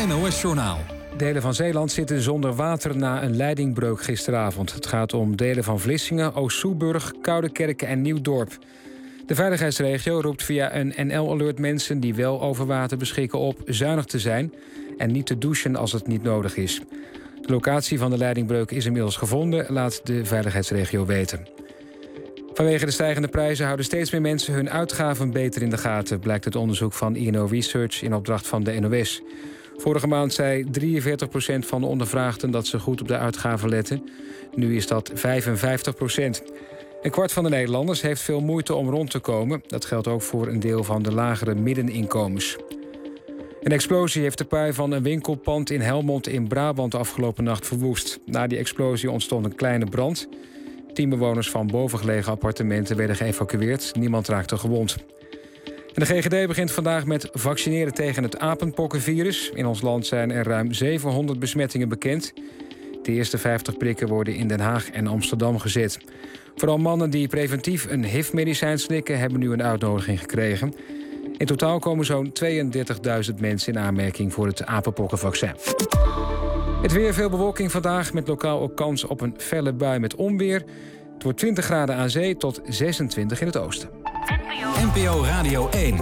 NOS-journaal. Delen van Zeeland zitten zonder water na een leidingbreuk gisteravond. Het gaat om delen van Vlissingen, Oost-Soeburg, Koudekerke en Nieuwdorp. De veiligheidsregio roept via een NL-alert mensen die wel over water beschikken op zuinig te zijn en niet te douchen als het niet nodig is. De locatie van de leidingbreuk is inmiddels gevonden, laat de veiligheidsregio weten. Vanwege de stijgende prijzen houden steeds meer mensen hun uitgaven beter in de gaten, blijkt uit onderzoek van INO Research in opdracht van de NOS. Vorige maand zei 43% van de ondervraagden dat ze goed op de uitgaven letten. Nu is dat 55%. Een kwart van de Nederlanders heeft veel moeite om rond te komen. Dat geldt ook voor een deel van de lagere middeninkomens. Een explosie heeft de pui van een winkelpand in Helmond in Brabant afgelopen nacht verwoest. Na die explosie ontstond een kleine brand. 10 bewoners van bovengelegen appartementen werden geëvacueerd. Niemand raakte gewond. En de GGD begint vandaag met vaccineren tegen het apenpokkenvirus. In ons land zijn er ruim 700 besmettingen bekend. De eerste 50 prikken worden in Den Haag en Amsterdam gezet. Vooral mannen die preventief een HIV-medicijn slikken hebben nu een uitnodiging gekregen. In totaal komen zo'n 32.000 mensen in aanmerking voor het apenpokkenvaccin. Het weer, veel bewolking vandaag met lokaal ook kans op een felle bui met onweer. Het wordt 20 graden aan zee tot 26 in het oosten. NPO Radio 1.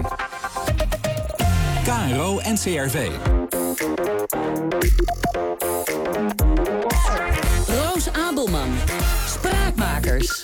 KRO NCRV. Roos Abelman. Spraakmakers.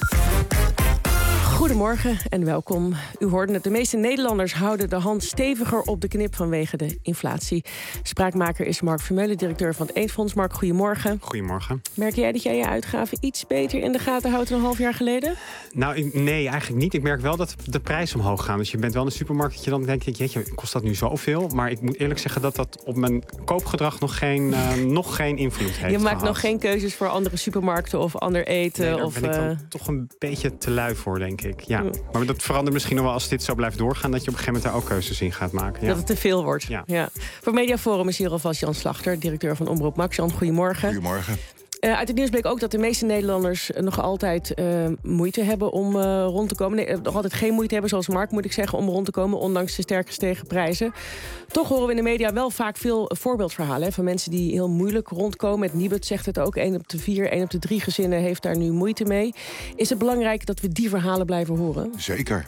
Goedemorgen en welkom. U hoorde het, de meeste Nederlanders houden de hand steviger op de knip vanwege de inflatie. Spraakmaker is Mark Vermeulen, directeur van het Eendfonds. Mark, goedemorgen. Goedemorgen. Merk jij dat jij je uitgaven iets beter in de gaten houdt dan een half jaar geleden? Nou, nee, eigenlijk niet. Ik merk wel dat de prijzen omhoog gaan. Dus je bent wel in de supermarkt dat je dan denkt, jeetje, kost dat nu zoveel? Maar ik moet eerlijk zeggen dat dat op mijn koopgedrag nog geen invloed heeft. Je maakt gehad. nog geen keuzes voor andere supermarkten of ander eten? Nee, daar of, ben ik dan toch een beetje te lui voor, denk ik. Ja. Maar dat verandert misschien nog wel als dit zo blijft doorgaan, dat je op een gegeven moment daar ook keuzes in gaat maken. Ja. Dat het te veel wordt. Ja. Voor Mediaforum is hier alvast Jan Slachter, directeur van Omroep Max. Jan, goedemorgen. Goedemorgen. Uit het nieuws bleek ook dat de meeste Nederlanders nog altijd moeite hebben om rond te komen. Nee, nog altijd geen moeite hebben, zoals Mark moet ik zeggen, om rond te komen, ondanks de sterk gestegen prijzen. Toch horen we in de media wel vaak veel voorbeeldverhalen van mensen die heel moeilijk rondkomen. Het Nibud zegt het ook, 1 op de 4, 1 op de 3 gezinnen heeft daar nu moeite mee. Is het belangrijk dat we die verhalen blijven horen? Zeker.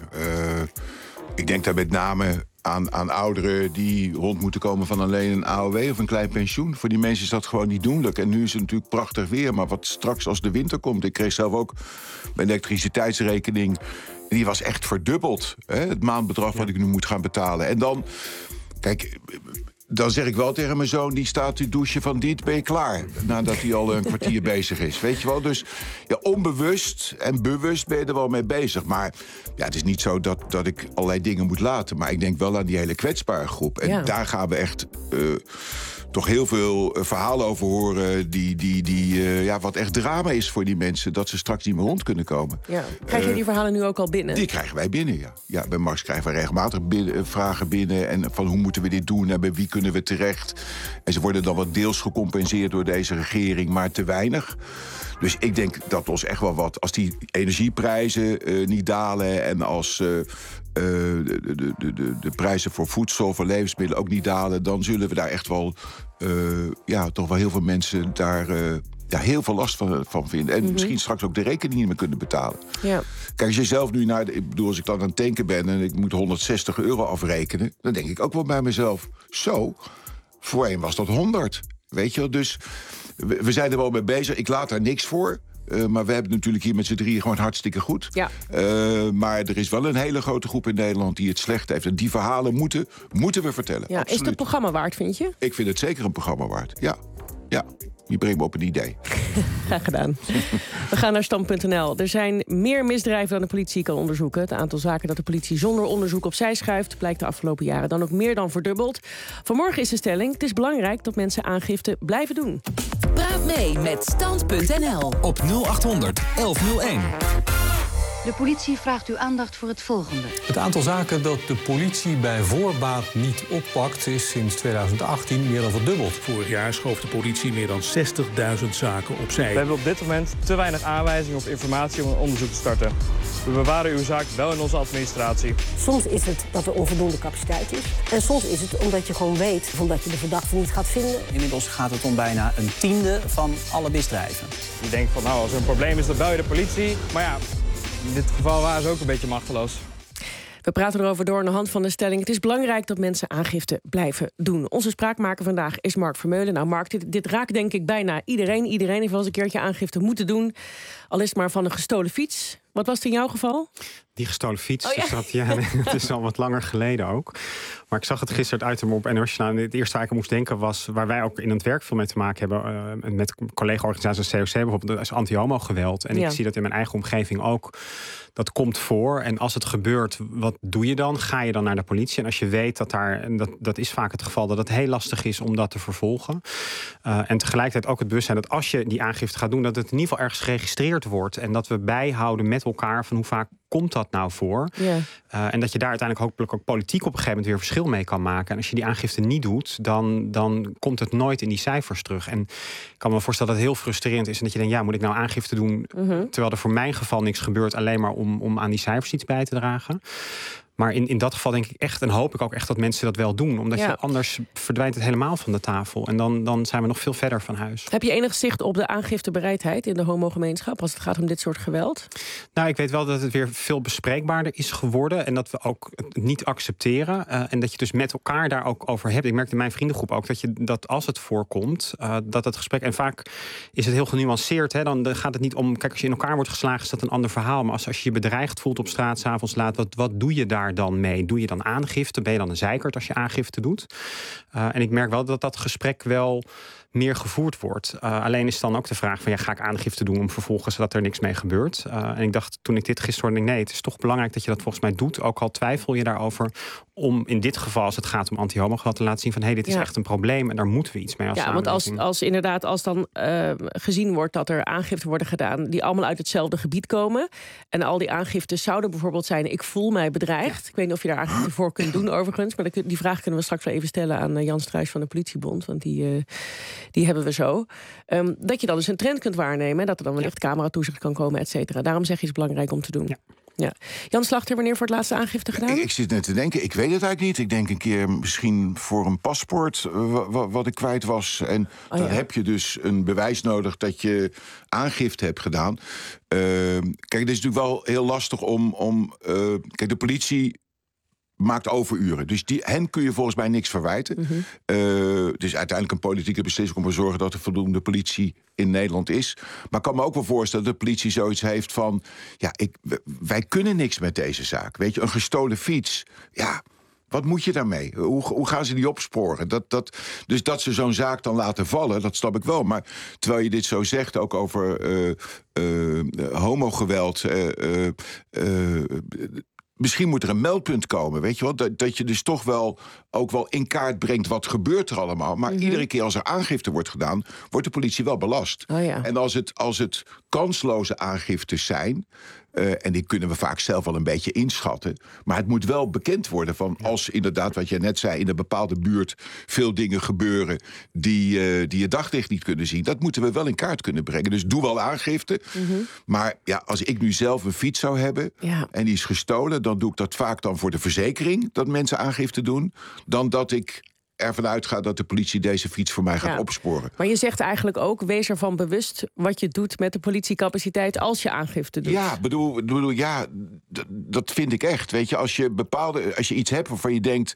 Ik denk daar met name aan ouderen die rond moeten komen van alleen een AOW of een klein pensioen. Voor die mensen is dat gewoon niet doenlijk. En nu is het natuurlijk prachtig weer, maar wat straks als de winter komt. Ik kreeg zelf ook mijn elektriciteitsrekening. Die was echt verdubbeld. Hè? Het maandbedrag wat ik nu moet gaan betalen. En dan, kijk, dan zeg ik wel tegen mijn zoon, die staat te douchen van dit, ben je klaar? Nadat hij al een kwartier bezig is. Weet je wel? Dus ja, onbewust en bewust ben je er wel mee bezig. Maar ja, het is niet zo dat ik allerlei dingen moet laten. Maar ik denk wel aan die hele kwetsbare groep. En daar gaan we echt toch heel veel verhalen over horen die wat echt drama is voor die mensen, dat ze straks niet meer rond kunnen komen. Ja. Krijg je die verhalen nu ook al binnen? Die krijgen wij binnen, ja. Ja, bij Max krijgen wij regelmatig vragen binnen en van hoe moeten we dit doen en bij wie kunnen we terecht. En ze worden dan wat deels gecompenseerd door deze regering, maar te weinig. Dus ik denk dat ons echt wel wat, als die energieprijzen niet dalen en als de prijzen voor voedsel, voor levensmiddelen ook niet dalen, dan zullen we daar echt wel, toch wel heel veel mensen daar heel veel last van vinden. En misschien straks ook de rekening niet meer kunnen betalen. Ja. Kijk, als je zelf nu als ik dan aan het tanken ben en ik moet €160 afrekenen, dan denk ik ook wel bij mezelf, zo, voorheen was dat 100. Weet je wel, dus we zijn er wel mee bezig. Ik laat daar niks voor. Maar we hebben het natuurlijk hier met z'n drieën gewoon hartstikke goed. Ja. Maar er is wel een hele grote groep in Nederland die het slecht heeft. En die verhalen moeten we vertellen. Ja, is het een programma waard, vind je? Ik vind het zeker een programma waard, ja. Je brengt me op een idee. Graag gedaan. We gaan naar stand.nl. Er zijn meer misdrijven dan de politie kan onderzoeken. Het aantal zaken dat de politie zonder onderzoek opzij schuift blijkt de afgelopen jaren dan ook meer dan verdubbeld. Vanmorgen is de stelling: het is belangrijk dat mensen aangifte blijven doen. Praat mee met stand.nl op 0800 1101. De politie vraagt uw aandacht voor het volgende. Het aantal zaken dat de politie bij voorbaat niet oppakt is sinds 2018 meer dan verdubbeld. Vorig jaar schoof de politie meer dan 60.000 zaken opzij. We hebben op dit moment te weinig aanwijzingen of informatie om een onderzoek te starten. We bewaren uw zaak wel in onze administratie. Soms is het dat er onvoldoende capaciteit is. En soms is het omdat je gewoon weet omdat je de verdachte niet gaat vinden. Inmiddels gaat het om bijna 1/10 van alle misdrijven. Je denkt van, nou, als er een probleem is, dan bel je de politie. Maar ja, in dit geval waren ze ook een beetje machteloos. We praten erover door aan de hand van de stelling. Het is belangrijk dat mensen aangifte blijven doen. Onze spraakmaker vandaag is Mark Vermeulen. Nou Mark, dit raakt denk ik bijna iedereen. Iedereen heeft wel eens een keertje aangifte moeten doen. Al is het maar van een gestolen fiets. Wat was het in jouw geval? Die gestolen fiets, Oh, ja. Het is al wat langer geleden ook. Maar ik zag het gisteren uit hem op NOS. En het eerste waar ik aan moest denken was, waar wij ook in het werk veel mee te maken hebben, met collega-organisaties als COC bijvoorbeeld, dat is anti-homo-geweld. En ik zie dat in mijn eigen omgeving ook. Dat komt voor. En als het gebeurt, wat doe je dan? Ga je dan naar de politie? En als je weet dat dat is vaak het geval, dat het heel lastig is om dat te vervolgen. En tegelijkertijd ook het bewustzijn dat als je die aangifte gaat doen, dat het in ieder geval ergens geregistreerd wordt. En dat we bijhouden met elkaar van hoe vaak komt dat nou voor? Ja. En dat je daar uiteindelijk hopelijk ook politiek op een gegeven moment weer verschil mee kan maken. En als je die aangifte niet doet, dan komt het nooit in die cijfers terug. En ik kan me voorstellen dat het heel frustrerend is. En dat je denkt, ja, moet ik nou aangifte doen, terwijl er voor mijn geval niks gebeurt, alleen maar om aan die cijfers iets bij te dragen. Maar in dat geval denk ik echt, en hoop ik ook echt dat mensen dat wel doen. Omdat je anders verdwijnt het helemaal van de tafel. En dan zijn we nog veel verder van huis. Heb je enig zicht op de aangiftebereidheid in de homogemeenschap als het gaat om dit soort geweld? Nou, ik weet wel dat het weer veel bespreekbaarder is geworden. En dat we ook het niet accepteren. En dat je dus met elkaar daar ook over hebt. Ik merkte in mijn vriendengroep ook dat als het voorkomt, dat het gesprek. En vaak is het heel genuanceerd. Hè, dan gaat het niet om. Kijk, als je in elkaar wordt geslagen, is dat een ander verhaal. Maar als je je bedreigd voelt op straat, 's avonds laat, wat doe je daar dan mee? Doe je dan aangifte? Ben je dan een zeikert als je aangifte doet? En ik merk wel dat gesprek wel meer gevoerd wordt. Alleen is dan ook de vraag van, ga ik aangifte doen om vervolgens dat er niks mee gebeurt? En ik dacht toen ik dit gisteren hoorde, nee, het is toch belangrijk dat je dat volgens mij doet. Ook al twijfel je daarover, om in dit geval, als het gaat om anti-homo-geweld, te laten zien van, dit is echt een probleem en daar moeten we iets mee als samenleving. Want als dan gezien wordt dat er aangiften worden gedaan die allemaal uit hetzelfde gebied komen, en al die aangiftes zouden bijvoorbeeld zijn, ik voel mij bedreigd. Ik weet niet of je daar aangifte voor kunt doen overigens, maar die vraag kunnen we straks wel even stellen aan Jan Struijs van de Politiebond, want die hebben we zo. Dat je dan dus een trend kunt waarnemen, dat er dan wellicht cameratoezicht kan komen, et cetera. Daarom zeg je, het is belangrijk om te doen. Ja. Jan Slachter, wanneer voor het laatste aangifte gedaan? Ik zit net te denken, ik weet het eigenlijk niet. Ik denk een keer misschien voor een paspoort wat ik kwijt was. En dan heb je dus een bewijs nodig dat je aangifte hebt gedaan. Kijk, het is natuurlijk wel heel lastig om kijk, de politie maakt overuren. Dus hen kun je volgens mij niks verwijten. Het is uiteindelijk een politieke beslissing om te zorgen dat er voldoende politie in Nederland is. Maar ik kan me ook wel voorstellen dat de politie zoiets heeft van, wij kunnen niks met deze zaak. Weet je, een gestolen fiets, wat moet je daarmee? Hoe gaan ze die opsporen? Dus dat ze zo'n zaak dan laten vallen, dat snap ik wel. Maar terwijl je dit zo zegt, ook over homogeweld, misschien moet er een meldpunt komen, weet je wel? Dat je dus toch wel ook wel in kaart brengt wat gebeurt er allemaal. Maar iedere keer als er aangifte wordt gedaan, wordt de politie wel belast. En als het kansloze aangiftes zijn, en die kunnen we vaak zelf wel een beetje inschatten, maar het moet wel bekend worden van, als inderdaad, wat jij net zei, in een bepaalde buurt veel dingen gebeuren die je daglicht niet kunnen zien. Dat moeten we wel in kaart kunnen brengen. Dus doe wel aangifte. Maar als ik nu zelf een fiets zou hebben en die is gestolen, dan doe ik dat vaak dan voor de verzekering, dat mensen aangifte doen, dan dat ik ervan uitga dat de politie deze fiets voor mij gaat opsporen. Maar je zegt eigenlijk ook, wees ervan bewust wat je doet met de politiecapaciteit als je aangifte doet. Ja, dat vind ik echt. Weet je, als je iets hebt waarvan je denkt,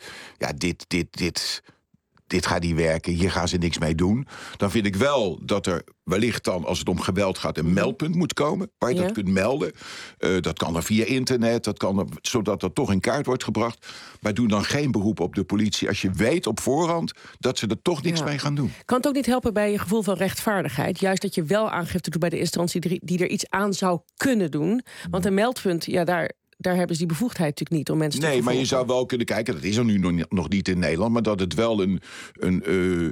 dit gaat niet werken, hier gaan ze niks mee doen, dan vind ik wel dat er wellicht dan, als het om geweld gaat, een meldpunt moet komen, waar je dat kunt melden. Dat kan dan via internet, zodat dat toch in kaart wordt gebracht. Maar doe dan geen beroep op de politie als je weet op voorhand dat ze er toch niks mee gaan doen. Kan het ook niet helpen bij je gevoel van rechtvaardigheid? Juist dat je wel aangifte doet bij de instantie die er iets aan zou kunnen doen. Want een meldpunt, daar hebben ze die bevoegdheid natuurlijk niet om mensen te vervolgen. Maar je zou wel kunnen kijken, dat is er nu nog niet in Nederland, maar dat het wel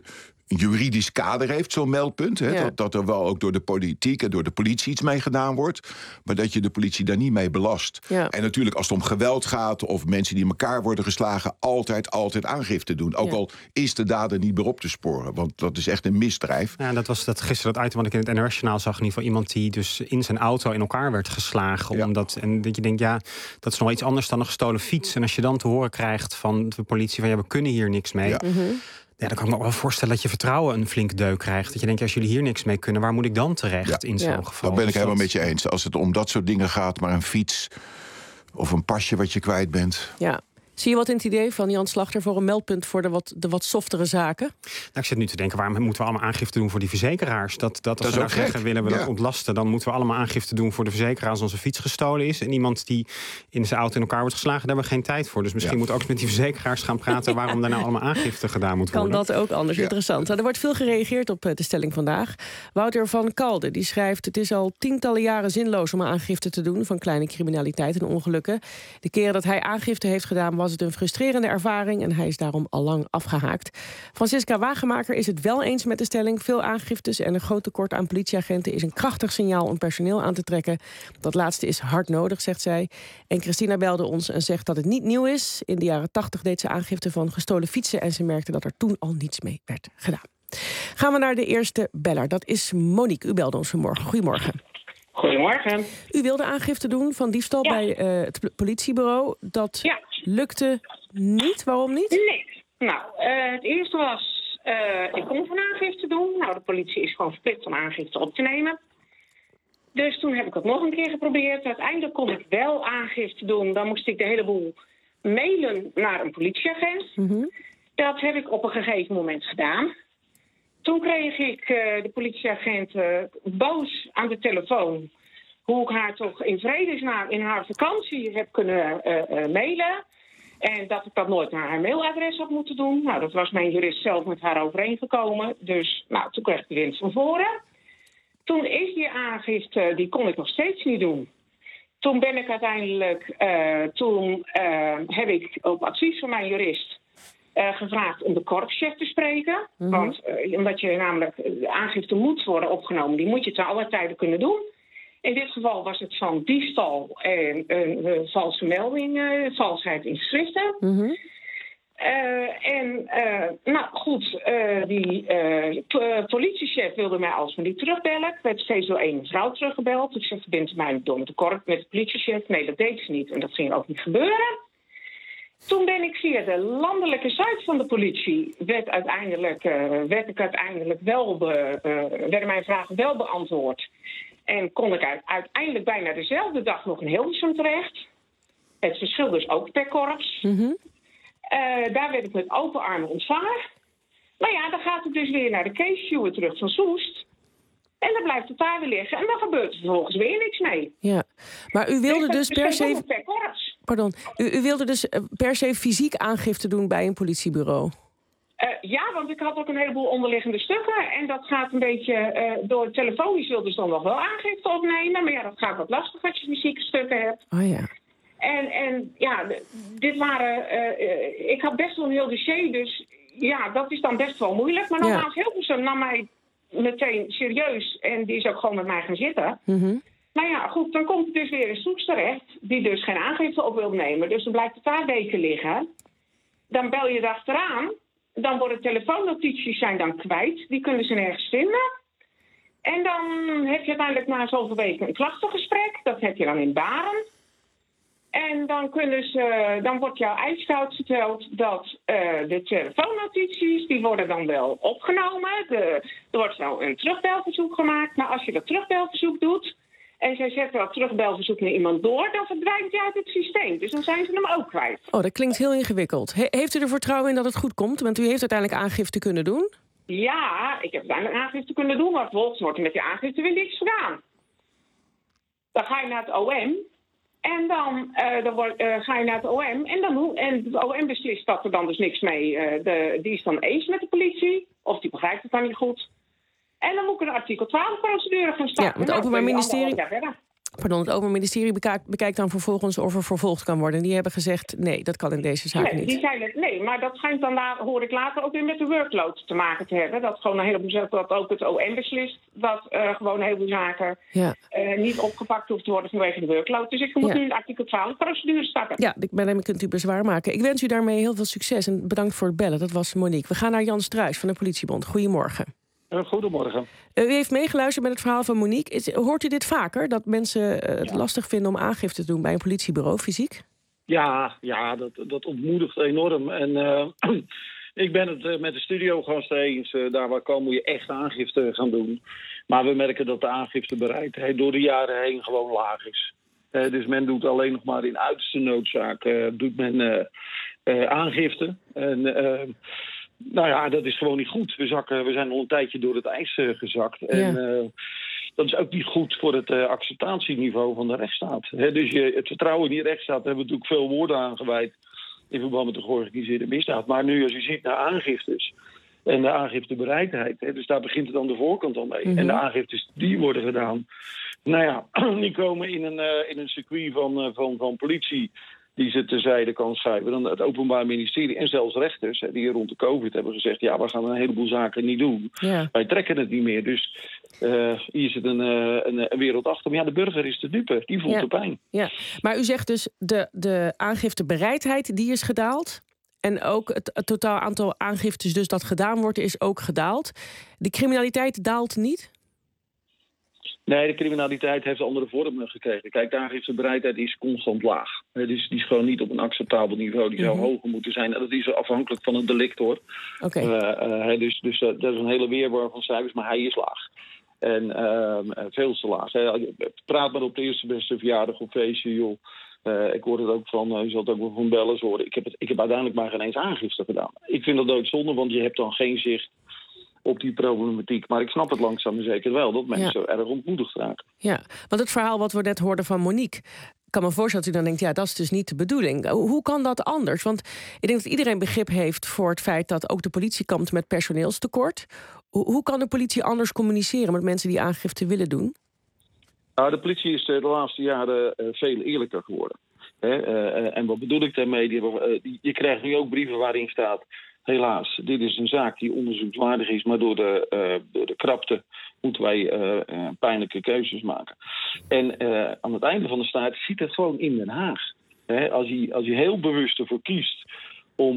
juridisch kader heeft, zo'n meldpunt. Hè? Ja. Dat er wel ook door de politiek en door de politie iets mee gedaan wordt. Maar dat je de politie daar niet mee belast. Ja. En natuurlijk als het om geweld gaat of mensen die in elkaar worden geslagen, altijd aangifte doen. Ook al is de dader niet meer op te sporen. Want dat is echt een misdrijf. Ja, dat was gisteren dat item wat ik in het NOS-journaal zag. In ieder geval iemand die dus in zijn auto in elkaar werd geslagen. Ja. En dat je denkt, ja, dat is nog iets anders dan een gestolen fiets. En als je dan te horen krijgt van de politie van ja, we kunnen hier niks mee. Ja. Ja, dan kan ik me ook wel voorstellen dat je vertrouwen een flinke deuk krijgt. Dat je denkt, als jullie hier niks mee kunnen, waar moet ik dan terecht in zo'n geval? Dat ben ik helemaal met je eens. Als het om dat soort dingen gaat, maar een fiets of een pasje wat je kwijt bent. Ja. Zie je wat in het idee van Jan Slachter voor een meldpunt voor de wat softere zaken? Nou, ik zit nu te denken, waarom moeten we allemaal aangifte doen voor die verzekeraars? Dat als we nou zeggen, willen we dat ontlasten, dan moeten we allemaal aangifte doen voor de verzekeraar als onze fiets gestolen is. En iemand die in zijn auto in elkaar wordt geslagen, daar hebben we geen tijd voor. Dus misschien moeten we ook eens met die verzekeraars gaan praten waarom daar nou allemaal aangifte gedaan moet worden. Kan dat ook anders? Interessant. Er wordt veel gereageerd op de stelling vandaag. Wouter van Kalde die schrijft: het is al tientallen jaren zinloos om aangifte te doen van kleine criminaliteit en ongelukken. De keren dat hij aangifte heeft gedaan was het een frustrerende ervaring en hij is daarom allang afgehaakt. Francisca Wagenmaker is het wel eens met de stelling. Veel aangiftes en een groot tekort aan politieagenten is een krachtig signaal om personeel aan te trekken. Dat laatste is hard nodig, zegt zij. En Christina belde ons en zegt dat het niet nieuw is. In de jaren 80 deed ze aangifte van gestolen fietsen en ze merkte dat er toen al niets mee werd gedaan. Gaan we naar de eerste beller. Dat is Monique. U belde ons vanmorgen. Goedemorgen. Goedemorgen. U wilde aangifte doen van diefstal bij het politiebureau. Dat lukte niet. Waarom niet? Nee. Nou, het eerste was, ik kon van aangifte doen. Nou, de politie is gewoon verplicht om aangifte op te nemen. Dus toen heb ik het nog een keer geprobeerd. Uiteindelijk kon ik wel aangifte doen. Dan moest ik de hele boel mailen naar een politieagent. Dat heb ik op een gegeven moment gedaan. Toen kreeg ik de politieagent boos aan de telefoon. Hoe ik haar toch in vredesnaam in haar vakantie heb kunnen mailen. En dat ik dat nooit naar haar mailadres had moeten doen. Nou, dat was mijn jurist zelf met haar overeengekomen. Dus nou, toen kreeg ik de wind van voren. Toen is die aangifte, die kon ik nog steeds niet doen. Toen ben ik uiteindelijk, heb ik op advies van mijn jurist gevraagd om de korpschef te spreken. Want omdat je namelijk, de aangifte moet worden opgenomen, die moet je ten alle tijden kunnen doen. In dit geval was het van diefstal en valse melding, valsheid in schriften. Nou goed, die politiechef wilde mij alsmaar niet terugbellen. Ik werd steeds door één vrouw teruggebeld. Ik zei, verbind mij door met de korp, met de politiechef. Nee, dat deed ze niet en dat ging ook niet gebeuren. Toen ben ik via de landelijke site van de politie, werden mijn vragen wel beantwoord. En kon ik uiteindelijk bijna dezelfde dag nog in Hilversum terecht. Het verschil dus ook per korps. Daar werd ik met open armen ontvangen. Nou ja, dan gaat het dus weer naar de case viewer terug van Soest. En dan blijft het daar weer liggen. En dan gebeurt er vervolgens weer niks mee. Ja, maar u wilde dus per se... per korps. Pardon, u wilde dus per se fysiek aangifte doen bij een politiebureau? Ja, want ik had ook een heleboel onderliggende stukken. En dat gaat een beetje door telefonisch wilden ze dan nog wel aangifte opnemen. Maar ja, dat gaat wat lastig als je fysieke stukken hebt. Oh ja. En ja, dit waren... ik had best wel een heel dossier, dus ja, dat is dan best wel moeilijk. Maar nogmaals, Hilversum nam mij meteen serieus en die is ook gewoon met mij gaan zitten. Nou ja, goed, dan komt het dus weer in Soest terecht, die dus geen aangifte op wil nemen. Dus dan blijft het daar weken liggen. Dan bel je erachteraan. Dan worden telefoonnotities zijn dan kwijt. Die kunnen ze nergens vinden. En dan heb je uiteindelijk na zoveel weken een klachtengesprek. Dat heb je dan in Baren. En dan wordt jouw eisgoud verteld dat de telefoonnotities, die worden dan wel opgenomen. Er wordt zo een terugbelverzoek gemaakt. Maar als je dat terugbelverzoek doet en zij zetten dat terugbelverzoek naar iemand door, dan verdwijnt hij uit het systeem. Dus dan zijn ze hem ook kwijt. Oh, dat klinkt heel ingewikkeld. Heeft u er vertrouwen in dat het goed komt? Want u heeft uiteindelijk aangifte kunnen doen. Ja, ik heb uiteindelijk aangifte kunnen doen, maar vervolgens wordt er met die aangifte weer niks gedaan. Dan ga je naar het OM. En dan ga je naar het OM. En het OM beslist dat er dan dus niks mee. Die is dan eens met de politie. Of die begrijpt het dan niet goed. En dan moet ik een artikel 12-procedure gaan starten. Ja, het Openbaar Ministerie. Het Openbaar Ministerie bekijkt dan vervolgens of er vervolgd kan worden. Die hebben gezegd, nee, dat kan in deze zaak niet. Die zeiden nee, maar dat schijnt dan, hoor ik later, ook weer met de workload te maken te hebben. Dat gewoon een heleboel zaken, dat ook het OM beslist, dat gewoon een heleboel zaken niet opgepakt hoeft te worden vanwege de workload. Dus ik moet nu een artikel 12 procedure starten. Ja, daarmee kunt u bezwaar maken. Ik wens u daarmee heel veel succes en bedankt voor het bellen. Dat was Monique. We gaan naar Jan Struijs van de Politiebond. Goedemorgen. Goedemorgen. U heeft meegeluisterd met het verhaal van Monique. Hoort u dit vaker, dat mensen het lastig vinden om aangifte te doen bij een politiebureau, fysiek? Ja, dat ontmoedigt enorm. En ik ben het met de studiogasten eens. Daar waar komen moet je echt aangifte gaan doen. Maar we merken dat de aangiftebereidheid door de jaren heen gewoon laag is. Dus men doet alleen nog maar in uiterste noodzaak doet men aangifte. En dat is gewoon niet goed. We zijn al een tijdje door het ijs gezakt. Ja. En dat is ook niet goed voor het acceptatieniveau van de rechtsstaat. Dus het vertrouwen in die rechtsstaat hebben we natuurlijk veel woorden aangeweid in verband met de georganiseerde misdaad. Maar nu, als u ziet naar aangiftes en de aangiftebereidheid, dus daar begint het aan de voorkant al mee. Mm-hmm. En de aangiftes die worden gedaan, die komen in een circuit van politie die ze terzijde kan schuiven. Dan het Openbaar Ministerie en zelfs rechters die rond de COVID hebben gezegd, we gaan een heleboel zaken niet doen. Ja. Wij trekken het niet meer. Dus hier zit een wereld achter. Maar ja, de burger is de dupe. Die voelt de pijn. Ja. Maar u zegt dus de aangiftebereidheid die is gedaald. En ook het totaal aantal aangiftes dus dat gedaan wordt is ook gedaald. De criminaliteit daalt niet? Nee, de criminaliteit heeft andere vormen gekregen. Kijk, de aangiftebereidheid is constant laag. Dus die is gewoon niet op een acceptabel niveau. Die zou hoger moeten zijn. En dat is afhankelijk van het delict, hoor. Okay. Dus dat is een hele weerwar van cijfers, maar hij is laag. En veel te laag. Praat maar op de eerste beste verjaardag of feestje, joh. Ik hoor het ook van, u zal het ook wel van bellen horen. Ik heb uiteindelijk maar geen eens aangifte gedaan. Ik vind dat doodzonde, want je hebt dan geen zicht op die problematiek. Maar ik snap het langzaam en zeker wel, dat mensen erg ontmoedigd raken. Ja, want het verhaal wat we net hoorden van Monique, ik kan me voorstellen dat u dan denkt, dat is dus niet de bedoeling. Hoe kan dat anders? Want ik denk dat iedereen begrip heeft voor het feit dat ook de politie kampt met personeelstekort. Hoe kan de politie anders communiceren met mensen die aangifte willen doen? De politie is de laatste jaren veel eerlijker geworden. En wat bedoel ik daarmee? Je krijgt nu ook brieven waarin staat, helaas, dit is een zaak die onderzoekswaardig is, maar door de krapte moeten wij pijnlijke keuzes maken. En aan het einde van de staat ziet het gewoon in Den Haag. Als je heel bewust ervoor kiest om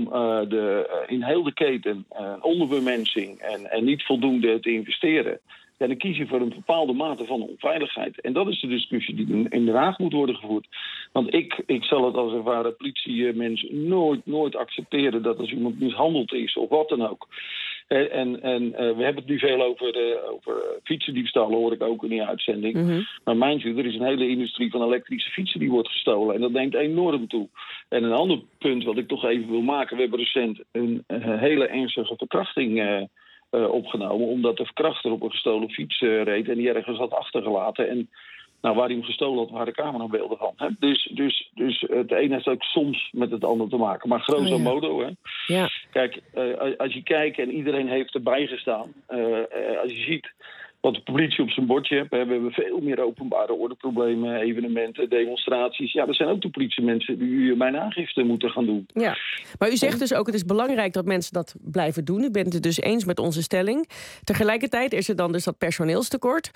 in heel de keten onderbemensing en niet voldoende te investeren, dan kies je voor een bepaalde mate van onveiligheid. En dat is de discussie die in Den Haag moet worden gevoerd. Want ik zal het als ervaren politiemens nooit accepteren dat als iemand mishandeld is of wat dan ook. En we hebben het nu veel over fietsendiefstallen, hoor ik ook in die uitzending. Mm-hmm. Maar mind you, er is een hele industrie van elektrische fietsen die wordt gestolen. En dat neemt enorm toe. En een ander punt wat ik toch even wil maken. We hebben recent een hele ernstige verkrachting opgenomen, omdat de verkrachter op een gestolen fiets reed en die ergens had achtergelaten. En waar hij hem gestolen had, waren camerabeelden van. Hè? Dus het een heeft ook soms met het ander te maken. Maar grosso modo, hè? Ja. Kijk, als je kijkt en iedereen heeft erbij gestaan, als je ziet wat de politie op zijn bordje heeft, we hebben veel meer openbare ordeproblemen, evenementen, demonstraties. Ja, dat zijn ook de politiemensen die mijn aangifte moeten gaan doen. Ja, maar u zegt dus ook, het is belangrijk dat mensen dat blijven doen. U bent het dus eens met onze stelling. Tegelijkertijd is er dan dus dat personeelstekort.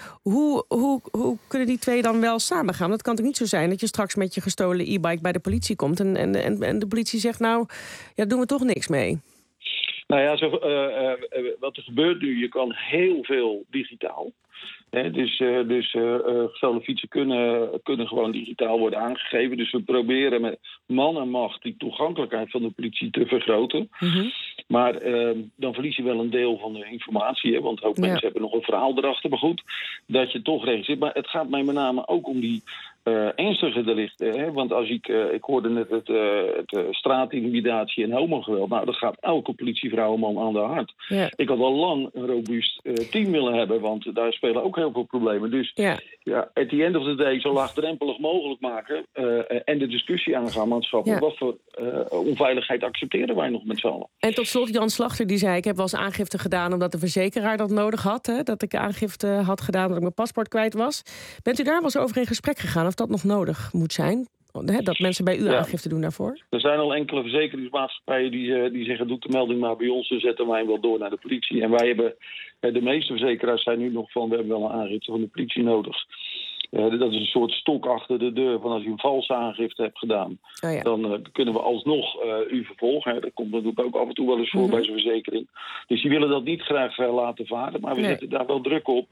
Hoe kunnen die twee dan wel samengaan? Dat kan toch niet zo zijn dat je straks met je gestolen e-bike bij de politie komt en de politie zegt, daar doen we toch niks mee. Wat er gebeurt nu, je kan heel veel digitaal. Dus gestolen fietsen kunnen gewoon digitaal worden aangegeven. Dus we proberen met man en macht die toegankelijkheid van de politie te vergroten. Mm-hmm. Maar dan verlies je wel een deel van de informatie. Want ook mensen hebben nog een verhaal erachter. Maar goed, dat je toch regelt zit. Maar het gaat mij met name ook om die ernstige delicten. Hè? Want als ik hoorde net het straatintimidatie en homogeweld. Nou, dat gaat elke politievrouwenman aan de hart. Ja. Ik had al lang een robuust team willen hebben, want daar spelen ook heel veel problemen. Dus at the end of the day zo laagdrempelig mogelijk maken en de discussie aangaan maatschappelijk. Wat voor onveiligheid accepteren wij nog met z'n allen? En tot slot, Jan Slachter die zei, ik heb wel eens aangifte gedaan omdat de verzekeraar dat nodig had. Hè? Dat ik aangifte had gedaan dat ik mijn paspoort kwijt was. Bent u daar wel eens over in gesprek gegaan of dat nog nodig moet zijn? Dat mensen bij u aangifte doen daarvoor? Er zijn al enkele verzekeringsmaatschappijen die zeggen, doe de melding maar bij ons, dan zetten wij hem wel door naar de politie. En wij hebben, de meeste verzekeraars zijn nu nog van, we hebben wel een aangifte van de politie nodig. Dat is een soort stok achter de deur van als u een valse aangifte hebt gedaan. Dan kunnen we alsnog u vervolgen. Dat komt natuurlijk ook af en toe wel eens voor bij zo'n verzekering. Dus die willen dat niet graag laten varen, maar we zetten daar wel druk op.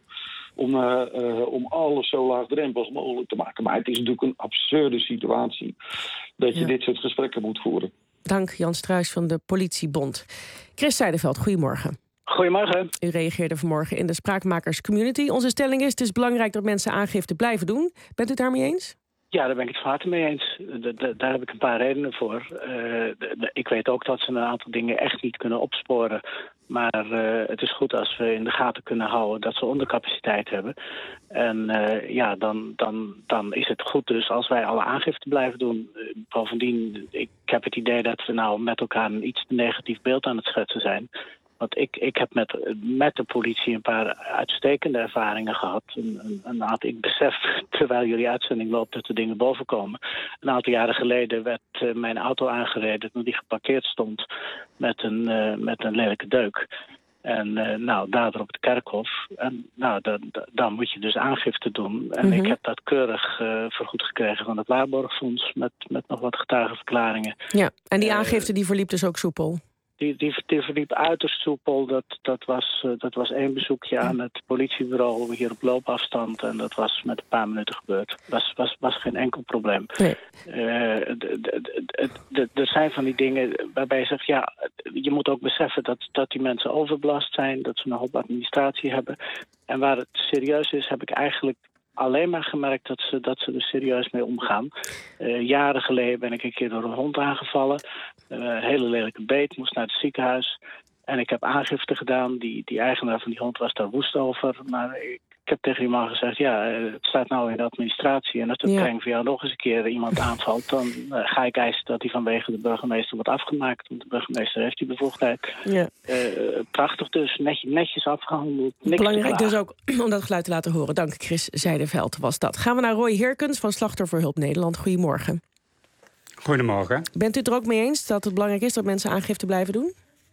Om alles zo laagdrempelig mogelijk te maken. Maar het is natuurlijk een absurde situatie dat je dit soort gesprekken moet voeren. Dank, Jan Struijs van de Politiebond. Chris Zijderveld, goedemorgen. Goedemorgen. U reageerde vanmorgen in de Spraakmakers-community. Onze stelling is, het is belangrijk dat mensen aangifte blijven doen. Bent u het daarmee eens? Ja, daar ben ik het van harte mee eens. Daar heb ik een paar redenen voor. Ik weet ook dat ze een aantal dingen echt niet kunnen opsporen. Maar het is goed als we in de gaten kunnen houden dat ze ondercapaciteit hebben. En dan is het goed dus als wij alle aangifte blijven doen. Bovendien, ik heb het idee dat we nou met elkaar een iets te negatief beeld aan het schetsen zijn. Want ik heb met de politie een paar uitstekende ervaringen gehad. Ik besef, terwijl jullie uitzending loopt, dat er dingen bovenkomen. Een aantal jaren geleden werd mijn auto aangereden toen die geparkeerd stond met een lelijke deuk. En daardoor op het kerkhof. En dan moet je dus aangifte doen. En ik heb dat keurig vergoed gekregen van het Waarborgfonds met nog wat getuigenverklaringen. Ja, en die aangifte die verliep dus ook soepel? Die verliep uiterst soepel. Dat was 1 bezoekje aan het politiebureau hier op loopafstand. En dat was met een paar minuten gebeurd. Was geen enkel probleem. Nee. Er zijn van die dingen waarbij je zegt, je moet ook beseffen dat die mensen overbelast zijn. Dat ze een hoop administratie hebben. En waar het serieus is, heb ik eigenlijk alleen maar gemerkt dat ze er serieus mee omgaan. Jaren geleden ben ik een keer door een hond aangevallen. Een hele lelijke beet, moest naar het ziekenhuis. En ik heb aangifte gedaan. Die eigenaar van die hond was daar woest over. Maar ik heb tegen die man gezegd, het staat nou in de administratie. En als de kreng voor jou nog eens een keer iemand aanvalt, dan ga ik eisen dat hij vanwege de burgemeester wordt afgemaakt. Want de burgemeester heeft die bevoegdheid. Ja. Prachtig dus, netjes afgehandeld. Belangrijk dus ook om dat geluid te laten horen. Dank, Chris Zijderveld was dat. Gaan we naar Roy Heerkens van Slachtofferhulp Nederland. Goedemorgen. Goedemorgen. Bent u het er ook mee eens dat het belangrijk is dat mensen aangifte blijven doen?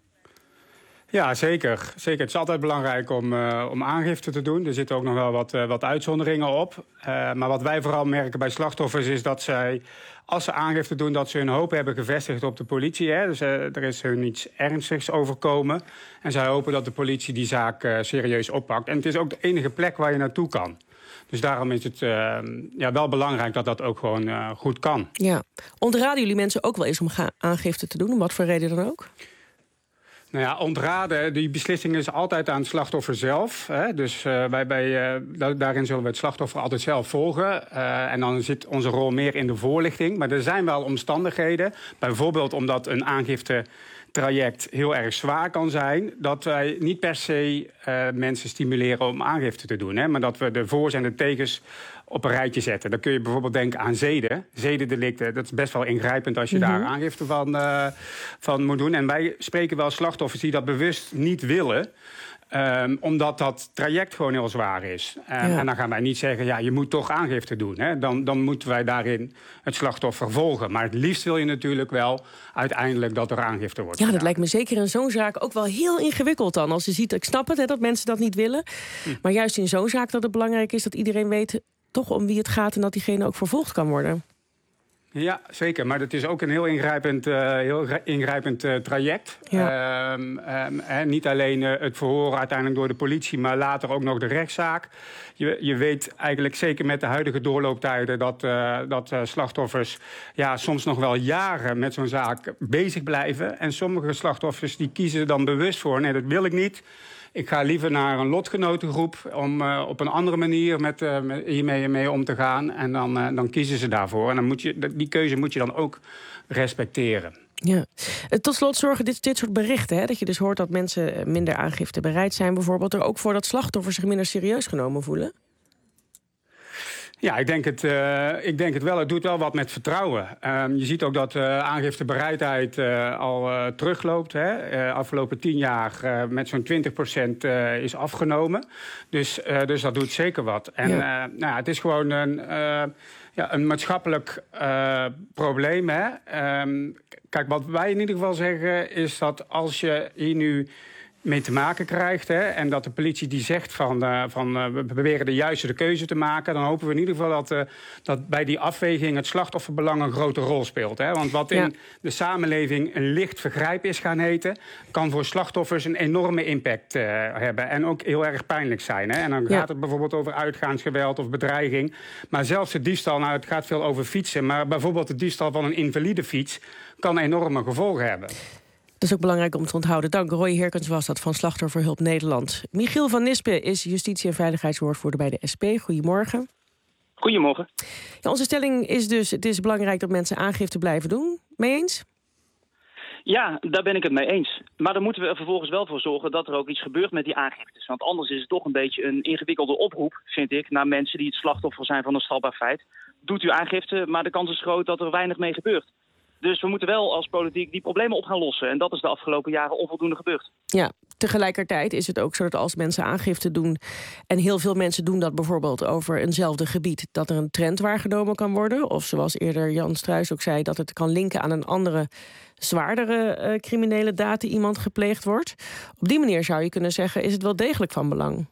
Ja, zeker. Het is altijd belangrijk om aangifte te doen. Er zitten ook nog wel wat uitzonderingen op. Maar wat wij vooral merken bij slachtoffers is dat zij, als ze aangifte doen, dat ze hun hoop hebben gevestigd op de politie. Hè? Dus er is hun iets ernstigs overkomen. En zij hopen dat de politie die zaak serieus oppakt. En het is ook de enige plek waar je naartoe kan. Dus daarom is het wel belangrijk dat dat ook gewoon goed kan. Ja. Ontraden jullie mensen ook wel eens om aangifte te doen? Om wat voor reden dan ook? Nou ja, ontraden, die beslissing is altijd aan het slachtoffer zelf. Hè? Dus daarin zullen we het slachtoffer altijd zelf volgen. En dan zit onze rol meer in de voorlichting. Maar er zijn wel omstandigheden, bijvoorbeeld omdat een aangiftetraject heel erg zwaar kan zijn, dat wij niet per se mensen stimuleren om aangifte te doen. Hè? Maar dat we de voor's en de tegens op een rijtje zetten. Dan kun je bijvoorbeeld denken aan zedendelicten. Dat is best wel ingrijpend als je daar aangifte van moet doen. En wij spreken wel slachtoffers die dat bewust niet willen, omdat dat traject gewoon heel zwaar is. En dan gaan wij niet zeggen, je moet toch aangifte doen. Hè? Dan moeten wij daarin het slachtoffer volgen. Maar het liefst wil je natuurlijk wel uiteindelijk dat er aangifte wordt gedaan. Dat lijkt me zeker in zo'n zaak ook wel heel ingewikkeld dan. Als je ziet, ik snap het, dat mensen dat niet willen. Maar juist in zo'n zaak dat het belangrijk is dat iedereen weet toch om wie het gaat en dat diegene ook vervolgd kan worden. Ja, zeker. Maar het is ook een heel ingrijpend traject. Ja. Niet alleen het verhoren uiteindelijk door de politie, maar later ook nog de rechtszaak. Je weet eigenlijk zeker met de huidige doorlooptijden dat slachtoffers soms nog wel jaren met zo'n zaak bezig blijven. En sommige slachtoffers die kiezen er dan bewust voor, nee, dat wil ik niet. Ik ga liever naar een lotgenotengroep om op een andere manier hiermee mee om te gaan. En dan kiezen ze daarvoor. En dan die keuze moet je dan ook respecteren. Ja. Tot slot zorgen dit soort berichten, hè, dat je dus hoort dat mensen minder aangifte bereid zijn, bijvoorbeeld, er ook voor dat slachtoffers zich minder serieus genomen voelen? Ja, ik denk het wel. Het doet wel wat met vertrouwen. Je ziet ook dat aangiftebereidheid al terugloopt. Afgelopen 10 jaar met zo'n 20% is afgenomen. Dus dat doet zeker wat. En het is gewoon een maatschappelijk probleem. Hè? Kijk, wat wij in ieder geval zeggen is dat als je hier nu mee te maken krijgt, hè, en dat de politie die zegt van we proberen de juiste keuze te maken, dan hopen we in ieder geval dat bij die afweging het slachtofferbelang een grote rol speelt. Hè. Want wat in de samenleving een licht vergrijp is gaan heten, kan voor slachtoffers een enorme impact hebben en ook heel erg pijnlijk zijn. Hè. En dan gaat het bijvoorbeeld over uitgaansgeweld of bedreiging. Maar zelfs de diefstal, het gaat veel over fietsen, maar bijvoorbeeld de diefstal van een invalide fiets kan enorme gevolgen hebben. Dat is ook belangrijk om te onthouden. Dank, Roy Herkens was dat van Slachtofferhulp Nederland. Michiel van Nispen is justitie- en veiligheidswoordvoerder bij de SP. Goedemorgen. Goedemorgen. Ja, onze stelling is dus, het is belangrijk dat mensen aangifte blijven doen. Mee eens? Ja, daar ben ik het mee eens. Maar dan moeten we er vervolgens wel voor zorgen dat er ook iets gebeurt met die aangiftes. Want anders is het toch een beetje een ingewikkelde oproep, vind ik, naar mensen die het slachtoffer zijn van een strafbaar feit. Doet u aangifte, maar de kans is groot dat er weinig mee gebeurt. Dus we moeten wel als politiek die problemen op gaan lossen. En dat is de afgelopen jaren onvoldoende gebeurd. Ja, tegelijkertijd is het ook zo dat als mensen aangifte doen, en heel veel mensen doen dat bijvoorbeeld over eenzelfde gebied, dat er een trend waargenomen kan worden. Of zoals eerder Jan Struijs ook zei, dat het kan linken aan een andere, zwaardere criminele daad die iemand gepleegd wordt. Op die manier zou je kunnen zeggen, is het wel degelijk van belang.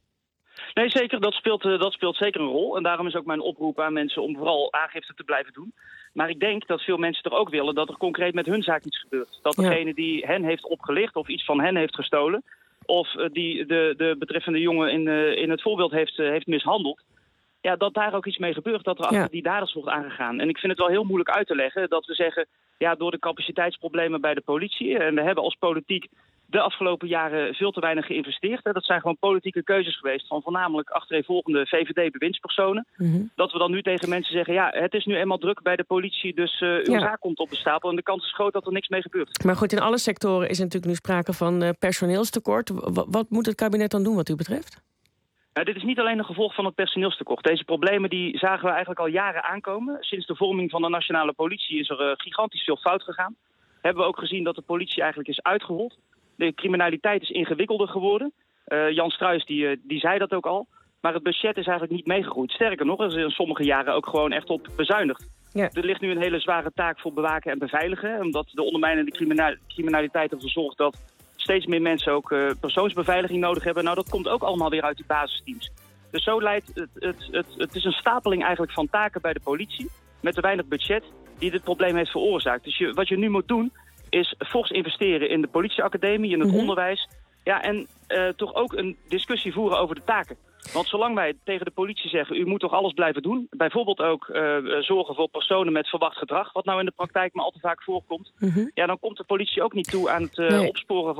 Nee, zeker. Dat speelt zeker een rol. En daarom is ook mijn oproep aan mensen om vooral aangifte te blijven doen. Maar ik denk dat veel mensen toch ook willen dat er concreet met hun zaak iets gebeurt. Dat degene die hen heeft opgelicht of iets van hen heeft gestolen, of die de betreffende jongen in het voorbeeld heeft mishandeld, ja, dat daar ook iets mee gebeurt, dat er achter die daders wordt aangegaan. En ik vind het wel heel moeilijk uit te leggen dat we zeggen, ja, door de capaciteitsproblemen bij de politie, en we hebben als politiek de afgelopen jaren veel te weinig geïnvesteerd. Dat zijn gewoon politieke keuzes geweest van voornamelijk achtereenvolgende VVD-bewindspersonen. Mm-hmm. Dat we dan nu tegen mensen zeggen, ja, het is nu eenmaal druk bij de politie, dus uw zaak komt op de stapel en de kans is groot dat er niks mee gebeurt. Maar goed, in alle sectoren is natuurlijk nu sprake van personeelstekort. Wat moet het kabinet dan doen wat u betreft? Dit is niet alleen een gevolg van het personeelstekort. Deze problemen die zagen we eigenlijk al jaren aankomen. Sinds de vorming van de nationale politie is er gigantisch veel fout gegaan. Hebben we ook gezien dat de politie eigenlijk is uitgehold. De criminaliteit is ingewikkelder geworden. Jan Struijs die zei dat ook al. Maar het budget is eigenlijk niet meegegroeid. Sterker nog, er is in sommige jaren ook gewoon echt op bezuinigd. Ja. Er ligt nu een hele zware taak voor bewaken en beveiligen. Omdat de ondermijnende criminaliteit ervoor zorgt dat steeds meer mensen ook persoonsbeveiliging nodig hebben. Nou, dat komt ook allemaal weer uit die basisteams. Dus zo leidt het is een stapeling eigenlijk van taken bij de politie met te weinig budget die dit probleem heeft veroorzaakt. Dus wat je nu moet doen is fors investeren in de politieacademie, in het onderwijs. Ja, en toch ook een discussie voeren over de taken. Want zolang wij tegen de politie zeggen, u moet toch alles blijven doen. Bijvoorbeeld ook zorgen voor personen met verwacht gedrag, wat nou in de praktijk maar al te vaak voorkomt. Ja, dan komt de politie ook niet toe aan het opsporen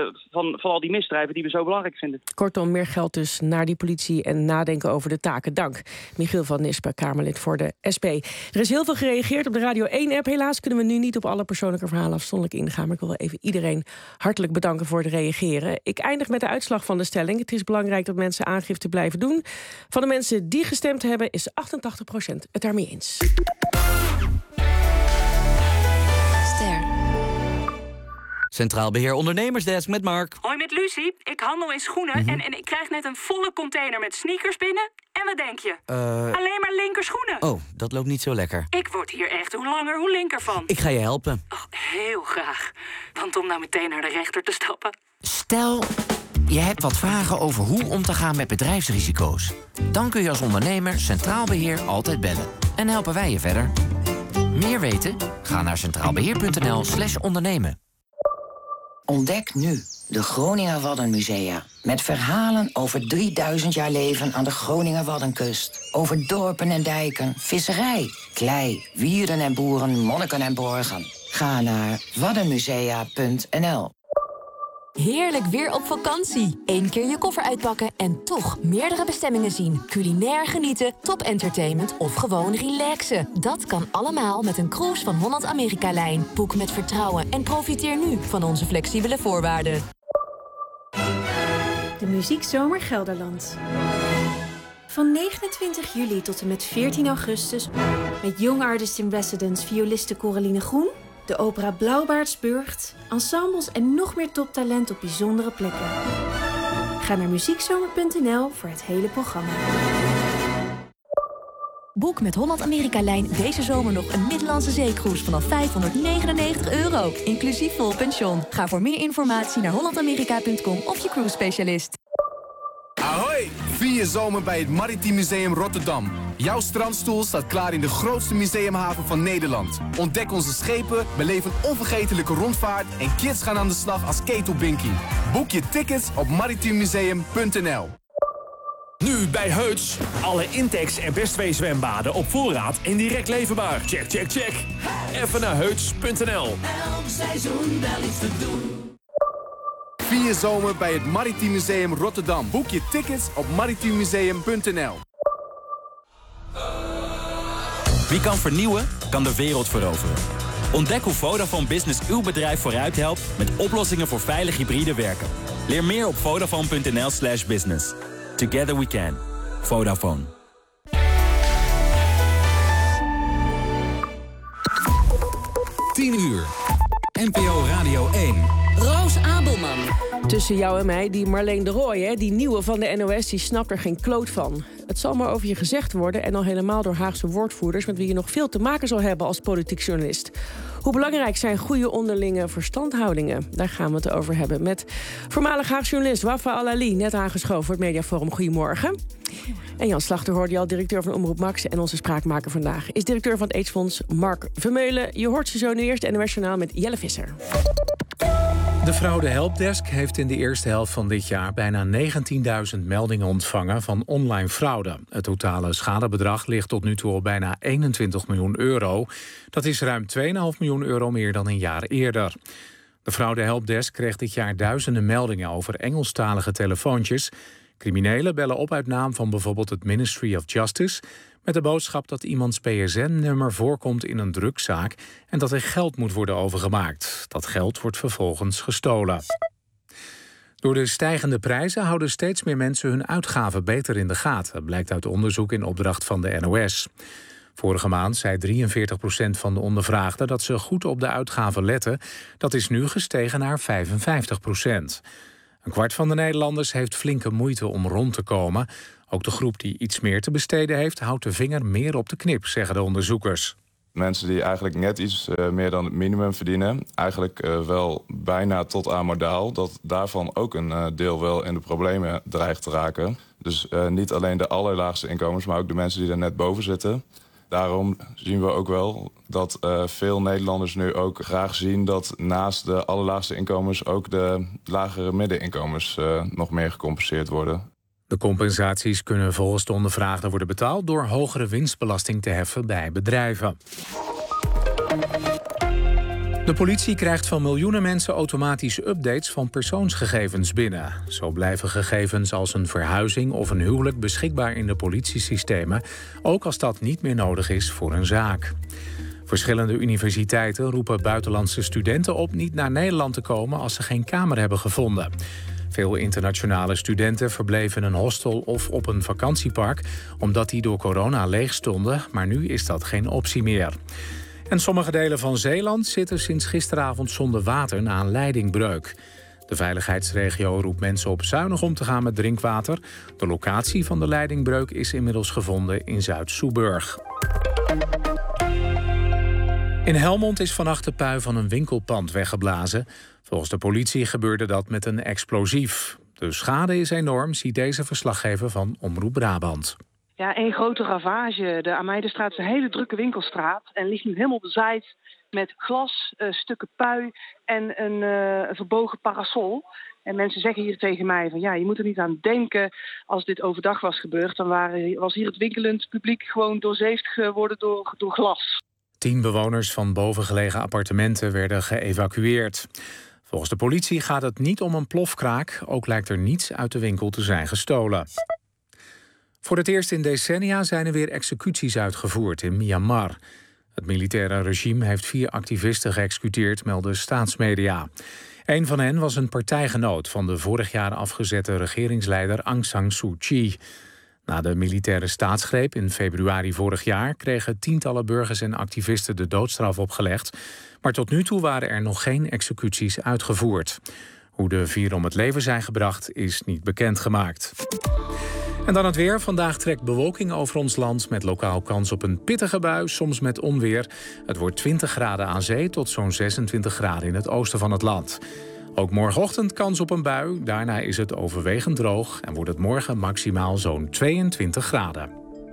van al die misdrijven die we zo belangrijk vinden. Kortom, meer geld dus naar die politie en nadenken over de taken. Dank. Michiel van Nispen, Kamerlid voor de SP. Er is heel veel gereageerd op de Radio 1-app. Helaas kunnen we nu niet op alle persoonlijke verhalen afzonderlijk ingaan. Maar ik wil wel even iedereen hartelijk bedanken voor het reageren. Ik eindig met de uitslag van de stelling. Het is belangrijk dat mensen aangifte blijven doen. Van de mensen die gestemd hebben is 88% het daarmee eens. Ster. Centraal Beheer Ondernemersdesk met Mark. Hoi, met Lucie. Ik handel in schoenen en ik krijg net een volle container met sneakers binnen. En wat denk je? Alleen maar linkerschoenen. Oh, dat loopt niet zo lekker. Ik word hier echt hoe langer hoe linker van. Ik ga je helpen. Oh, heel graag. Want om nou meteen naar de rechter te stappen. Stel, je hebt wat vragen over hoe om te gaan met bedrijfsrisico's. Dan kun je als ondernemer Centraal Beheer altijd bellen. En helpen wij je verder. Meer weten? Ga naar centraalbeheer.nl/ondernemen. Ontdek nu de Groninger Waddenmusea. Met verhalen over 3000 jaar leven aan de Groninger Waddenkust. Over dorpen en dijken, visserij, klei, wierden en boeren, monniken en borgen. Ga naar waddenmusea.nl. Heerlijk weer op vakantie. 1 keer je koffer uitpakken en toch meerdere bestemmingen zien. Culinair genieten, top-entertainment of gewoon relaxen. Dat kan allemaal met een cruise van Holland-Amerika-lijn. Boek met vertrouwen en profiteer nu van onze flexibele voorwaarden. De Muziekzomer Gelderland. Van 29 juli tot en met 14 augustus... met Young Artist in Residence violiste Coraline Groen... de opera Blauwbaardsburgt, ensembles en nog meer toptalent op bijzondere plekken. Ga naar muziekzomer.nl voor het hele programma. Boek met Holland-Amerika-lijn deze zomer nog een Middellandse zeecruise vanaf €599, inclusief vol pension. Ga voor meer informatie naar hollandamerika.com of je cruise specialist. Ahoy! Vier je zomer bij het Maritiem Museum Rotterdam. Jouw strandstoel staat klaar in de grootste museumhaven van Nederland. Ontdek onze schepen, beleef een onvergetelijke rondvaart... en kids gaan aan de slag als ketelbinkie. Boek je tickets op maritiemmuseum.nl. Nu bij Heuts. Alle Intex en Best 2 zwembaden op voorraad en direct leverbaar. Check, check, check. Even naar heuts.nl. Elk seizoen wel iets te doen. Vier je zomer bij het Maritiem Museum Rotterdam. Boek je tickets op maritiemmuseum.nl. Wie kan vernieuwen, kan de wereld veroveren. Ontdek hoe Vodafone Business uw bedrijf vooruit helpt... met oplossingen voor veilig hybride werken. Leer meer op vodafone.nl/business. Together we can. Vodafone. Uur. NPO Radio 1. Roos Abelman. Tussen jou en mij, die Marleen de Rooij, hè, die nieuwe van de NOS, die snapt er geen kloot van. Het zal maar over je gezegd worden en al helemaal door Haagse woordvoerders... met wie je nog veel te maken zal hebben als politiek journalist. Hoe belangrijk zijn goede onderlinge verstandhoudingen? Daar gaan we het over hebben met voormalig Haagse journalist Wafa Al-Ali... net aangeschoven voor het Mediaforum. Goedemorgen. En Jan Slachter hoorde je al, directeur van Omroep Max... en onze spraakmaker vandaag is directeur van het AIDS-fonds Mark Vermeulen. Je hoort ze zo nu eerst in NOS Journaal met Jelle Visser. De Fraude Helpdesk heeft in de eerste helft van dit jaar bijna 19.000 meldingen ontvangen van online fraude. Het totale schadebedrag ligt tot nu toe op bijna €21 miljoen. Dat is ruim €2,5 miljoen meer dan een jaar eerder. De Fraude Helpdesk kreeg dit jaar duizenden meldingen over Engelstalige telefoontjes. Criminelen bellen op uit naam van bijvoorbeeld het Ministry of Justice... met de boodschap dat iemands PSN-nummer voorkomt in een drugszaak... en dat er geld moet worden overgemaakt. Dat geld wordt vervolgens gestolen. Door de stijgende prijzen houden steeds meer mensen hun uitgaven beter in de gaten... blijkt uit onderzoek in opdracht van de NOS. Vorige maand zei 43% van de ondervraagden dat ze goed op de uitgaven letten. Dat is nu gestegen naar 55%. Een kwart van de Nederlanders heeft flinke moeite om rond te komen. Ook de groep die iets meer te besteden heeft, houdt de vinger meer op de knip, zeggen de onderzoekers. Mensen die eigenlijk net iets meer dan het minimum verdienen, eigenlijk wel bijna tot aan modaal, dat daarvan ook een deel wel in de problemen dreigt te raken. Dus niet alleen de allerlaagste inkomens, maar ook de mensen die er net boven zitten. Daarom zien we ook wel dat veel Nederlanders nu ook graag zien dat naast de allerlaagste inkomens ook de lagere middeninkomens nog meer gecompenseerd worden. De compensaties kunnen volgens de ondervraagden worden betaald door hogere winstbelasting te heffen bij bedrijven. De politie krijgt van miljoenen mensen automatische updates van persoonsgegevens binnen. Zo blijven gegevens als een verhuizing of een huwelijk beschikbaar in de politiesystemen, ook als dat niet meer nodig is voor een zaak. Verschillende universiteiten roepen buitenlandse studenten op niet naar Nederland te komen als ze geen kamer hebben gevonden. Veel internationale studenten verbleven in een hostel of op een vakantiepark, omdat die door corona leeg stonden, maar nu is dat geen optie meer. En sommige delen van Zeeland zitten sinds gisteravond zonder water na een leidingbreuk. De veiligheidsregio roept mensen op zuinig om te gaan met drinkwater. De locatie van de leidingbreuk is inmiddels gevonden in Zuid-Soeburg. In Helmond is vannacht de pui van een winkelpand weggeblazen. Volgens de politie gebeurde dat met een explosief. De schade is enorm, ziet deze verslaggever van Omroep Brabant. Ja, één grote ravage. De Ameidenstraat is een hele drukke winkelstraat en ligt nu helemaal bezaaid met glas, stukken pui en een verbogen parasol. En mensen zeggen hier tegen mij van ja, je moet er niet aan denken als dit overdag was gebeurd. Dan was hier het winkelend publiek gewoon doorzeefd geworden door glas. 10 bewoners van bovengelegen appartementen werden geëvacueerd. Volgens de politie gaat het niet om een plofkraak. Ook lijkt er niets uit de winkel te zijn gestolen. Voor het eerst in decennia zijn er weer executies uitgevoerd in Myanmar. Het militaire regime heeft 4 activisten geëxecuteerd, melden staatsmedia. Een van hen was een partijgenoot van de vorig jaar afgezette regeringsleider Aung San Suu Kyi. Na de militaire staatsgreep in februari vorig jaar kregen tientallen burgers en activisten de doodstraf opgelegd. Maar tot nu toe waren er nog geen executies uitgevoerd. Hoe de 4 om het leven zijn gebracht is niet bekendgemaakt. En dan het weer. Vandaag trekt bewolking over ons land met lokaal kans op een pittige bui, soms met onweer. Het wordt 20 graden aan zee tot zo'n 26 graden in het oosten van het land. Ook morgenochtend kans op een bui. Daarna is het overwegend droog en wordt het morgen maximaal zo'n 22 graden.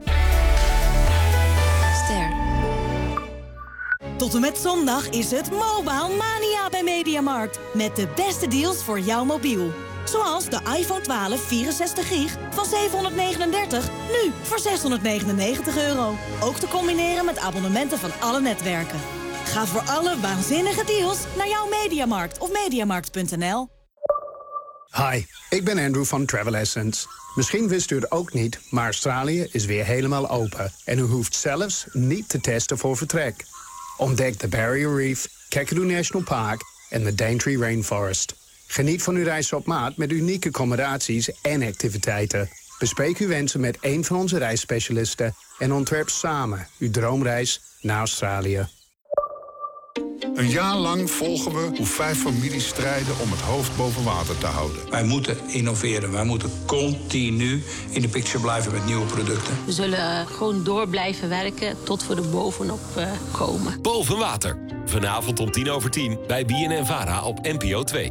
Ster. Tot en met zondag is het Mobile Mania bij Mediamarkt. Met de beste deals voor jouw mobiel. Zoals de iPhone 12 64 gig van $739, nu voor €699. Ook te combineren met abonnementen van alle netwerken. Ga voor alle waanzinnige deals naar jouw Mediamarkt of mediamarkt.nl. Hi, ik ben Andrew van Travel Essence. Misschien wist u het ook niet, maar Australië is weer helemaal open. En u hoeft zelfs niet te testen voor vertrek. Ontdek de Barrier Reef, Kakadu National Park en de Daintree Rainforest. Geniet van uw reis op maat met unieke accommodaties en activiteiten. Bespreek uw wensen met een van onze reisspecialisten en ontwerp samen uw droomreis naar Australië. Een jaar lang volgen we hoe 5 families strijden om het hoofd boven water te houden. Wij moeten innoveren. Wij moeten continu in de picture blijven met nieuwe producten. We zullen gewoon door blijven werken tot we er bovenop komen. Boven water. Vanavond om 10:10 bij BNN-Vara op NPO 2.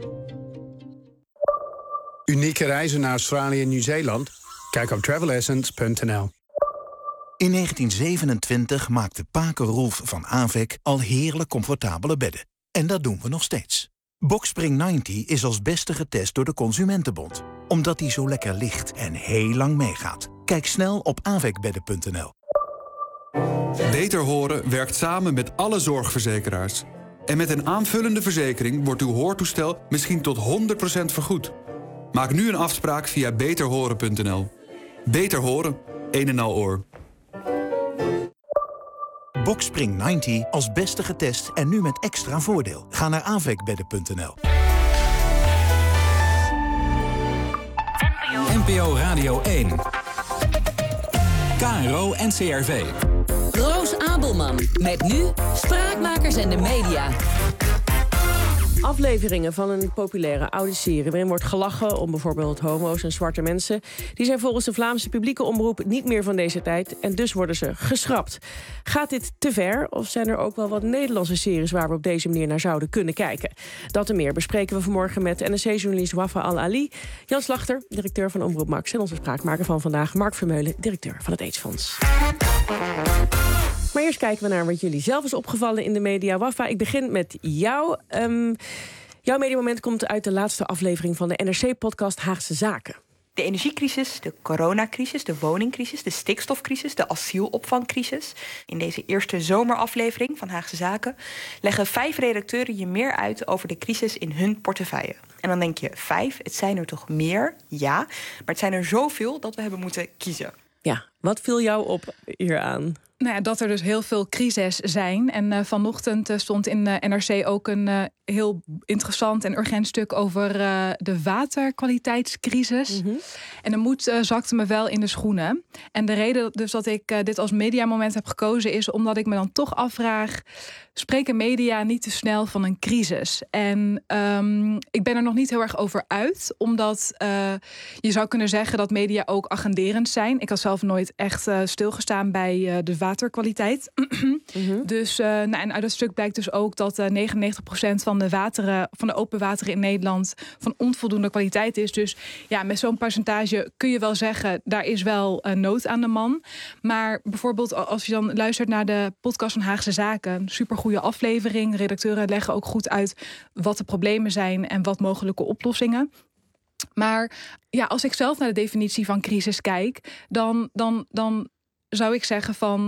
Unieke reizen naar Australië en Nieuw-Zeeland? Kijk op travelessence.nl. In 1927 maakte Paken Roelf van Avec al heerlijk comfortabele bedden. En dat doen we nog steeds. Boxspring 90 is als beste getest door de Consumentenbond. Omdat hij zo lekker ligt en heel lang meegaat. Kijk snel op avecbedden.nl. Beter Horen werkt samen met alle zorgverzekeraars. En met een aanvullende verzekering wordt uw hoortoestel misschien tot 100% vergoed. Maak nu een afspraak via beterhoren.nl. Beter Horen, een en al oor. Boxspring 90 als beste getest en nu met extra voordeel. Ga naar avecbedden.nl. NPO Radio 1. KRO NCRV. Roos Abelman met nu Spraakmakers en de media. Afleveringen van een populaire oude serie waarin wordt gelachen om bijvoorbeeld homo's en zwarte mensen, die zijn volgens de Vlaamse publieke omroep niet meer van deze tijd en dus worden ze geschrapt. Gaat dit te ver of zijn er ook wel wat Nederlandse series waar we op deze manier naar zouden kunnen kijken? Dat en meer bespreken we vanmorgen met NRC-journalist Wafa Al-Ali, Jan Slachter, directeur van Omroep Max en onze spraakmaker van vandaag, Mark Vermeulen, directeur van het AIDS-fonds. Maar eerst kijken we naar wat jullie zelf is opgevallen in de media. Wafa, ik begin met jou. Jouw mediamoment komt uit de laatste aflevering van de NRC-podcast Haagse Zaken. De energiecrisis, de coronacrisis, de woningcrisis, de stikstofcrisis, de asielopvangcrisis. In deze eerste zomeraflevering van Haagse Zaken leggen 5 redacteuren je meer uit over de crisis in hun portefeuille. En dan denk je, 5, het zijn er toch meer? Ja, maar het zijn er zoveel dat we hebben moeten kiezen. Ja, wat viel jou op hieraan? Nou ja, dat er dus heel veel crises zijn. En vanochtend stond in NRC ook een heel interessant en urgent stuk over de waterkwaliteitscrisis. Mm-hmm. En de moed zakte me wel in de schoenen. En de reden dus dat ik dit als mediamoment heb gekozen is omdat ik me dan toch afvraag, spreken media niet te snel van een crisis? En ik ben er nog niet heel erg over uit, omdat je zou kunnen zeggen dat media ook agenderend zijn. Ik had zelf nooit echt stilgestaan bij de waterkwaliteit. Mm-hmm. Dus en uit dat stuk blijkt dus ook dat 99% van de open wateren in Nederland van onvoldoende kwaliteit is. Dus ja, met zo'n percentage kun je wel zeggen, daar is wel nood aan de man. Maar bijvoorbeeld als je dan luistert naar de podcast van Haagse Zaken, supergoeie aflevering. Redacteuren leggen ook goed uit wat de problemen zijn en wat mogelijke oplossingen. Maar ja, als ik zelf naar de definitie van crisis kijk, dan zou ik zeggen van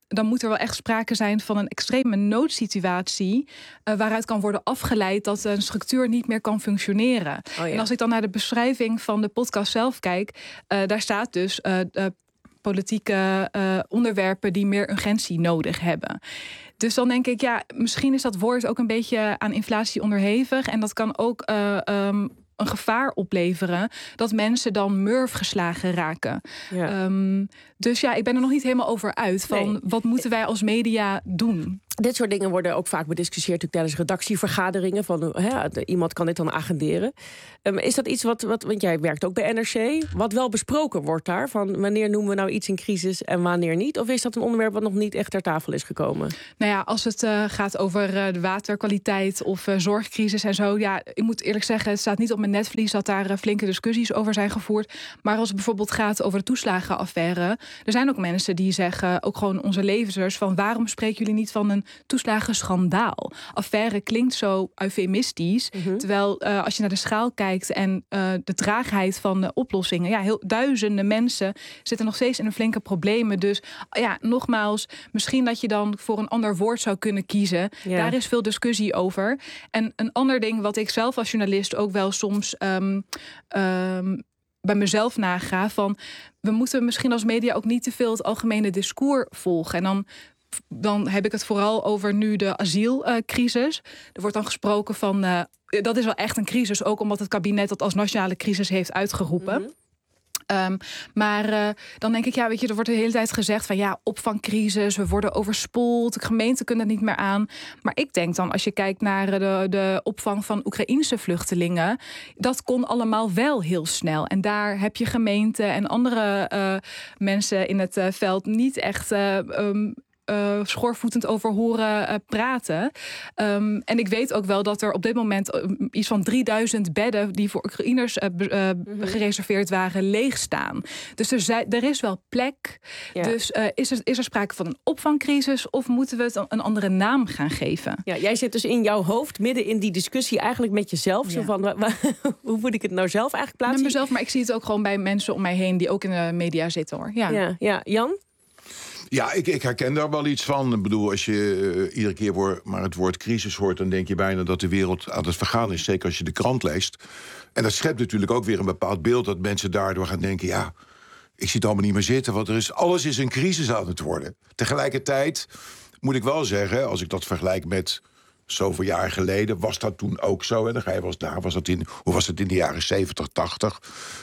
dan moet er wel echt sprake zijn van een extreme noodsituatie, waaruit kan worden afgeleid dat een structuur niet meer kan functioneren. Oh ja. En als ik dan naar de beschrijving van de podcast zelf kijk, daar staat dus politieke onderwerpen die meer urgentie nodig hebben. Dus dan denk ik, ja, misschien is dat woord ook een beetje aan inflatie onderhevig. En dat kan ook een gevaar opleveren dat mensen dan murf geslagen raken. Ja. Dus ja, ik ben er nog niet helemaal over uit van wat moeten wij als media doen. Dit soort dingen worden ook vaak bediscussieerd tijdens redactievergaderingen. Van, iemand kan dit dan agenderen. Is dat iets want jij werkt ook bij NRC, wat wel besproken wordt daar? Van wanneer noemen we nou iets in crisis en wanneer niet? Of is dat een onderwerp wat nog niet echt ter tafel is gekomen? Nou ja, als het gaat over de waterkwaliteit of zorgcrisis en zo. Ja, ik moet eerlijk zeggen, het staat niet op mijn netvlies dat daar flinke discussies over zijn gevoerd. Maar als het bijvoorbeeld gaat over de toeslagenaffaire, er zijn ook mensen die zeggen, ook gewoon onze lezers, van waarom spreken jullie niet van een toeslagenschandaal? Affaire klinkt zo eufemistisch, terwijl als je naar de schaal kijkt en de traagheid van de oplossingen, ja, duizenden mensen zitten nog steeds in een flinke problemen. Dus ja, nogmaals, misschien dat je dan voor een ander woord zou kunnen kiezen. Ja. Daar is veel discussie over. En een ander ding wat ik zelf als journalist ook wel soms bij mezelf naga, van we moeten misschien als media ook niet te veel het algemene discours volgen. En dan heb ik het vooral over nu de asielcrisis. Er wordt dan gesproken van, dat is wel echt een crisis, ook omdat het kabinet dat als nationale crisis heeft uitgeroepen. Maar dan denk ik, ja, weet je, er wordt de hele tijd gezegd van ja, opvangcrisis, we worden overspoeld, de gemeenten kunnen het niet meer aan. Maar ik denk dan, als je kijkt naar de opvang van Oekraïense vluchtelingen, dat kon allemaal wel heel snel. En daar heb je gemeenten en andere mensen in het veld niet echt schoorvoetend over horen praten. En ik weet ook wel dat er op dit moment iets van 3000 bedden die voor Oekraïners gereserveerd waren, leeg staan. Dus er is wel plek. Ja. Dus is er sprake van een opvangcrisis of moeten we het een andere naam gaan geven? Ja, jij zit dus in jouw hoofd midden in die discussie eigenlijk met jezelf. Ja. Zo van, hoe moet ik het nou zelf eigenlijk plaatsen? Met mezelf, maar ik zie het ook gewoon bij mensen om mij heen die ook in de media zitten, hoor. Ja. Jan? Ja, ik herken daar wel iets van. Ik bedoel, als je iedere keer maar het woord crisis hoort, dan denk je bijna dat de wereld aan het vergaan is. Zeker als je de krant leest. En dat schept natuurlijk ook weer een bepaald beeld dat mensen daardoor gaan denken, ja, ik zie het allemaal niet meer zitten, want alles is een crisis aan het worden. Tegelijkertijd moet ik wel zeggen, als ik dat vergelijk met zoveel jaar geleden, was dat toen ook zo. En dan ga je wel eens na, hoe was het in de jaren 70, 80?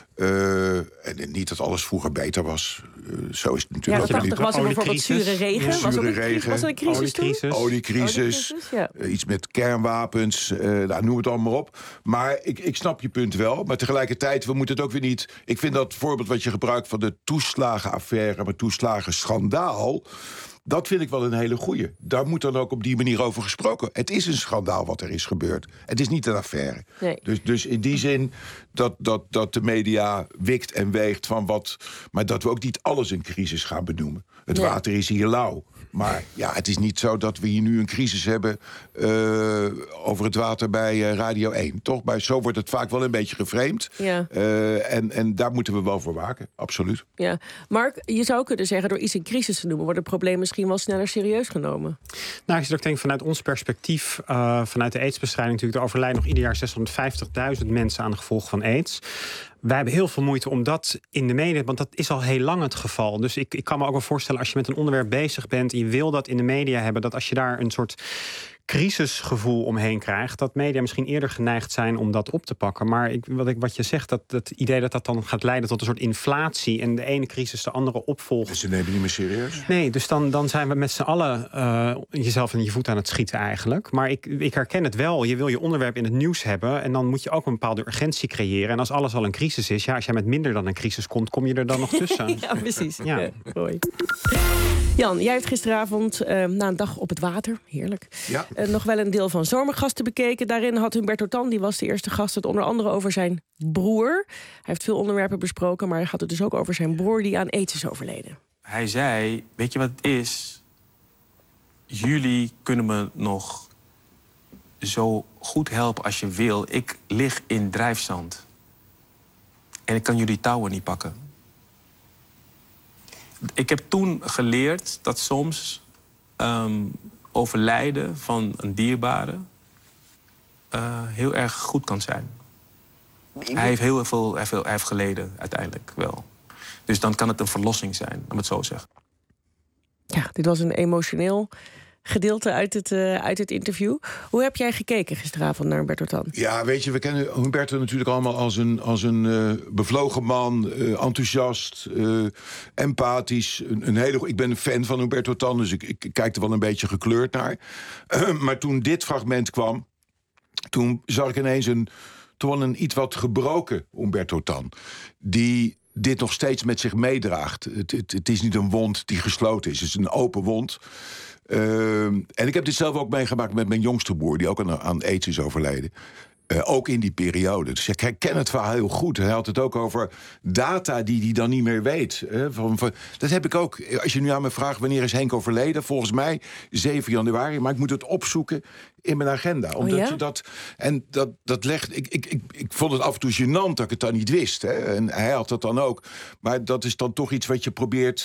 En niet dat alles vroeger beter was. Zo is het natuurlijk ook niet. Was er bijvoorbeeld zure regen? Ja, zure regen. Was er een crisis Oliecrisis. Ja. Iets met kernwapens. Noem het allemaal op. Maar ik snap je punt wel. Maar tegelijkertijd, we moeten het ook weer niet. Ik vind dat voorbeeld wat je gebruikt van de toeslagenaffaire, maar toeslagenschandaal, dat vind ik wel een hele goeie. Daar moet dan ook op die manier over gesproken. Het is een schandaal wat er is gebeurd. Het is niet een affaire. Nee. Dus in die zin dat de media wikt en weegt van wat, maar dat we ook niet alles een crisis gaan benoemen. Het water is hier lauw. Maar ja, het is niet zo dat we hier nu een crisis hebben over het water bij Radio 1. Toch? Zo wordt het vaak wel een beetje geframed. Ja. En daar moeten we wel voor waken, absoluut. Ja. Mark, je zou kunnen zeggen, door iets een crisis te noemen, wordt het probleem misschien wel sneller serieus genomen. Nou, als je ook denkt vanuit ons perspectief, vanuit de aidsbestrijding natuurlijk, er overlijden nog ieder jaar 650.000 mensen aan de gevolgen van aids. Wij hebben heel veel moeite om dat in de media, want dat is al heel lang het geval. Dus ik kan me ook wel voorstellen, als je met een onderwerp bezig bent en je wil dat in de media hebben, dat als je daar een soort crisisgevoel omheen krijgt, dat media misschien eerder geneigd zijn om dat op te pakken. Maar wat je zegt, dat idee dat dan gaat leiden tot een soort inflatie en de ene crisis de andere opvolgt. Dus ze nemen niet meer serieus? Nee, dus dan zijn we met z'n allen jezelf in je voet aan het schieten eigenlijk. Maar ik herken het wel. Je wil je onderwerp in het nieuws hebben en dan moet je ook een bepaalde urgentie creëren. En als alles al een crisis is, als jij met minder dan een crisis komt, kom je er dan nog tussen. Ja, precies. Ja. Mooi. Jan, jij hebt gisteravond na een dag op het water, heerlijk, nog wel een deel van Zomergasten bekeken. Daarin had Humberto Tan, die was de eerste gast, het onder andere over zijn broer. Hij heeft veel onderwerpen besproken, maar hij had het dus ook over zijn broer die aan aids is overleden. Hij zei, weet je wat het is? Jullie kunnen me nog zo goed helpen als je wil. Ik lig in drijfzand. En ik kan jullie touwen niet pakken. ik heb toen geleerd dat soms overlijden van een dierbare heel erg goed kan zijn. Hij heeft hij heeft geleden uiteindelijk wel. Dus dan kan het een verlossing zijn, om het zo te zeggen. Ja, dit was een emotioneel gedeelte uit het interview. Hoe heb jij gekeken gisteravond naar Humberto Tan? Ja, weet je, we kennen Humberto natuurlijk allemaal als een bevlogen man, enthousiast, empathisch. Ik ben een fan van Humberto Tan, dus ik kijk er wel een beetje gekleurd naar. Maar toen dit fragment kwam, toen zag ik ineens toch wel een iets wat gebroken Humberto Tan, die dit nog steeds met zich meedraagt. Het is niet een wond die gesloten is. Het is een open wond. En ik heb dit zelf ook meegemaakt met mijn jongste broer, die ook aan AIDS is overleden. Ook in die periode. Dus ik herken het verhaal heel goed. Hij had het ook over data die hij dan niet meer weet. Dat heb ik ook. Als je nu aan me vraagt wanneer is Henk overleden, volgens mij 7 januari. Maar ik moet het opzoeken in mijn agenda. Omdat dat legt. Ik vond het af en toe gênant dat ik het dan niet wist. Hè. En hij had dat dan ook. Maar dat is dan toch iets wat je probeert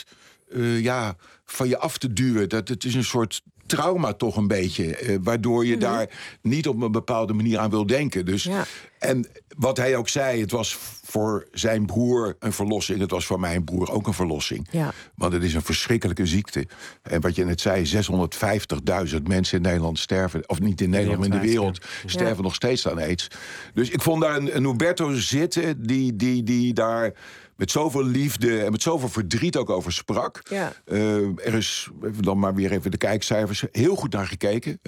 van je af te duwen. Het is een soort trauma toch een beetje, waardoor je daar niet op een bepaalde manier aan wil denken. Dus, en wat hij ook zei, het was voor zijn broer een verlossing. Het was voor mijn broer ook een verlossing. Ja. Want het is een verschrikkelijke ziekte. En wat je net zei, 650.000 mensen in Nederland sterven, of niet in Nederland, maar in de wereld, sterven nog steeds aan AIDS. Dus ik vond daar een Humberto zitten die daar met zoveel liefde en met zoveel verdriet ook over sprak. Ja. Er is, dan maar weer even de kijkcijfers, heel goed naar gekeken.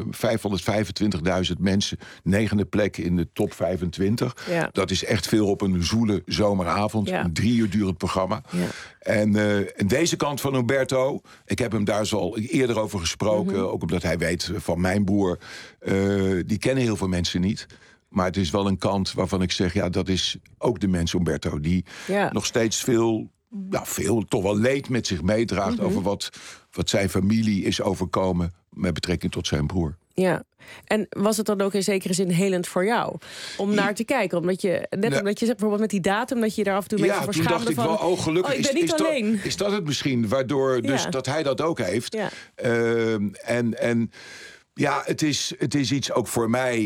525.000 mensen, 9e plek in de top 25. Ja. Dat is echt veel op een zoele zomeravond. Ja. Een 3 uur durend programma. Ja. En deze kant van Humberto, ik heb hem daar zo al eerder over gesproken, ook omdat hij weet van mijn broer, die kennen heel veel mensen niet. Maar het is wel een kant waarvan ik zeg, dat is ook de mens Humberto, die nog steeds veel toch wel leed met zich meedraagt over wat zijn familie is overkomen met betrekking tot zijn broer. Ja, en was het dan ook in zekere zin helend voor jou om naar te kijken? Omdat je zegt bijvoorbeeld met die datum, dat je daar af en toe een beetje voor schaamde. Toen dacht ik wel, gelukkig ik ben niet alleen. Is dat het misschien, waardoor dus dat hij dat ook heeft. Ja. Ja, het is iets ook voor mij.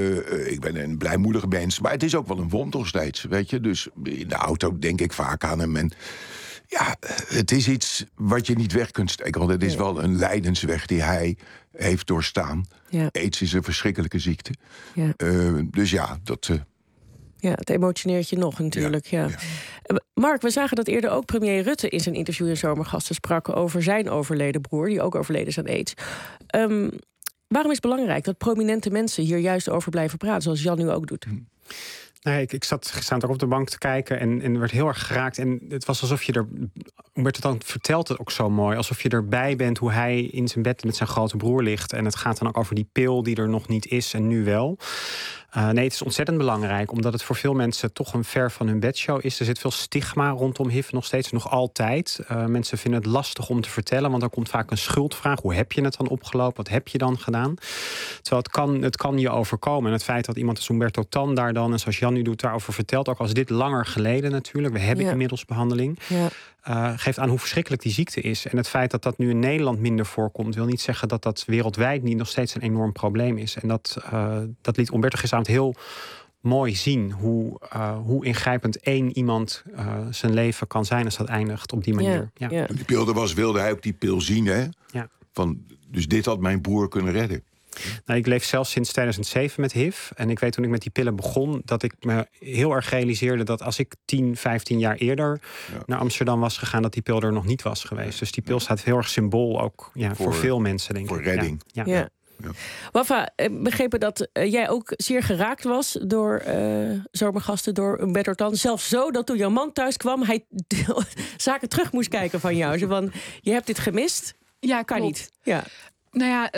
Ik ben een blijmoedige mens, maar het is ook wel een wond nog steeds, weet je. Dus in de auto denk ik vaak aan hem. En ja, het is iets wat je niet weg kunt steken. Want het is wel een lijdensweg die hij heeft doorstaan. Ja. AIDS is een verschrikkelijke ziekte. Ja. Dus ja, dat. Ja, het emotioneert je nog natuurlijk. Ja. Mark, we zagen dat eerder ook premier Rutte in zijn interview in Zomergasten sprak over zijn overleden broer, die ook overleden is aan AIDS. Waarom is het belangrijk dat prominente mensen hier juist over blijven praten, zoals Jan nu ook doet? Nee, ik zat ook op de bank te kijken en werd heel erg geraakt. En het was alsof je Humberto Tan vertelt het ook zo mooi. Alsof je erbij bent hoe hij in zijn bed met zijn grote broer ligt. En het gaat dan ook over die pil die er nog niet is en nu wel. Nee, het is ontzettend belangrijk, omdat het voor veel mensen toch een ver van hun bedshow is. Er zit veel stigma rondom HIV nog steeds, nog altijd. Mensen vinden het lastig om te vertellen, want er komt vaak een schuldvraag. Hoe heb je het dan opgelopen? Wat heb je dan gedaan? Terwijl het kan je overkomen. En het feit dat iemand als Humberto Tan daar dan, en zoals Jan nu doet, daarover vertelt, ook als dit langer geleden natuurlijk. We hebben inmiddels behandeling. Ja. Geeft aan hoe verschrikkelijk die ziekte is. En het feit dat dat nu in Nederland minder voorkomt, wil niet zeggen dat dat wereldwijd niet nog steeds een enorm probleem is. En dat liet Humberto gisteravond heel mooi zien hoe ingrijpend één iemand zijn leven kan zijn als dat eindigt op die manier. Ja. Ja. Toen die pil er was, wilde hij ook die pil zien, hè? Ja. Dus dit had mijn broer kunnen redden. Nou, ik leef zelf sinds 2007 met HIV. En ik weet toen ik met die pillen begon, dat ik me heel erg realiseerde dat als ik 10, 15 jaar eerder naar Amsterdam was gegaan, dat die pil er nog niet was geweest. Dus die pil staat heel erg symbool ook voor veel mensen, denk ik. Voor redding. Ja. Ja. Ja. Wafa, begrepen dat jij ook zeer geraakt was door Zomergasten, door Humberto Tan. Zelfs zo dat toen jouw man thuis kwam, hij zaken terug moest kijken van jou. Zo van, je hebt dit gemist? Ja, kan niet. Ja. Nou ja,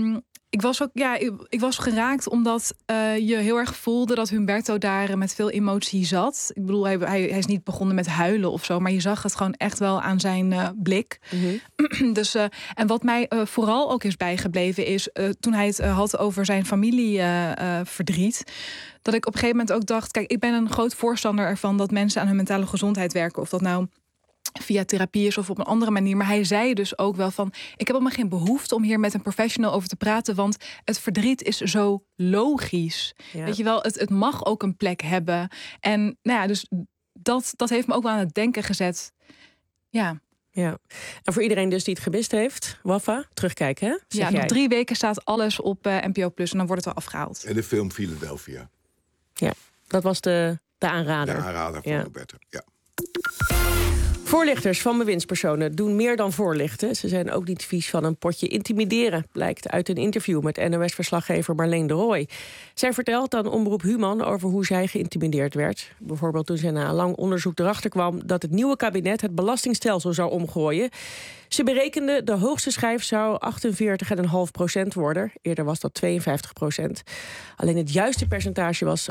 ik was geraakt omdat je heel erg voelde dat Humberto daar met veel emotie zat. Ik bedoel, hij is niet begonnen met huilen of zo, maar je zag het gewoon echt wel aan zijn blik. Mm-hmm. Dus, en wat mij vooral ook is bijgebleven is toen hij het had over zijn familieverdriet. Dat ik op een gegeven moment ook dacht, kijk, ik ben een groot voorstander ervan dat mensen aan hun mentale gezondheid werken. Of dat nou via therapie is of op een andere manier. Maar hij zei dus ook wel van, ik heb helemaal geen behoefte om hier met een professional over te praten, want het verdriet is zo logisch. Ja. Weet je wel, het mag ook een plek hebben. En nou ja, dus dat heeft me ook wel aan het denken gezet. Ja. Ja. En voor iedereen dus die het gemist heeft, Wafa, terugkijken, hè? Ja, nog 3 weken staat alles op NPO Plus en dan wordt het wel afgehaald. En de film Philadelphia. Ja, dat was de aanrader. De aanrader van Roberto, ja. Voorlichters van bewindspersonen doen meer dan voorlichten. Ze zijn ook niet vies van een potje intimideren, blijkt uit een interview met NOS-verslaggever Marleen de Rooij. Zij vertelt aan Omroep Human over hoe zij geïntimideerd werd. Bijvoorbeeld toen zij na een lang onderzoek erachter kwam dat het nieuwe kabinet het belastingstelsel zou omgooien. Ze berekende de hoogste schijf zou 48,5% worden. Eerder was dat 52%. Alleen het juiste percentage was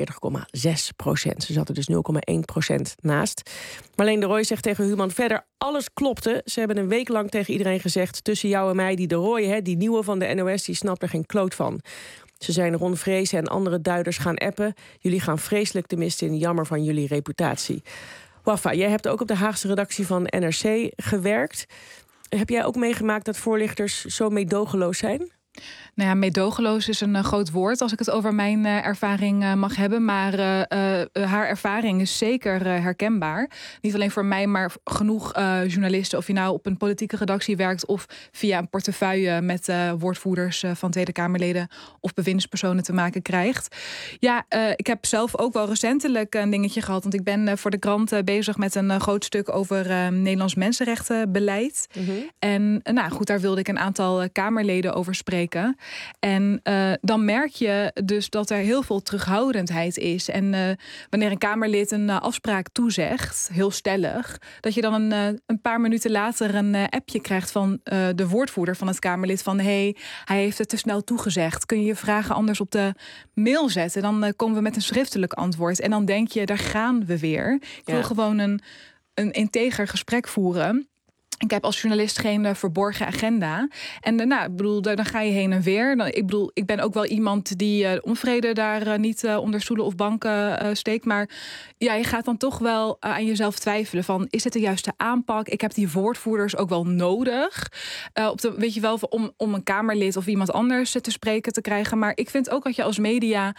48,6%. Ze zat er dus 0,1% naast. Marleen de Rooij zegt tegen Human verder, alles klopte. Ze hebben een week lang tegen iedereen gezegd, tussen jou en mij, die de Rooij, die nieuwe van de NOS, die snapt er geen kloot van. Ze zijn Ron Vrezen en andere duiders gaan appen. Jullie gaan vreselijk de mist in, jammer van jullie reputatie. Wafa, jij hebt ook op de Haagse redactie van NRC gewerkt. Heb jij ook meegemaakt dat voorlichters zo meedogenloos zijn? Nou ja, meedogenloos is een groot woord als ik het over mijn ervaring mag hebben. Maar haar ervaring is zeker herkenbaar. Niet alleen voor mij, maar genoeg journalisten. Of je nou op een politieke redactie werkt of via een portefeuille met woordvoerders van Tweede Kamerleden of bewindspersonen te maken krijgt. Ja, ik heb zelf ook wel recentelijk een dingetje gehad. Want ik ben voor de krant bezig met een groot stuk over Nederlands mensenrechtenbeleid. Mm-hmm. En nou goed, daar wilde ik een aantal Kamerleden over spreken. En dan merk je dus dat er heel veel terughoudendheid is. En wanneer een Kamerlid een afspraak toezegt, heel stellig, dat je dan een paar minuten later een appje krijgt van de woordvoerder van het Kamerlid van hij heeft het te snel toegezegd. Kun je je vragen anders op de mail zetten? Dan komen we met een schriftelijk antwoord. En dan denk je, daar gaan we weer. Ik wil gewoon een integer gesprek voeren. Ik heb als journalist geen verborgen agenda. En dan ga je heen en weer. Ik ben ook wel iemand die onvrede daar niet onder stoelen of banken steekt. Maar ja, je gaat dan toch wel aan jezelf twijfelen van, is het de juiste aanpak? Ik heb die woordvoerders ook wel nodig. Weet je wel, om een Kamerlid of iemand anders te spreken te krijgen. Maar ik vind ook dat je als media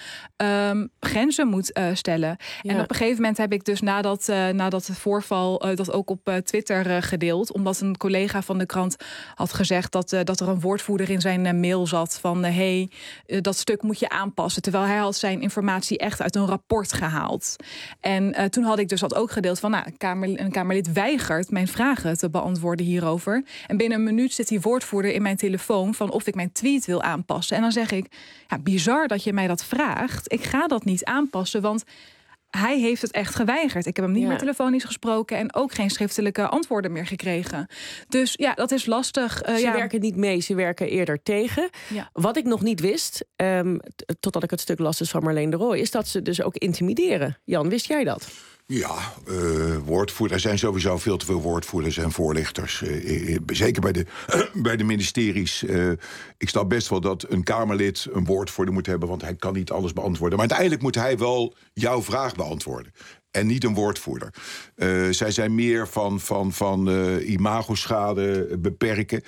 grenzen moet stellen. Ja. En op een gegeven moment heb ik dus nadat het voorval dat ook op Twitter gedeeld, omdat een collega van de krant had gezegd dat er een woordvoerder in zijn mail zat van dat stuk moet je aanpassen. Terwijl hij had zijn informatie echt uit een rapport gehaald. En toen had ik dus dat ook gedeeld van een Kamerlid weigert mijn vragen te beantwoorden hierover. En binnen een minuut zit die woordvoerder in mijn telefoon van of ik mijn tweet wil aanpassen. En dan zeg ik, ja, bizar dat je mij dat vraagt. Ik ga dat niet aanpassen, want hij heeft het echt geweigerd. Ik heb hem niet meer telefonisch gesproken en ook geen schriftelijke antwoorden meer gekregen. Dus ja, dat is lastig. Ze werken niet mee, ze werken eerder tegen. Ja. Wat ik nog niet wist, totdat ik het stuk las dus van Marleen de Rooij, is dat ze dus ook intimideren. Jan, wist jij dat? Ja, woordvoerders. Er zijn sowieso veel te veel woordvoerders en voorlichters. Zeker bij de ministeries. Ik snap best wel dat een Kamerlid een woordvoerder moet hebben, want hij kan niet alles beantwoorden. Maar uiteindelijk moet hij wel jouw vraag beantwoorden. En niet een woordvoerder. Zij zijn meer van imagoschade beperken.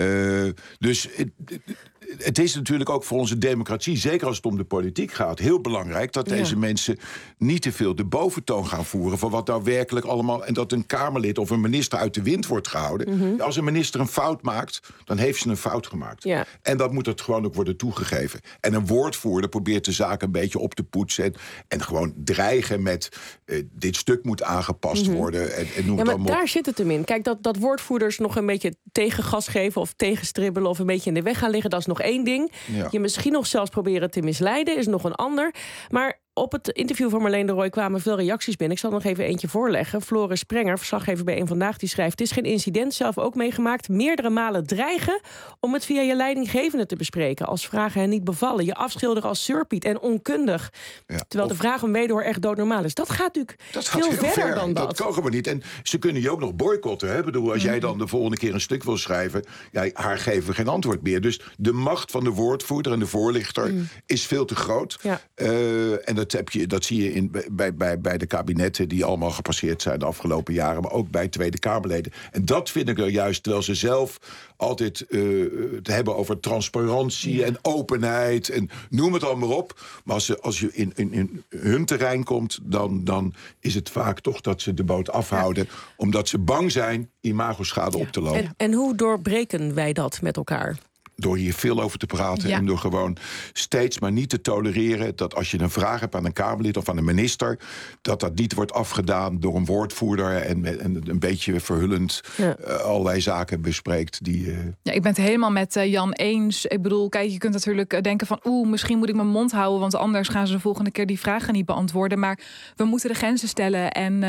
Dus het is natuurlijk ook voor onze democratie, zeker als het om de politiek gaat, heel belangrijk dat deze mensen niet te veel de boventoon gaan voeren van wat nou werkelijk allemaal, en dat een Kamerlid of een minister uit de wind wordt gehouden. Mm-hmm. Als een minister een fout maakt, dan heeft ze een fout gemaakt. Ja. En dat moet het gewoon ook worden toegegeven. En een woordvoerder probeert de zaak een beetje op te poetsen en gewoon dreigen met dit stuk moet aangepast worden. En noem het allemaal. Daar zit het hem in. Kijk, dat woordvoerders nog een beetje tegengas geven of tegenstribbelen of een beetje in de weg gaan liggen, dat is nog één ding. Ja. Je misschien nog zelfs proberen te misleiden is nog een ander. Maar op het interview van Marleen de Rooij kwamen veel reacties binnen. Ik zal nog even eentje voorleggen. Floris Sprenger, verslaggever bij Eén Vandaag, die schrijft: het is geen incident, zelf ook meegemaakt. Meerdere malen dreigen om het via je leidinggevende te bespreken. Als vragen hen niet bevallen. Je afschilderen als surpiet en onkundig. Ja, terwijl de vraag om wederhoor echt doodnormaal is. Dat gaat natuurlijk veel verder dan dat. Dat kan gewoon niet. En ze kunnen je ook nog boycotten. Hè? Ik bedoel, als jij dan de volgende keer een stuk wil schrijven, haar geven we geen antwoord meer. Dus de macht van de woordvoerder en de voorlichter is veel te groot. Ja. En dat zie je bij de kabinetten die allemaal gepasseerd zijn de afgelopen jaren, maar ook bij Tweede Kamerleden. En dat vind ik er juist, terwijl ze zelf altijd te hebben over transparantie en openheid en noem het allemaal op. Maar als je in hun terrein komt, dan is het vaak toch dat ze de boot afhouden, omdat ze bang zijn imagoschade op te lopen. En hoe doorbreken wij dat met elkaar? Door hier veel over te praten en door gewoon steeds maar niet te tolereren dat als je een vraag hebt aan een Kamerlid of aan een minister, dat niet wordt afgedaan door een woordvoerder en een beetje verhullend allerlei zaken bespreekt. Ja, ik ben het helemaal met Jan eens. Ik bedoel, kijk, je kunt natuurlijk denken van misschien moet ik mijn mond houden, want anders gaan ze de volgende keer die vragen niet beantwoorden. Maar we moeten de grenzen stellen en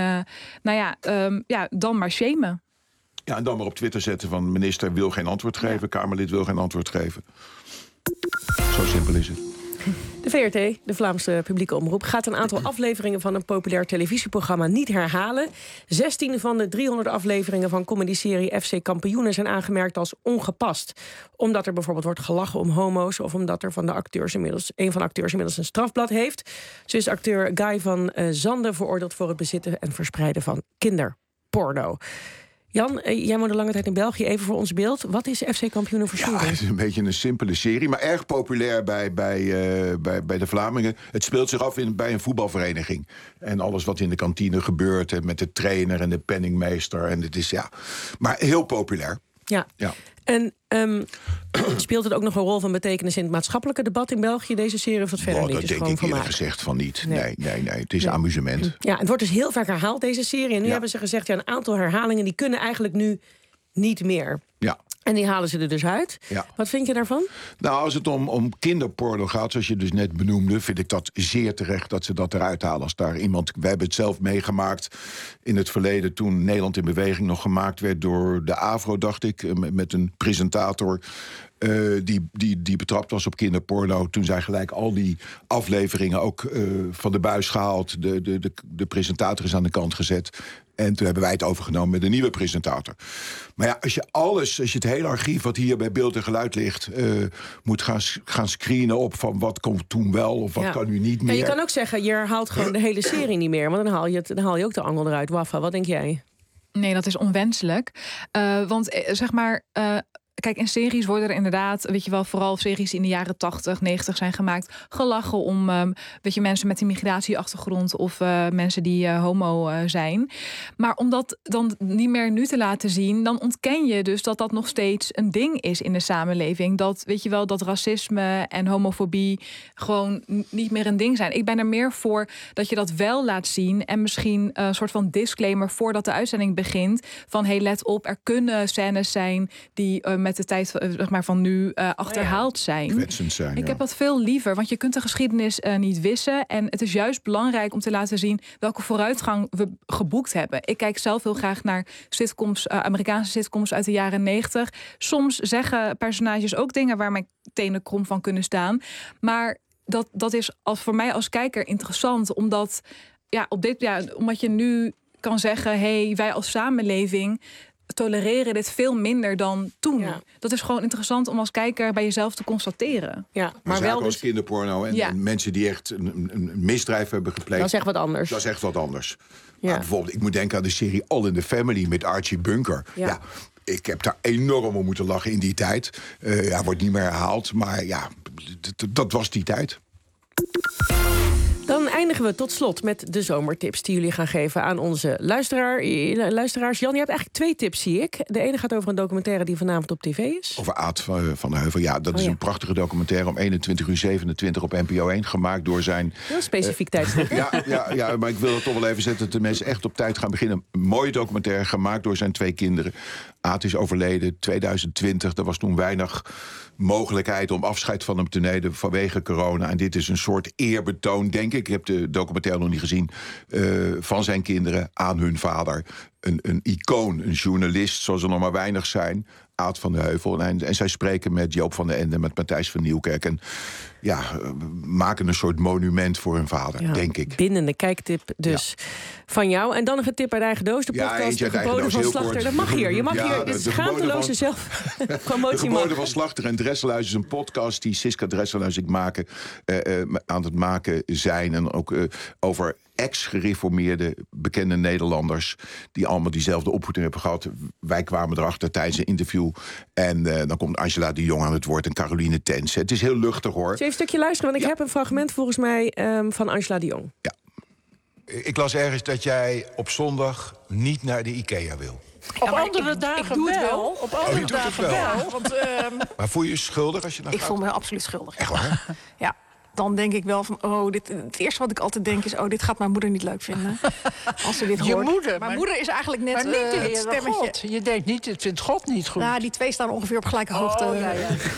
dan maar shamen. Ja, en dan maar op Twitter zetten van minister wil geen antwoord geven, Kamerlid wil geen antwoord geven. Zo simpel is het. De VRT, de Vlaamse publieke omroep, gaat een aantal afleveringen van een populair televisieprogramma niet herhalen. 16 van de 300 afleveringen van comedyserie FC Kampioenen zijn aangemerkt als ongepast. Omdat er bijvoorbeeld wordt gelachen om homo's of omdat er een van de acteurs inmiddels een strafblad heeft. Zo is acteur Guy van Zande veroordeeld voor het bezitten en verspreiden van kinderporno. Jan, jij woonde lange tijd in België. Even voor ons beeld. Wat is FC Kampioenen voor Sjoerd? Ja, het is een beetje een simpele serie, maar erg populair bij de Vlamingen. Het speelt zich af bij een voetbalvereniging. En alles wat in de kantine gebeurt, en met de trainer en de penningmeester. En het is maar heel populair. Ja. En speelt het ook nog een rol van betekenis in het maatschappelijke debat in België, deze serie, of wat verder niet? Dat denk ik eerlijk gezegd van niet. Nee. Het is amusement. Ja, het wordt dus heel vaak herhaald, deze serie. En nu hebben ze gezegd, een aantal herhalingen die kunnen eigenlijk nu niet meer. Ja. En die halen ze er dus uit. Ja. Wat vind je daarvan? Nou, als het om kinderporno gaat, zoals je dus net benoemde, vind ik dat zeer terecht dat ze dat eruit halen. Als daar iemand, wij hebben het zelf meegemaakt in het verleden, toen Nederland in Beweging nog gemaakt werd door de AVRO, dacht ik, met een presentator die betrapt was op kinderporno. Toen zijn gelijk al die afleveringen ook van de buis gehaald. De presentator is aan de kant gezet. En toen hebben wij het overgenomen met een nieuwe presentator. Maar ja, als je het hele archief wat hier bij Beeld en Geluid ligt moet gaan screenen op van wat komt toen wel of wat kan nu niet meer. En je kan ook zeggen, je herhaalt gewoon de hele serie niet meer. Want dan haal je ook de angel eruit. Waffa, wat denk jij? Nee, dat is onwenselijk. Want zeg maar, kijk, in series worden er inderdaad, weet je wel, vooral series die in de jaren 80, 90 zijn gemaakt, gelachen om, mensen met een migratieachtergrond of mensen die homo zijn. Maar om dat dan niet meer nu te laten zien, dan ontken je dus dat dat nog steeds een ding is in de samenleving. Dat, weet je wel, dat racisme en homofobie gewoon niet meer een ding zijn. Ik ben er meer voor dat je dat wel laat zien en misschien een soort van disclaimer voordat de uitzending begint van hey, let op, er kunnen scènes zijn die met de tijd van nu achterhaald zijn. Kwetsend zijn. Ik heb dat veel liever, want je kunt de geschiedenis niet wissen. En het is juist belangrijk om te laten zien welke vooruitgang we geboekt hebben. Ik kijk zelf heel graag naar sitcoms, Amerikaanse sitcoms uit de jaren 90. Soms zeggen personages ook dingen waar mijn tenen krom van kunnen staan. Maar dat is voor mij als kijker interessant, omdat omdat je nu kan zeggen, hey, wij als samenleving tolereren dit veel minder dan toen. Ja. Dat is gewoon interessant om als kijker bij jezelf te constateren. Ja, maar wel als kinderporno en mensen die echt een misdrijf hebben gepleegd. Dat is echt wat anders. Dat is echt wat anders. Ja. Maar bijvoorbeeld, ik moet denken aan de serie All in the Family met Archie Bunker. Ja, ik heb daar enorm om moeten lachen in die tijd. Wordt niet meer herhaald, maar dat was die tijd. Dan eindigen we tot slot met de zomertips die jullie gaan geven aan onze luisteraars. Jan, je hebt eigenlijk 2 tips, zie ik. De ene gaat over een documentaire die vanavond op tv is. Over Aad van de Heuvel. Ja, dat is een prachtige documentaire om 21:27 op NPO 1 gemaakt door zijn... Heel specifiek tijdstip. Ja, maar ik wil het toch wel even zetten dat de mensen echt op tijd gaan beginnen. Een mooie documentaire gemaakt door zijn 2 kinderen. Aad is overleden 2020. Er was toen weinig mogelijkheid om afscheid van hem te nemen vanwege corona. En dit is een soort eerbetoon, denk ik. Ik heb de documentaire nog niet gezien van zijn kinderen aan hun vader. een icoon, een journalist, zoals er nog maar weinig zijn. Aad van de Heuvel. En zij spreken met Joop van den Ende, met Matthijs van Nieuwkerk. En maken een soort monument voor hun vader, denk ik. Bindende kijktip dus van jou. En dan nog een tip uit eigen doos. De podcast De Geboden van Slachter. Dat mag hier. Je mag hier. Dit is schaamteloze zelfpromotie. De Geboden van Slachter en Dresselhuis is een podcast die Siska Dresselhuis en ik aan het maken zijn. En ook over ex-gereformeerde bekende Nederlanders die allemaal diezelfde opvoeding hebben gehad. Wij kwamen erachter tijdens een interview. En dan komt Angela de Jong aan het woord en Caroline Tense. Het is heel luchtig, hoor. Even een stukje luisteren, want ik heb een fragment volgens mij van Angela de Jong. Ja. Ik las ergens dat jij op zondag niet naar de IKEA wil. Op andere dagen ik doe het wel. Op andere dagen wel. Want, maar voel je je schuldig als je dan gaat? Ik voel me absoluut schuldig. Echt waar? Ja. Dan denk ik wel van, het eerste wat ik altijd denk is, dit gaat mijn moeder niet leuk vinden. Als ze dit hoort. Je moeder. Mijn moeder is eigenlijk net niet het stemmetje. God. Je denkt niet, het vindt God niet goed. Nou, die twee staan ongeveer op gelijke hoogte. Ja.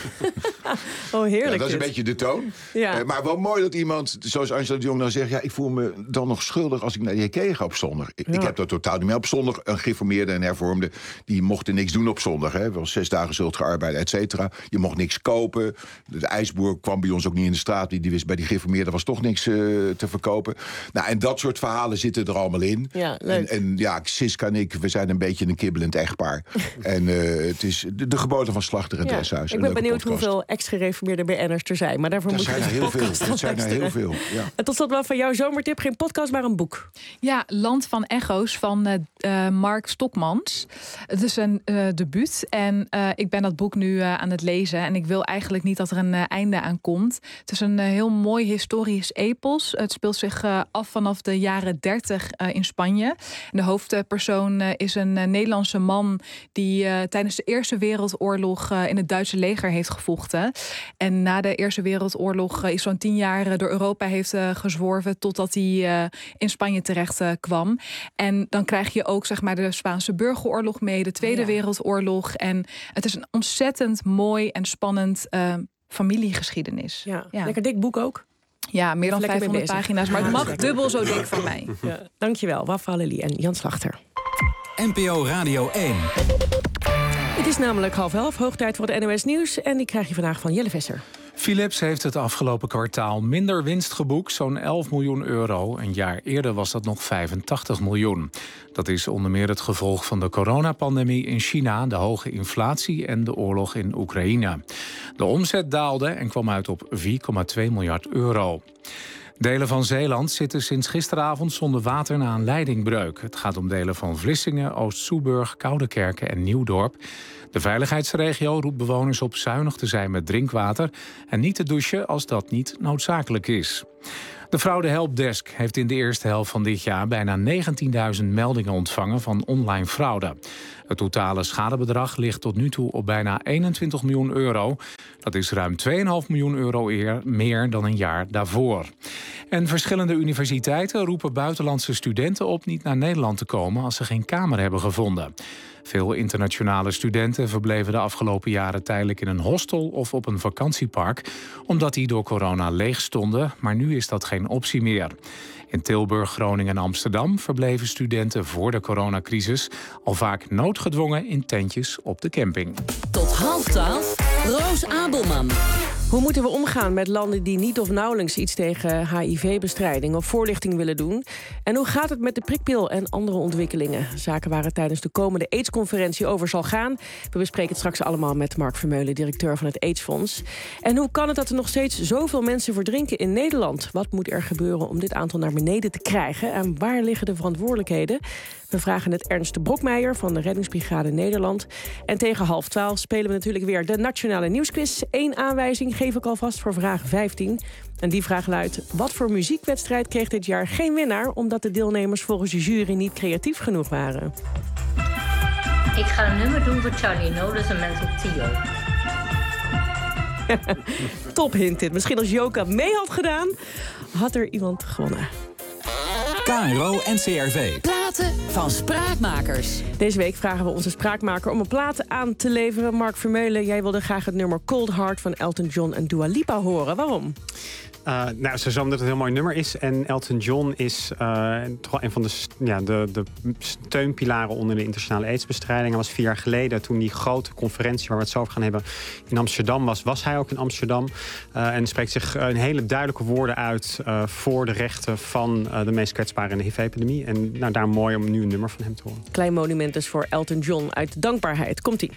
Heerlijk. Ja, dat is een beetje de toon. Ja. Maar wel mooi dat iemand, zoals Angela de Jong dan zegt, ik voel me dan nog schuldig als ik naar de IKEA ga op zondag. Ik heb dat totaal niet meer. Op zondag een gereformeerde en hervormde, die mochten niks doen op zondag. Hè. Wel 6 dagen zult gearbeid, et cetera. Je mocht niks kopen. De ijsboer kwam bij ons ook niet in de straat. Die wist bij die gereformeerde was toch niks te verkopen. Nou, en dat soort verhalen zitten er allemaal in. Ja, leuk. En Siska en ik, we zijn een beetje een kibbelend echtpaar. En het is de Geboden van Slachter en Dresselhuis. Ik ben benieuwd hoeveel ex-gereformeerde BN'ers er zijn. Maar daarvoor moet je er heel veel. Dat zijn er heel veel. Ja. En tot slot wel van jouw zomertip. Geen podcast, maar een boek. Ja, Land van Echo's van Mark Stokmans. Het is een debuut. En ik ben dat boek nu aan het lezen. En ik wil eigenlijk niet dat er een einde aan komt. Het is een heel mooi historisch epos. Het speelt zich af vanaf de jaren 30 in Spanje. En de hoofdpersoon is een Nederlandse man die tijdens de Eerste Wereldoorlog in het Duitse leger heeft gevochten. En na de Eerste Wereldoorlog is zo'n 10 jaar door Europa heeft gezworven totdat hij in Spanje terecht kwam. En dan krijg je ook zeg maar de Spaanse burgeroorlog mee, de Tweede Wereldoorlog. En het is een ontzettend mooi en spannend familiegeschiedenis. Ja. Lekker dik boek ook. Ja, meer dan 500 pagina's. Maar het mag dubbel zo dik van mij. Ja. Dankjewel, Wafa Lely en Jan Slachter. NPO Radio 1. Het is namelijk 10:30, hoog tijd voor het NOS Nieuws. En die krijg je vandaag van Jelle Visser. Philips heeft het afgelopen kwartaal minder winst geboekt, zo'n 11 miljoen euro. Een jaar eerder was dat nog 85 miljoen. Dat is onder meer het gevolg van de coronapandemie in China, de hoge inflatie en de oorlog in Oekraïne. De omzet daalde en kwam uit op 4,2 miljard euro. Delen van Zeeland zitten sinds gisteravond zonder water na een leidingbreuk. Het gaat om delen van Vlissingen, Oost-Soeburg, Koudekerke en Nieuwdorp. De veiligheidsregio roept bewoners op zuinig te zijn met drinkwater en niet te douchen als dat niet noodzakelijk is. De Fraude Helpdesk heeft in de eerste helft van dit jaar bijna 19.000 meldingen ontvangen van online fraude. Het totale schadebedrag ligt tot nu toe op bijna 21 miljoen euro. Dat is ruim 2,5 miljoen euro meer dan een jaar daarvoor. En verschillende universiteiten roepen buitenlandse studenten op niet naar Nederland te komen als ze geen kamer hebben gevonden. Veel internationale studenten verbleven de afgelopen jaren tijdelijk in een hostel of op een vakantiepark, omdat die door corona leeg stonden, maar nu is dat geen optie meer. In Tilburg, Groningen en Amsterdam verbleven studenten voor de coronacrisis al vaak noodgedwongen in tentjes op de camping. Tot 11:30, Roos Abelman. Hoe moeten we omgaan met landen die niet of nauwelijks iets tegen HIV-bestrijding of voorlichting willen doen? En hoe gaat het met de prikpil en andere ontwikkelingen? Zaken waar het tijdens de komende AIDS-conferentie over zal gaan. We bespreken het straks allemaal met Mark Vermeulen, directeur van het AIDS-fonds. En hoe kan het dat er nog steeds zoveel mensen verdrinken in Nederland? Wat moet er gebeuren om dit aantal naar beneden te krijgen? En waar liggen de verantwoordelijkheden? We vragen het Ernst de Brokmeijer van de Reddingsbrigade Nederland. En tegen 11:30 spelen we natuurlijk weer de Nationale Nieuwsquiz. 1 aanwijzing geef ik alvast voor vraag 15. En die vraag luidt: wat voor muziekwedstrijd kreeg dit jaar geen winnaar, omdat de deelnemers volgens de jury niet creatief genoeg waren? Ik ga een nummer doen voor Charlie No, dat is een Mental Tio. Top hint dit. Misschien als Joka mee had gedaan, had er iemand gewonnen. KRO NCRV. Platen van Spraakmakers. Deze week vragen we onze spraakmaker om een plaat aan te leveren. Mark Vermeulen, jij wilde graag het nummer Cold Heart van Elton John en Dua Lipa horen. Waarom? Ze zouden dat het een heel mooi nummer is. En Elton John is toch wel een van de steunpilaren onder de internationale aidsbestrijding. Hij was 4 jaar geleden, toen die grote conferentie waar we het zo over gaan hebben in Amsterdam was hij ook in Amsterdam. En spreekt zich een hele duidelijke woorden uit voor de rechten van de meest kwetsbaren in de HIV-epidemie. En daarom mooi om nu een nummer van hem te horen. Klein monument dus voor Elton John uit dankbaarheid. Komt-ie.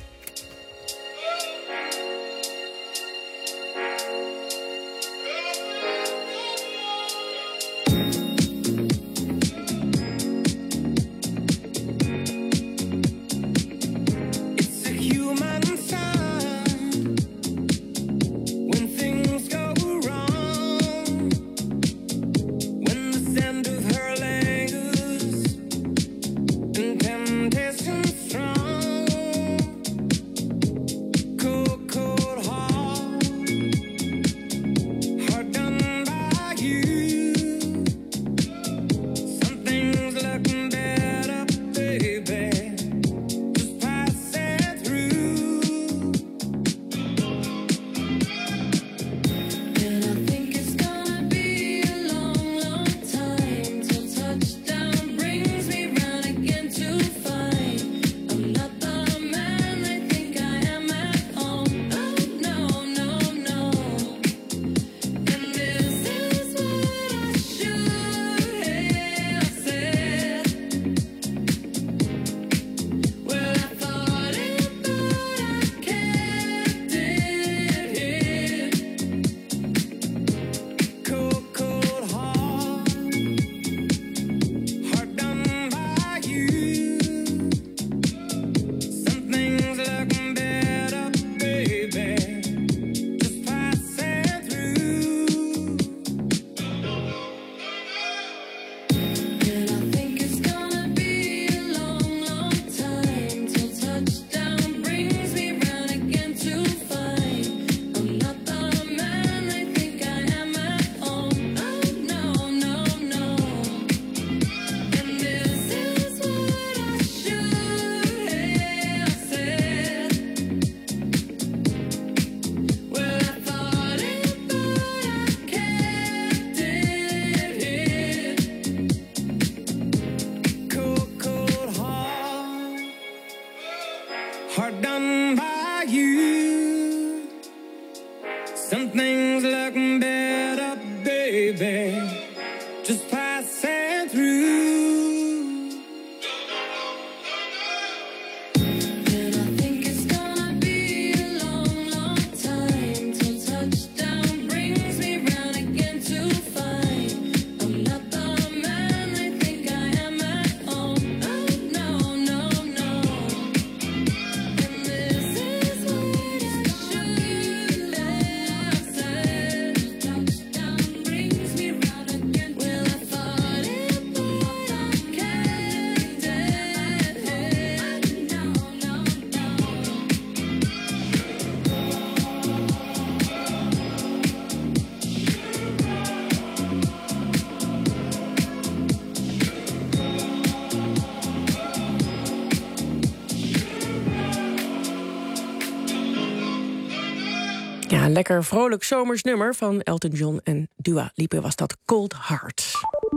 Ja, een lekker vrolijk zomers nummer van Elton John en Dua Lipa was dat, Cold Heart.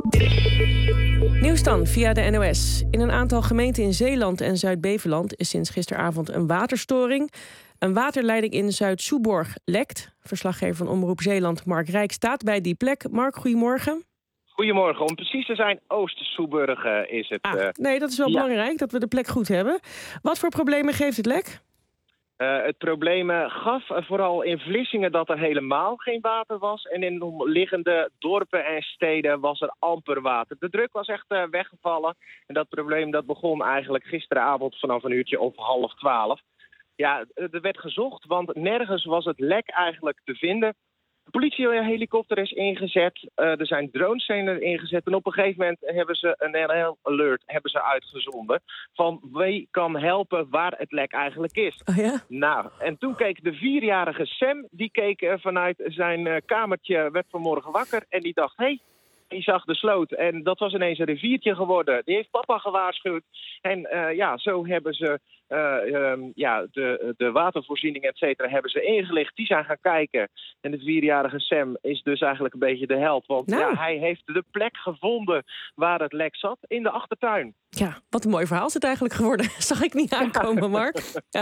Nieuws dan via de NOS. In een aantal gemeenten in Zeeland en Zuid-Beveland is sinds gisteravond een waterstoring. Een waterleiding in Zuid-Soeborg lekt. Verslaggever van Omroep Zeeland, Mark Rijk, staat bij die plek. Mark, goedemorgen. Goedemorgen. Om precies te zijn, Oost-Soeburg is het. Nee, dat is wel belangrijk, dat we de plek goed hebben. Wat voor problemen geeft het lek? Het probleem gaf vooral in Vlissingen dat er helemaal geen water was. En in de omliggende dorpen en steden was er amper water. De druk was echt weggevallen. En dat probleem dat begon eigenlijk gisteravond vanaf 11:30. Ja, er werd gezocht, want nergens was het lek eigenlijk te vinden. De politiehelikopter is ingezet, er zijn drones ingezet en op een gegeven moment hebben ze een heel alert uitgezonden van wie kan helpen waar het lek eigenlijk is. Oh ja? Nou, en toen keek de 4-jarige Sam, die keek vanuit zijn kamertje, werd vanmorgen wakker en die dacht, hey, Die zag de sloot en dat was ineens een riviertje geworden. Die heeft papa gewaarschuwd. En zo hebben ze de watervoorziening, et cetera, hebben ze ingelicht. Die zijn gaan kijken. En de 4-jarige Sam is dus eigenlijk een beetje de held. Want hij heeft de plek gevonden waar het lek zat, in de achtertuin. Ja, wat een mooi verhaal is het eigenlijk geworden. Zag ik niet aankomen, Mark.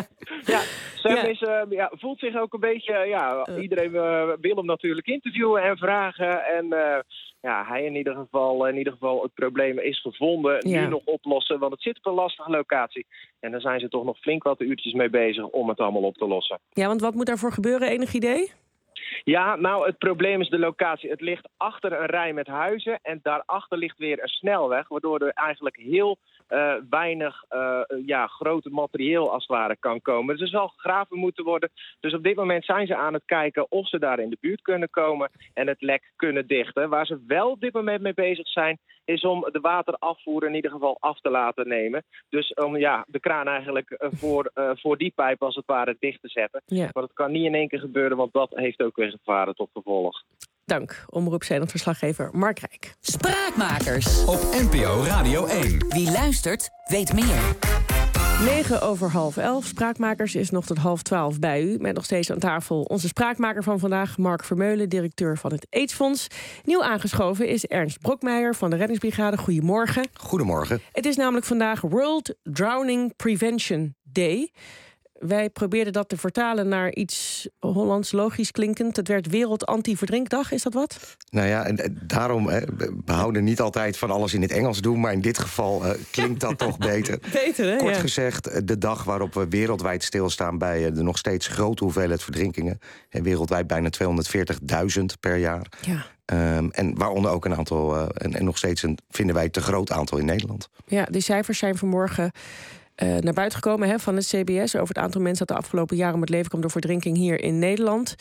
Sam voelt zich ook een beetje... iedereen wil hem natuurlijk interviewen en vragen. En hij in ieder geval het probleem is gevonden. Nu nog oplossen, want het zit op een lastige locatie. En daar zijn ze toch nog flink wat uurtjes mee bezig om het allemaal op te lossen. Ja, want wat moet daarvoor gebeuren? Enig idee? Ja, nou, het probleem is de locatie. Het ligt achter een rij met huizen en daarachter ligt weer een snelweg, waardoor er eigenlijk heel weinig grote materieel als het ware kan komen. Dus er zal gegraven moeten worden. Dus op dit moment zijn ze aan het kijken of ze daar in de buurt kunnen komen en het lek kunnen dichten. Waar ze wel op dit moment mee bezig zijn, is om de waterafvoer in ieder geval af te laten nemen. Dus om de kraan eigenlijk voor die pijp als het ware dicht te zetten. Ja. Maar dat kan niet in één keer gebeuren, want dat heeft ook weer gevaren tot gevolg. Dank, Omroep Zeeland-verslaggever Mark Rijk. Spraakmakers. Op NPO Radio 1. Wie luistert, weet meer. 11:09. Spraakmakers is nog tot 11:12 bij u. Met nog steeds aan tafel onze spraakmaker van vandaag, Mark Vermeulen, directeur van het AIDS-fonds. Nieuw aangeschoven is Ernst Brokmeijer van de Reddingsbrigade. Goedemorgen. Goedemorgen. Het is namelijk vandaag World Drowning Prevention Day. Wij probeerden dat te vertalen naar iets Hollands logisch klinkend. Het werd Wereld Anti-Verdrinkdag, is dat wat? Nou ja, en daarom, we houden niet altijd van alles in het Engels doen, maar in dit geval klinkt dat toch beter. Beter, hè? Kort gezegd, de dag waarop we wereldwijd stilstaan bij de nog steeds grote hoeveelheid verdrinkingen. En wereldwijd bijna 240.000 per jaar. Ja. En waaronder ook een aantal, en nog steeds vinden wij te groot aantal in Nederland. Ja, die cijfers zijn vanmorgen naar buiten gekomen van het CBS over het aantal mensen dat de afgelopen jaren om het leven kwam door verdrinking hier in Nederland.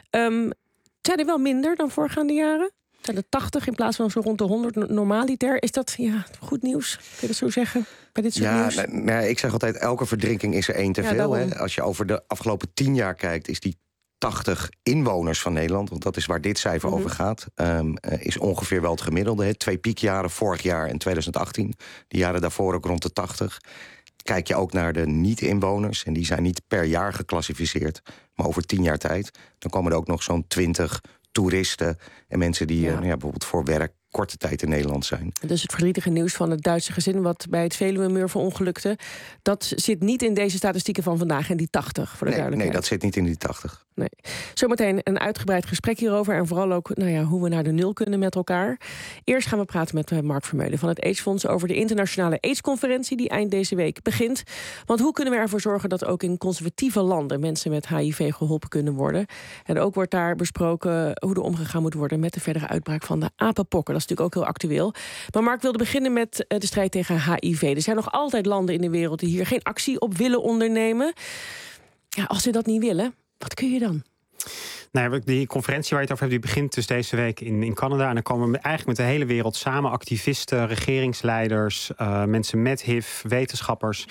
Zijn er wel minder dan voorgaande jaren? Zijn er 80 in plaats van zo rond de 100 normaliter? Is dat goed nieuws? Kun je dat zo zeggen bij dit soort nieuws? Ik zeg altijd, elke verdrinking is er één te veel. Hè? Als je over de afgelopen 10 jaar kijkt, is die 80 inwoners van Nederland, want dat is waar dit cijfer over gaat, is ongeveer wel het gemiddelde. Hè? 2 piekjaren, vorig jaar en 2018. De jaren daarvoor ook rond de 80. Kijk je ook naar de niet-inwoners, en die zijn niet per jaar geclassificeerd, maar over 10 jaar tijd, dan komen er ook nog zo'n 20 toeristen en mensen die bijvoorbeeld voor werk korte tijd in Nederland zijn. Dus het verdrietige nieuws van het Duitse gezin wat bij het Veluwemeer verongelukte, dat zit niet in deze statistieken van vandaag en die 80, voor de duidelijkheid. Nee, dat zit niet in die 80. Nee. Zometeen een uitgebreid gesprek hierover en vooral ook hoe we naar de nul kunnen met elkaar. Eerst gaan we praten met Mark Vermeulen van het AIDS-fonds over de internationale AIDS-conferentie die eind deze week begint. Want hoe kunnen we ervoor zorgen dat ook in conservatieve landen mensen met HIV geholpen kunnen worden? En ook wordt daar besproken hoe er omgegaan moet worden met de verdere uitbraak van de apenpokken. Dat is natuurlijk ook heel actueel. Maar Mark wilde beginnen met de strijd tegen HIV. Er zijn nog altijd landen in de wereld die hier geen actie op willen ondernemen. Ja, als ze dat niet willen, wat kun je dan? Nou, die conferentie waar je het over hebt, die begint dus deze week in Canada. En dan komen we eigenlijk met de hele wereld samen. Activisten, regeringsleiders, mensen met HIV, wetenschappers.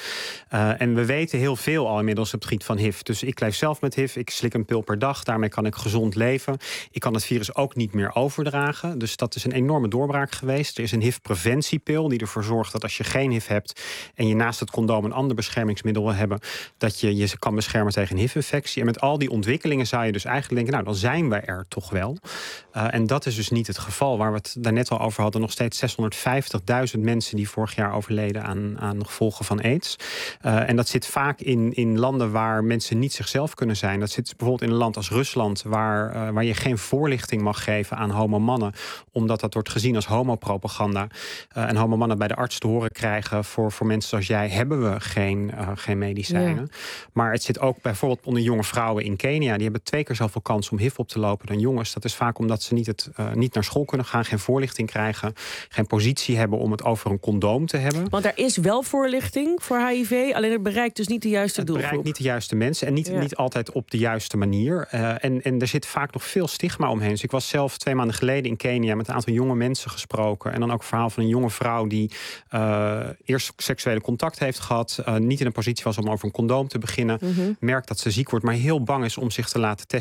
En we weten heel veel al inmiddels op het gebied van HIV. Dus ik leef zelf met HIV, ik slik een pil per dag. Daarmee kan ik gezond leven. Ik kan het virus ook niet meer overdragen. Dus dat is een enorme doorbraak geweest. Er is een HIV-preventiepil die ervoor zorgt dat als je geen HIV hebt en je naast het condoom een ander beschermingsmiddel wil hebben, dat je je kan beschermen tegen een HIV-infectie. En met al die ontwikkelingen zou je dus eigenlijk denken, nou, dan zijn we er toch wel. En dat is dus niet het geval. Waar we het daarnet al over hadden, nog steeds 650.000 mensen die vorig jaar overleden aan gevolgen van AIDS. En dat zit vaak in landen waar mensen niet zichzelf kunnen zijn. Dat zit bijvoorbeeld in een land als Rusland, waar je geen voorlichting mag geven aan homomannen, omdat dat wordt gezien als homopropaganda. En homomannen bij de arts te horen krijgen, voor mensen zoals jij hebben we geen medicijnen. Ja. Maar het zit ook bijvoorbeeld onder jonge vrouwen in Kenia. Die hebben 2 keer zoveel kans om HIV op te lopen dan jongens. Dat is vaak omdat ze niet naar school kunnen gaan, geen voorlichting krijgen, geen positie hebben om het over een condoom te hebben. Want er is wel voorlichting voor HIV, alleen het bereikt dus niet de juiste doelgroep. Het bereikt niet de juiste mensen en niet altijd op de juiste manier. En er zit vaak nog veel stigma omheen. Dus ik was zelf 2 maanden geleden in Kenia met een aantal jonge mensen gesproken. En dan ook een verhaal van een jonge vrouw die eerst seksuele contact heeft gehad, niet in een positie was om over een condoom te beginnen. Merkt dat ze ziek wordt, maar heel bang is om zich te laten testen op HIV.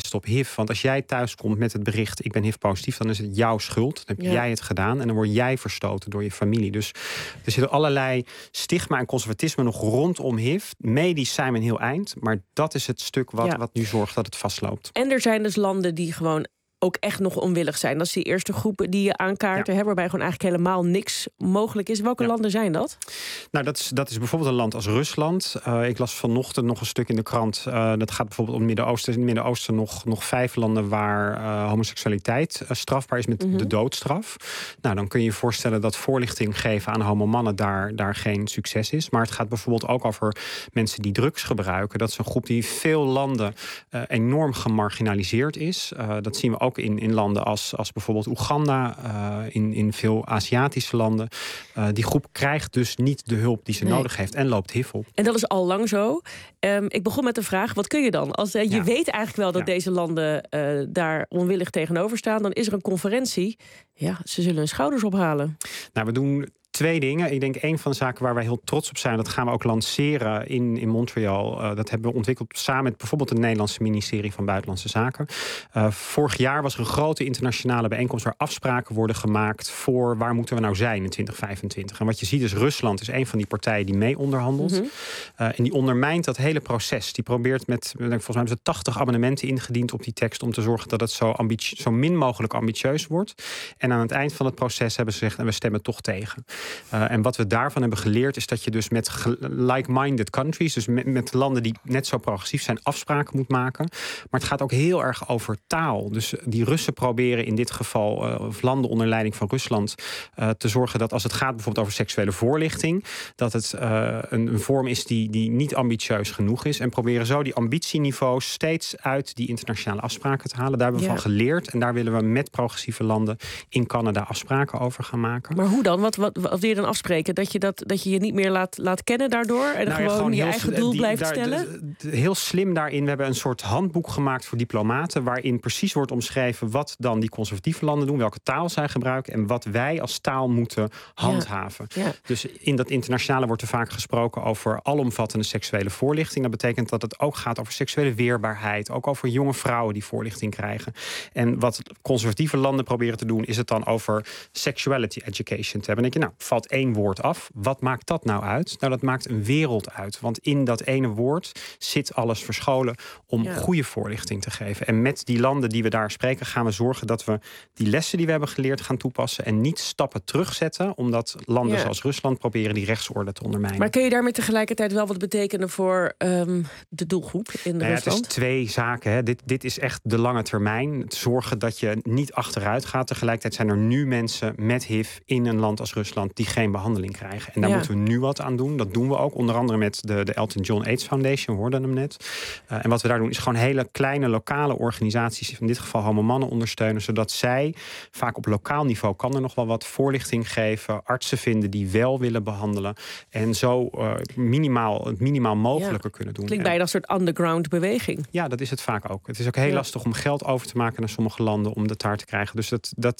HIV. Want als jij thuis komt met het bericht, ik ben HIV-positief, dan is het jouw schuld. Dan heb jij het gedaan en dan word jij verstoten door je familie. Dus er zitten allerlei stigma en conservatisme nog rondom HIV. Medisch zijn we een heel eind, maar dat is het stuk wat nu zorgt dat het vastloopt. En er zijn dus landen die gewoon ook echt nog onwillig zijn. Dat is die eerste groep die je aankaarten, waarbij gewoon eigenlijk helemaal niks mogelijk is. Welke landen zijn dat? Nou, dat is bijvoorbeeld een land als Rusland. Ik las vanochtend nog een stuk in de krant. Dat gaat bijvoorbeeld om het Midden-Oosten. In het Midden-Oosten nog 5 landen waar homoseksualiteit strafbaar is met de doodstraf. Nou, dan kun je je voorstellen dat voorlichting geven aan homomannen daar geen succes is. Maar het gaat bijvoorbeeld ook over mensen die drugs gebruiken. Dat is een groep die in veel landen enorm gemarginaliseerd is. Dat zien we ook in landen als bijvoorbeeld Oeganda, in veel Aziatische landen. Die groep krijgt dus niet de hulp die ze nodig heeft en loopt HIV op. En dat is al lang zo. Ik begon met de vraag, wat kun je dan? Als je weet eigenlijk wel dat deze landen daar onwillig tegenover staan, dan is er een conferentie. Ja, ze zullen hun schouders ophalen. Nou, we doen 2 dingen. Ik denk een van de zaken waar wij heel trots op zijn, dat gaan we ook lanceren in Montreal. Dat hebben we ontwikkeld samen met bijvoorbeeld het Nederlandse ministerie van Buitenlandse Zaken. Vorig jaar was er een grote internationale bijeenkomst waar afspraken worden gemaakt voor waar moeten we nou zijn in 2025. En wat je ziet is Rusland is een van die partijen die mee onderhandelt. En die ondermijnt dat hele proces. Die probeert met, volgens mij hebben ze 80 amendementen ingediend op die tekst om te zorgen dat het zo min mogelijk ambitieus wordt. En aan het eind van het proces hebben ze gezegd, en we stemmen toch tegen. En wat we daarvan hebben geleerd is dat je dus met like-minded countries, dus met landen die net zo progressief zijn, afspraken moet maken. Maar het gaat ook heel erg over taal. Dus die Russen proberen in dit geval, of landen onder leiding van Rusland, te zorgen dat als het gaat bijvoorbeeld over seksuele voorlichting, dat het een vorm is die niet ambitieus genoeg is. En proberen zo die ambitieniveaus steeds uit die internationale afspraken te halen. Daar hebben we van geleerd. En daar willen we met progressieve landen in Canada afspraken over gaan maken. Maar hoe dan? Wat wil je dan afspreken? Dat je je niet meer laat kennen daardoor? En gewoon je eigen doel blijft stellen? Heel slim daarin. We hebben een soort handboek gemaakt voor diplomaten, waarin precies wordt omschreven wat dan die conservatieve landen doen, welke taal zij gebruiken en wat wij als taal moeten handhaven. Ja. Dus in dat internationale wordt er vaak gesproken over alomvattende seksuele voorlichting. Dat betekent dat het ook gaat over seksuele weerbaarheid, ook over jonge vrouwen die voorlichting krijgen. En wat conservatieve landen proberen te doen, is het dan over sexuality education te hebben. En denk je, valt 1 woord af. Wat maakt dat nou uit? Nou, dat maakt een wereld uit. Want in dat ene woord zit alles verscholen om goede voorlichting te geven. En met die landen die we daar spreken, gaan we zorgen dat we die lessen die we hebben geleerd gaan toepassen en niet stappen terugzetten, omdat landen zoals Rusland proberen die rechtsorde te ondermijnen. Maar kun je daarmee tegelijkertijd wel wat betekenen voor de doelgroep in Rusland? Het is 2 zaken. Hè. Dit is echt de lange termijn. Het zorgen dat je niet achteruit gaat. Tegelijkertijd zijn er nu mensen met HIV in een land als Rusland die geen behandeling krijgen. En daar moeten we nu wat aan doen. Dat doen we ook, onder andere met de Elton John AIDS Foundation, we hoorden hem net. En wat we daar doen is gewoon hele kleine lokale organisaties, in dit geval homomannen, ondersteunen, zodat zij, vaak op lokaal niveau kan er nog wel wat voorlichting geven, artsen vinden die wel willen behandelen en zo het minimaal mogelijke kunnen doen. Klinkt bijna een soort underground beweging. Ja, dat is het vaak ook. Het is ook heel lastig om geld over te maken naar sommige landen om dat daar te krijgen. Dus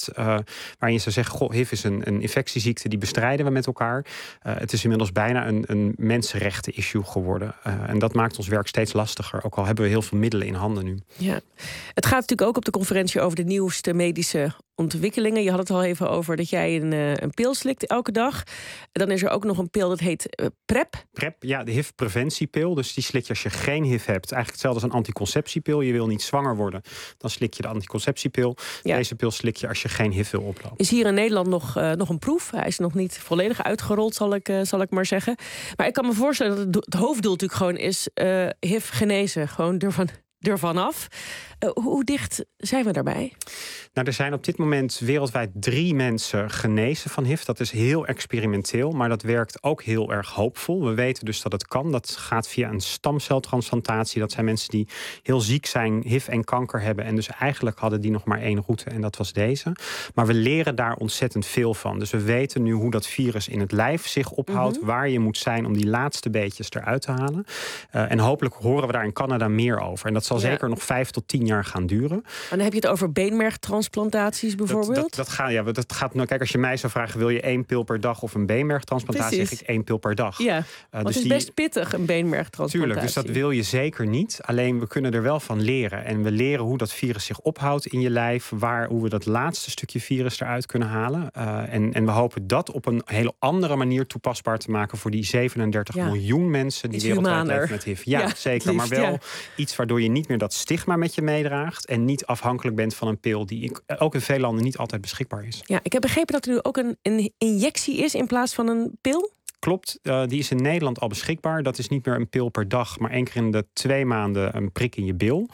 waarin je zou zeggen, HIV is een infectieziekte, die bestrijden we met elkaar. Het is inmiddels bijna een mensenrechten-issue geworden. En dat maakt ons werk steeds lastiger. Ook al hebben we heel veel middelen in handen nu. Ja. Het gaat natuurlijk ook op de conferentie over de nieuwste medische ontwikkelingen. Je had het al even over dat jij een pil slikt elke dag. En dan is er ook nog een pil dat heet PrEP. PrEP, ja, de HIV-preventiepil. Dus die slik je als je geen HIV hebt. Eigenlijk hetzelfde als een anticonceptiepil. Je wil niet zwanger worden, dan slik je de anticonceptiepil. Ja. Deze pil slik je als je geen HIV wil oplopen. Is hier in Nederland nog een proef. Hij is nog niet volledig uitgerold, zal ik maar zeggen. Maar ik kan me voorstellen dat het hoofddoel natuurlijk gewoon is HIV genezen. Gewoon ervan af. Hoe dicht zijn we daarbij? Nou, er zijn op dit moment wereldwijd 3 mensen genezen van HIV. Dat is heel experimenteel, maar dat werkt ook heel erg hoopvol. We weten dus dat het kan. Dat gaat via een stamceltransplantatie. Dat zijn mensen die heel ziek zijn, HIV en kanker hebben. En dus eigenlijk hadden die nog maar 1 route en dat was deze. Maar we leren daar ontzettend veel van. Dus we weten nu hoe dat virus in het lijf zich ophoudt. Waar je moet zijn om die laatste beetjes eruit te halen. En hopelijk horen we daar in Canada meer over. En dat zal zeker nog 5 tot 10 jaar gaan duren. En dan heb je het over beenmergtransplantaties bijvoorbeeld? Dat gaat, nou, kijk, als je mij zou vragen, wil je 1 pil per dag of een beenmergtransplantatie? Zeg ik 1 pil per dag. Ja, want het is best pittig, een beenmergtransplantatie. Tuurlijk, dus dat wil je zeker niet. Alleen we kunnen er wel van leren. En we leren hoe dat virus zich ophoudt in je lijf. Hoe we dat laatste stukje virus eruit kunnen halen. En we hopen dat op een hele andere manier toepasbaar te maken voor die 37 miljoen mensen die wereldwijd leven met HIV. Ja, zeker. Maar wel iets waardoor je niet meer dat stigma met je meedraagt. En niet afhankelijk bent van een pil die ook in veel landen niet altijd beschikbaar is. Ja, ik heb begrepen dat er nu ook een injectie is in plaats van een pil. Klopt, die is in Nederland al beschikbaar. Dat is niet meer een pil per dag, maar 1 keer in de 2 maanden een prik in je bil.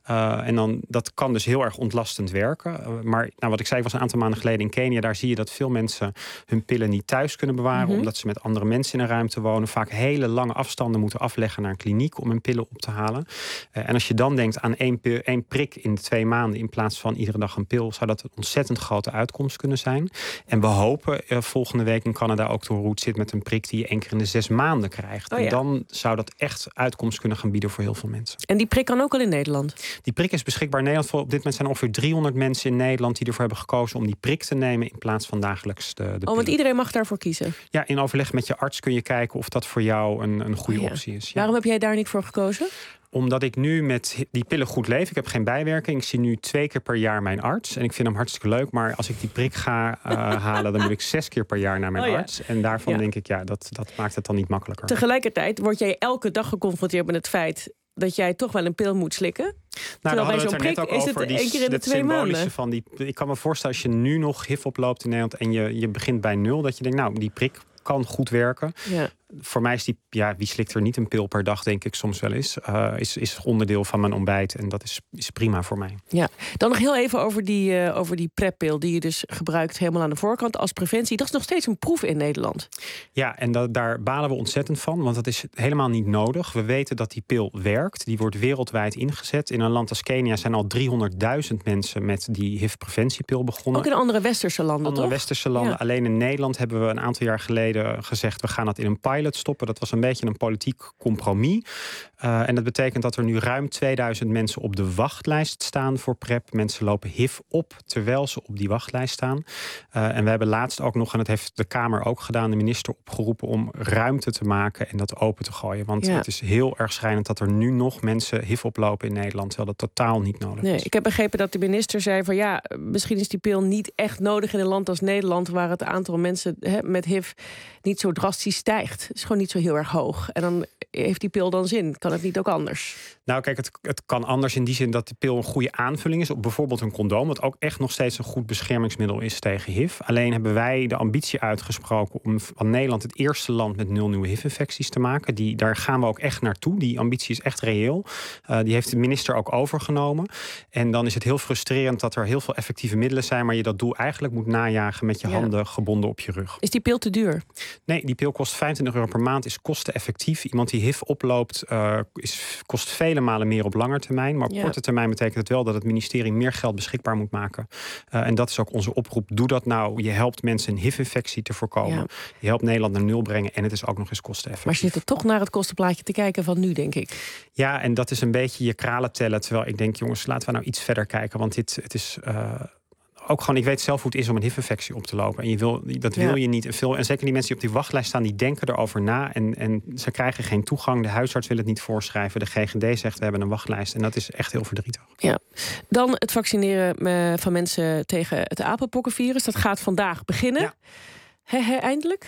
En dan, dat kan dus heel erg ontlastend werken. Maar wat ik zei, was een aantal maanden geleden in Kenia. Daar zie je dat veel mensen hun pillen niet thuis kunnen bewaren. Omdat ze met andere mensen in een ruimte wonen. Vaak hele lange afstanden moeten afleggen naar een kliniek om hun pillen op te halen. En als je dan denkt aan 1 prik in de 2 maanden in plaats van iedere dag een pil, zou dat een ontzettend grote uitkomst kunnen zijn. En we hopen volgende week in Canada ook te horen hoe het zit met een prik die je 1 keer in de 6 maanden krijgt. En dan zou dat echt uitkomst kunnen gaan bieden voor heel veel mensen. En die prik kan ook al in Nederland? Die prik is beschikbaar in Nederland. Op dit moment zijn er ongeveer 300 mensen in Nederland die ervoor hebben gekozen om die prik te nemen in plaats van dagelijks de pillen. Want iedereen mag daarvoor kiezen? Ja, in overleg met je arts kun je kijken of dat voor jou een goede optie is. Ja. Waarom heb jij daar niet voor gekozen? Omdat ik nu met die pillen goed leef. Ik heb geen bijwerking. Ik zie nu 2 keer per jaar mijn arts. En ik vind hem hartstikke leuk. Maar als ik die prik ga halen, dan moet ik 6 keer per jaar naar mijn arts. En daarvan denk ik, dat maakt het dan niet makkelijker. Tegelijkertijd word jij elke dag geconfronteerd met het feit dat jij toch wel een pil moet slikken. Nou, daar hadden we het er net ook over. 1 keer in de 2 maanden. Van ik kan me voorstellen, als je nu nog HIV oploopt in Nederland en je begint bij 0, dat je denkt, nou, die prik kan goed werken. Ja. Voor mij is wie slikt er niet een pil per dag, denk ik soms wel eens. Is onderdeel van mijn ontbijt en dat is prima voor mij. Ja. Dan nog heel even over die PrEP-pil die je dus gebruikt helemaal aan de voorkant als preventie. Dat is nog steeds een proef in Nederland. Ja, en daar balen we ontzettend van, want dat is helemaal niet nodig. We weten dat die pil werkt. Die wordt wereldwijd ingezet. In een land als Kenia zijn al 300.000 mensen met die HIV-preventiepil begonnen. Ook in andere westerse landen, westerse landen. Ja. Alleen in Nederland hebben we een aantal jaar geleden gezegd, we gaan dat in een pilot stoppen. Dat was een beetje een politiek compromis. En dat betekent dat er nu ruim 2000 mensen op de wachtlijst staan voor PrEP. Mensen lopen HIV op terwijl ze op die wachtlijst staan. En we hebben laatst ook nog, en dat heeft de Kamer ook gedaan, de minister opgeroepen om ruimte te maken en dat open te gooien. Want het is heel erg schrijnend dat er nu nog mensen HIV oplopen in Nederland, terwijl dat totaal niet nodig is. Ik heb begrepen dat de minister zei van misschien is die pil niet echt nodig in een land als Nederland, waar het aantal mensen met HIV niet zo drastisch stijgt. Het is gewoon niet zo heel erg hoog. En dan heeft die pil dan zin? Kan het niet ook anders? Nou, kijk, het kan anders in die zin dat de pil een goede aanvulling is op bijvoorbeeld een condoom, wat ook echt nog steeds een goed beschermingsmiddel is tegen HIV. Alleen hebben wij de ambitie uitgesproken om van Nederland het eerste land met 0 nieuwe HIV-infecties te maken. Daar gaan we ook echt naartoe. Die ambitie is echt reëel. Die heeft de minister ook overgenomen. En dan is het heel frustrerend dat er heel veel effectieve middelen zijn, maar je dat doel eigenlijk moet najagen met je handen gebonden op je rug. Is die pil te duur? Nee, die pil kost €25 per maand, is kosteneffectief. Iemand die HIV oploopt kost vele malen meer op lange termijn. Maar op korte termijn betekent het wel dat het ministerie meer geld beschikbaar moet maken. En dat is ook onze oproep. Doe dat nou. Je helpt mensen een HIV-infectie te voorkomen. Ja. Je helpt Nederland naar 0 brengen en het is ook nog eens kosteneffectief. Maar je zit er toch naar het kostenplaatje te kijken van nu, denk ik. Ja, en dat is een beetje je kralen tellen. Terwijl ik denk, jongens, laten we nou iets verder kijken. Want het is ook gewoon, ik weet zelf hoe het is om een HIV-infectie op te lopen. En dat wil je niet. En zeker die mensen die op die wachtlijst staan, die denken erover na. En ze krijgen geen toegang. De huisarts wil het niet voorschrijven. De GGD zegt, we hebben een wachtlijst. En dat is echt heel verdrietig. Ja. Dan het vaccineren van mensen tegen het apenpokkenvirus. Dat gaat vandaag beginnen. Ja. Eindelijk?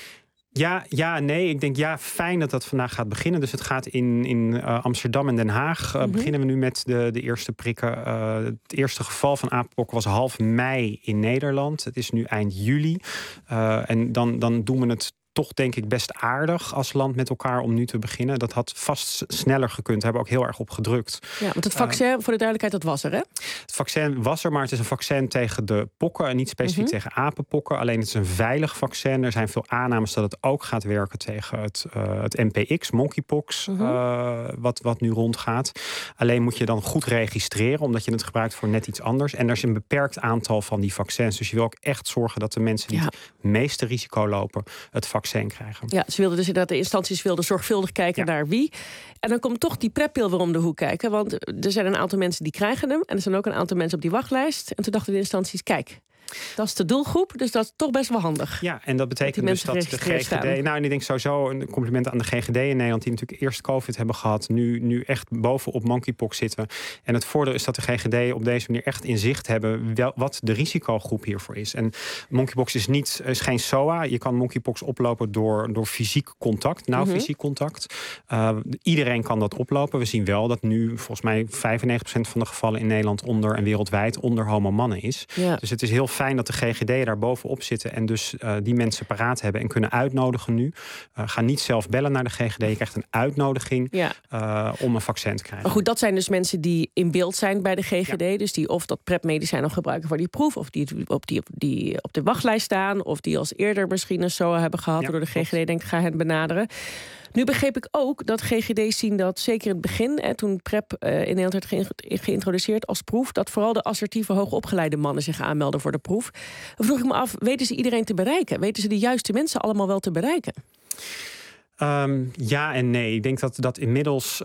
Ja, nee. Ik denk fijn dat dat vandaag gaat beginnen. Dus het gaat in Amsterdam en Den Haag. Beginnen we nu met de eerste prikken. Het eerste geval van apenpokken was half mei in Nederland. Het is nu eind juli. En dan doen we het toch denk ik best aardig als land met elkaar om nu te beginnen. Dat had vast sneller gekund. Daar hebben we ook heel erg op gedrukt. Ja, want het vaccin, voor de duidelijkheid, dat was er, hè? Het vaccin was er, maar het is een vaccin tegen de pokken en niet specifiek tegen apenpokken. Alleen het is een veilig vaccin. Er zijn veel aannames dat het ook gaat werken tegen het MPX, monkeypox, wat nu rondgaat. Alleen moet je dan goed registreren, omdat je het gebruikt voor net iets anders. En er is een beperkt aantal van die vaccins. Dus je wil ook echt zorgen dat de mensen die het meeste risico lopen het vaccin vaccin krijgen. Ja, ze wilden dus inderdaad, de instanties wilden zorgvuldig kijken naar wie. En dan komt toch die PrEP-pil weer om de hoek kijken. Want er zijn een aantal mensen die krijgen hem. En er zijn ook een aantal mensen op die wachtlijst. En toen dachten de instanties, kijk, dat is de doelgroep, dus dat is toch best wel handig. Ja, en dat betekent dus dat de GGD... Nou, en ik denk sowieso een compliment aan de GGD in Nederland, die natuurlijk eerst COVID hebben gehad, nu echt bovenop monkeypox zitten. En het voordeel is dat de GGD op deze manier echt in zicht hebben wat de risicogroep hiervoor is. En monkeypox is geen SOA. Je kan monkeypox oplopen door fysiek contact, fysiek contact. Iedereen kan dat oplopen. We zien wel dat nu volgens mij 95% van de gevallen in Nederland en wereldwijd onder homo-mannen is. Ja. Dus het is heel fijn dat de GGD daar bovenop zitten en dus die mensen paraat hebben en kunnen uitnodigen nu. Ga niet zelf bellen naar de GGD. Je krijgt een uitnodiging om een vaccin te krijgen. Maar goed, dat zijn dus mensen die in beeld zijn bij de GGD. Ja. Dus die of dat PrEP-medicijn nog gebruiken voor die proef, of die op de wachtlijst staan, of die als eerder misschien een SOA hebben gehad, waardoor de GGD denkt, ga hen benaderen. Nu begreep ik ook dat GGD's zien dat zeker in het begin, toen PrEP in Nederland werd geïntroduceerd als proef, dat vooral de assertieve, hoogopgeleide mannen zich aanmelden voor de proef. Dan vroeg ik me af, weten ze iedereen te bereiken? Weten ze de juiste mensen allemaal wel te bereiken? Ja en nee. Ik denk dat inmiddels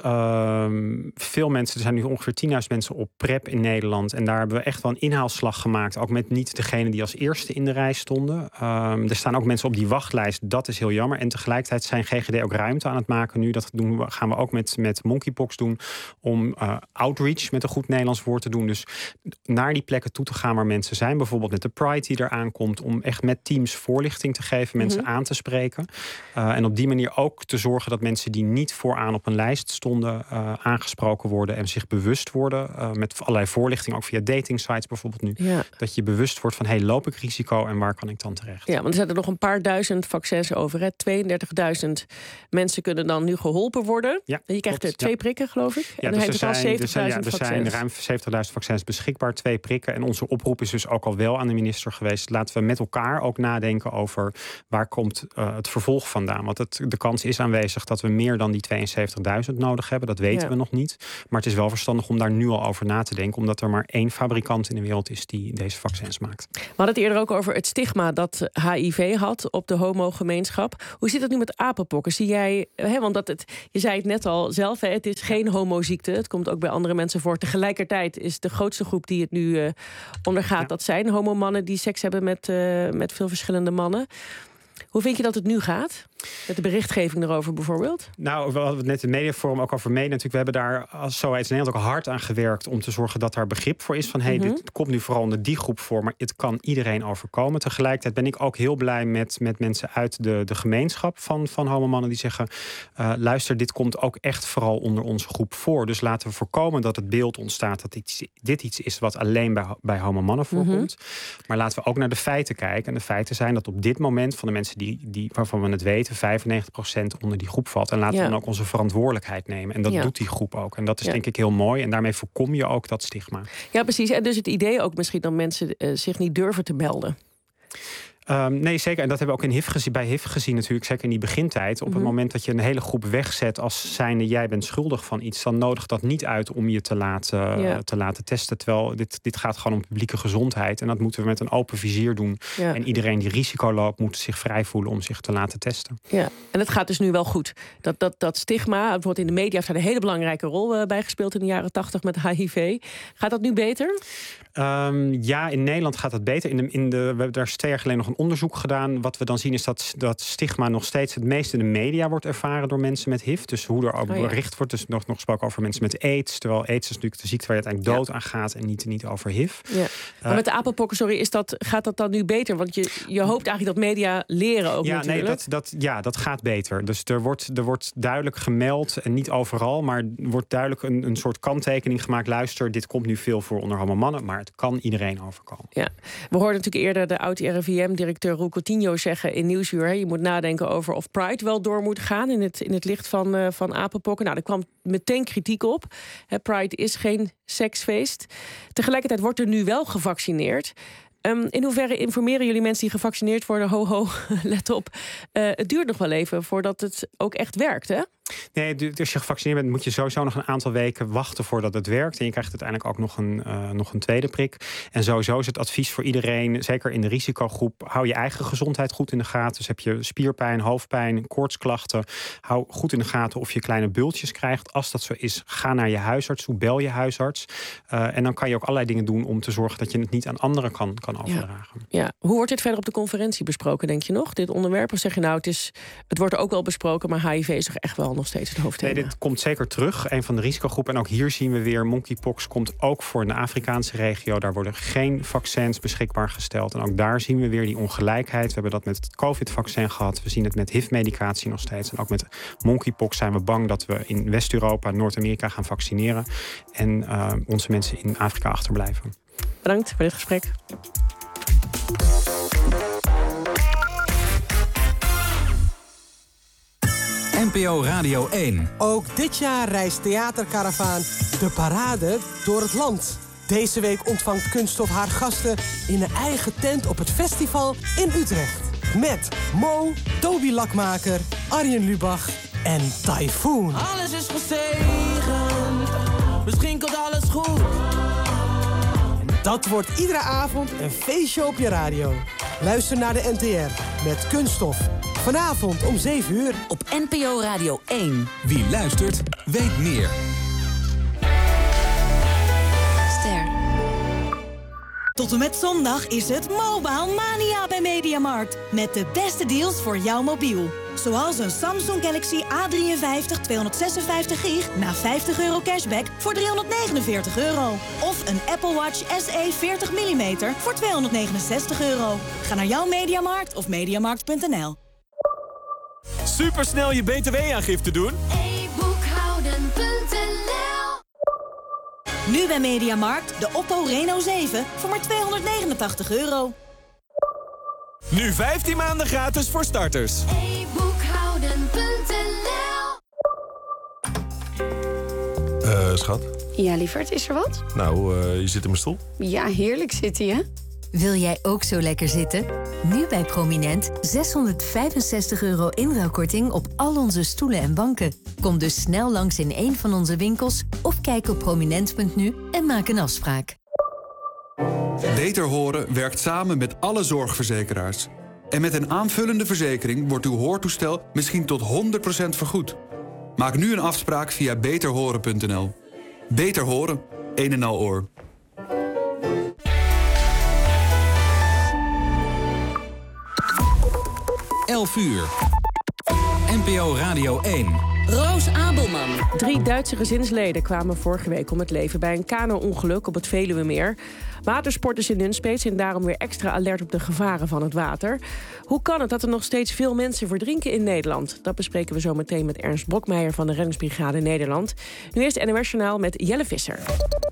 veel mensen, er zijn nu ongeveer 10.000 mensen op PrEP in Nederland. En daar hebben we echt wel een inhaalslag gemaakt. Ook met niet degene die als eerste in de rij stonden. Er staan ook mensen op die wachtlijst. Dat is heel jammer. En tegelijkertijd zijn GGD ook ruimte aan het maken nu. Dat gaan we ook met monkeypox doen. Om outreach, met een goed Nederlands woord te doen. Dus naar die plekken toe te gaan waar mensen zijn. Bijvoorbeeld met de Pride die eraan komt. Om echt met teams voorlichting te geven. Mensen aan te spreken. En op die manier ook te zorgen dat mensen die niet vooraan op een lijst stonden aangesproken worden en zich bewust worden met allerlei voorlichting, ook via dating sites bijvoorbeeld nu. Ja. Dat je bewust wordt van, loop ik risico en waar kan ik dan terecht? Ja, want er zijn er nog een paar duizend vaccins over. 32.000 mensen kunnen dan nu geholpen worden. Ja, je krijgt er 2 prikken, geloof ik. Ja, en dus er zijn ruim 70.000 vaccins beschikbaar, 2 prikken. En onze oproep is dus ook al wel aan de minister geweest. Laten we met elkaar ook nadenken over waar komt het vervolg vandaan. Want de kans is aanwezig dat we meer dan die 72.000 nodig hebben. Dat weten we nog niet. Maar het is wel verstandig om daar nu al over na te denken. Omdat er maar 1 fabrikant in de wereld is die deze vaccins maakt. We hadden het eerder ook over het stigma dat HIV had op de homogemeenschap. Hoe zit het nu met apenpokken? Zie jij, want je zei het net al zelf, het is geen homoziekte. Het komt ook bij andere mensen voor. Tegelijkertijd is de grootste groep die het nu ondergaat, dat zijn homomannen die seks hebben met veel verschillende mannen. Hoe vind je dat het nu gaat? Met de berichtgeving erover bijvoorbeeld? Nou, we hadden het net in het mediaforum ook over mee. Natuurlijk, we hebben daar als SOA-AIDS Nederland ook hard aan gewerkt om te zorgen dat daar begrip voor is. Van dit komt nu vooral onder die groep voor, maar het kan iedereen overkomen. Tegelijkertijd ben ik ook heel blij met mensen uit de gemeenschap van homomannen die zeggen, luister, dit komt ook echt vooral onder onze groep voor. Dus laten we voorkomen dat het beeld ontstaat dat dit iets is wat alleen bij homomannen voorkomt. Maar laten we ook naar de feiten kijken. En de feiten zijn dat op dit moment van de mensen waarvan we het weten, 95% onder die groep valt. En laten we dan ook onze verantwoordelijkheid nemen. En dat doet die groep ook. En dat is denk ik heel mooi. En daarmee voorkom je ook dat stigma. Ja, precies. En dus het idee ook misschien dat mensen zich niet durven te melden. Nee, zeker. En dat hebben we ook bij HIV gezien natuurlijk. Zeker in die begintijd. Op het moment dat je een hele groep wegzet als zijnde jij bent schuldig van iets, dan nodigt dat niet uit om je te laten testen. Terwijl dit gaat gewoon om publieke gezondheid. En dat moeten we met een open vizier doen. Ja. En iedereen die risico loopt, moet zich vrij voelen om zich te laten testen. Ja, en het gaat dus nu wel goed. Dat stigma, bijvoorbeeld in de media heeft daar een hele belangrijke rol bij gespeeld in de jaren 80 met HIV. Gaat dat nu beter? Ja, in Nederland gaat het beter. We hebben daar 2 jaar geleden nog een onderzoek gedaan. Wat we dan zien is dat stigma nog steeds het meest in de media wordt ervaren door mensen met HIV. Dus hoe er ook bericht wordt. Dus nog gesproken over mensen met AIDS. Terwijl AIDS is natuurlijk de ziekte waar je uiteindelijk dood aan gaat en niet over HIV. Ja. Maar met de apenpokken, gaat dat dan nu beter? Want je hoopt eigenlijk dat media leren ook natuurlijk. Nee, dat gaat beter. Dus er wordt duidelijk gemeld, en niet overal, maar er wordt duidelijk een soort kanttekening gemaakt. Luister, dit komt nu veel voor onder homomannen, maar het kan iedereen overkomen. Ja. We hoorden natuurlijk eerder de oud-RIVM-directeur Roel Coutinho zeggen in Nieuwsuur, je moet nadenken over of Pride wel door moet gaan in het licht van apenpokken. Nou, er kwam meteen kritiek op. Pride is geen seksfeest. Tegelijkertijd wordt er nu wel gevaccineerd. In hoeverre informeren jullie mensen die gevaccineerd worden? Ho, let op. Het duurt nog wel even voordat het ook echt werkt, hè? Nee, als je gevaccineerd bent, moet je sowieso nog een aantal weken wachten voordat het werkt. En je krijgt uiteindelijk ook nog een tweede prik. En sowieso is het advies voor iedereen, zeker in de risicogroep, hou je eigen gezondheid goed in de gaten. Dus heb je spierpijn, hoofdpijn, koortsklachten, hou goed in de gaten of je kleine bultjes krijgt. Als dat zo is, ga naar je huisarts toe, bel je huisarts. En dan kan je ook allerlei dingen doen om te zorgen dat je het niet aan anderen kan overdragen. Ja. Hoe wordt dit verder op de conferentie besproken, denk je nog? Dit onderwerp? Of zeg je nou, het wordt ook wel besproken, maar HIV is toch echt wel nog steeds het hoofdthema? Nee, dit komt zeker terug. Een van de risicogroepen. En ook hier zien we weer, monkeypox komt ook voor de Afrikaanse regio. Daar worden geen vaccins beschikbaar gesteld. En ook daar zien we weer die ongelijkheid. We hebben dat met het COVID-vaccin gehad. We zien het met HIV-medicatie nog steeds. En ook met monkeypox zijn we bang dat we in West-Europa, Noord-Amerika gaan vaccineren. En onze mensen in Afrika achterblijven. Bedankt voor dit gesprek. NPO Radio 1. Ook dit jaar reist Theaterkaravaan De Parade door het land. Deze week ontvangt Kunststof haar gasten in een eigen tent op het festival in Utrecht. Met Mo, Toby Lakmaker, Arjen Lubach en Typhoon. Alles is gezegend, misschien komt alles goed. Dat wordt iedere avond een feestje op je radio. Luister naar de NTR met Kunststof. Vanavond om 7 uur. Op NPO Radio 1. Wie luistert, weet meer. Ster. Tot en met zondag is het Mobile Mania bij Mediamarkt. Met de beste deals voor jouw mobiel. Zoals een Samsung Galaxy A53 256 gig na €50 cashback voor €349. Of een Apple Watch SE 40 mm voor €269. Ga naar jouw Mediamarkt of mediamarkt.nl. Supersnel je btw-aangifte doen? e-boekhouden.nl. Nu bij Mediamarkt de Oppo Reno 7 voor maar €289. Nu 15 maanden gratis voor starters. e-boekhouden.nl. Schat? Ja, lieverd, is er wat? Nou, je zit in mijn stoel. Ja, heerlijk zit hij, hè? Wil jij ook zo lekker zitten? Nu bij Prominent €665 inruilkorting op al onze stoelen en banken. Kom dus snel langs in een van onze winkels of kijk op prominent.nu en maak een afspraak. Beter Horen werkt samen met alle zorgverzekeraars. En met een aanvullende verzekering wordt uw hoortoestel misschien tot 100% vergoed. Maak nu een afspraak via beterhoren.nl. Beter Horen, een en al oor. Uur. NPO Radio 1. Roos Abelman. 3 Duitse gezinsleden kwamen vorige week om het leven bij een kano-ongeluk op het Veluwemeer. Watersporters in Nunspeet zijn daarom weer extra alert op de gevaren van het water. Hoe kan het dat er nog steeds veel mensen verdrinken in Nederland? Dat bespreken we zo meteen met Ernst Brokmeijer van de Reddingsbrigade Nederland. Nu eerst NOS Journaal met Jelle Visser.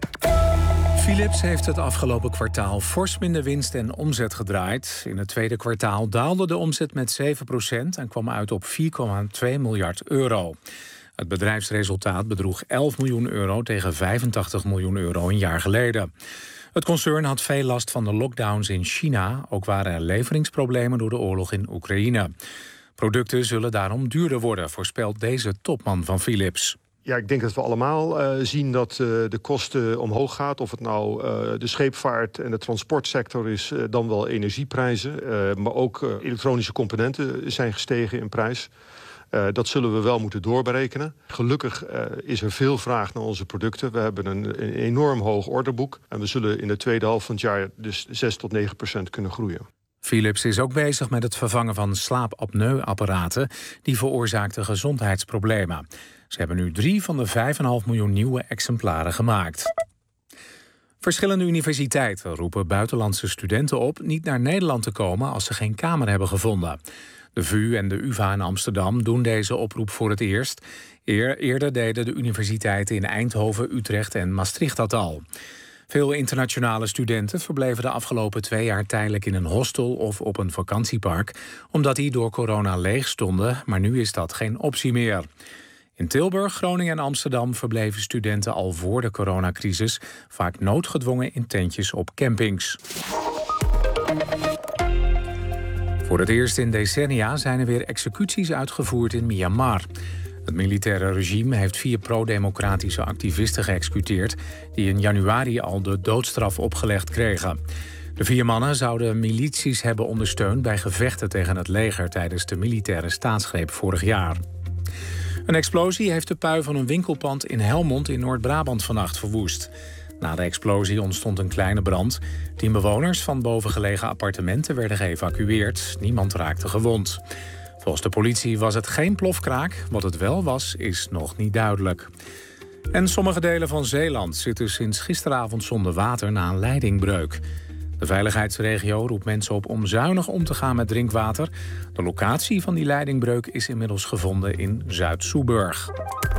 Philips heeft het afgelopen kwartaal fors minder winst en omzet gedraaid. In het tweede kwartaal daalde de omzet met 7% en kwam uit op €4,2 miljard. Het bedrijfsresultaat bedroeg €11 miljoen tegen €85 miljoen een jaar geleden. Het concern had veel last van de lockdowns in China. Ook waren er leveringsproblemen door de oorlog in Oekraïne. Producten zullen daarom duurder worden, voorspelt deze topman van Philips. Ja, ik denk dat we allemaal zien dat de kosten omhoog gaat. Of het nou de scheepvaart en de transportsector is, dan wel energieprijzen. Maar ook elektronische componenten zijn gestegen in prijs. Dat zullen we wel moeten doorberekenen. Gelukkig is er veel vraag naar onze producten. We hebben een enorm hoog orderboek. En we zullen in de tweede helft van het jaar dus 6-9% kunnen groeien. Philips is ook bezig met het vervangen van slaapapneuapparaten. Die veroorzaakten gezondheidsproblemen. Ze hebben nu 3 van de 5,5 miljoen nieuwe exemplaren gemaakt. Verschillende universiteiten roepen buitenlandse studenten op niet naar Nederland te komen als ze geen kamer hebben gevonden. De VU en de UvA in Amsterdam doen deze oproep voor het eerst. Eerder deden de universiteiten in Eindhoven, Utrecht en Maastricht dat al. Veel internationale studenten verbleven de afgelopen 2 jaar tijdelijk in een hostel of op een vakantiepark, omdat die door corona leeg stonden, maar nu is dat geen optie meer. In Tilburg, Groningen en Amsterdam verbleven studenten al voor de coronacrisis, vaak noodgedwongen in tentjes op campings. Voor het eerst in decennia zijn er weer executies uitgevoerd in Myanmar. Het militaire regime heeft 4 pro-democratische activisten geëxecuteerd die in januari al de doodstraf opgelegd kregen. De 4 mannen zouden milities hebben ondersteund bij gevechten tegen het leger tijdens de militaire staatsgreep vorig jaar. Een explosie heeft de pui van een winkelpand in Helmond in Noord-Brabant vannacht verwoest. Na de explosie ontstond een kleine brand. 10 bewoners van bovengelegen appartementen werden geëvacueerd. Niemand raakte gewond. Volgens de politie was het geen plofkraak. Wat het wel was, is nog niet duidelijk. En sommige delen van Zeeland zitten sinds gisteravond zonder water na een leidingbreuk. De veiligheidsregio roept mensen op om zuinig om te gaan met drinkwater. De locatie van die leidingbreuk is inmiddels gevonden in Zuid-Soeburg.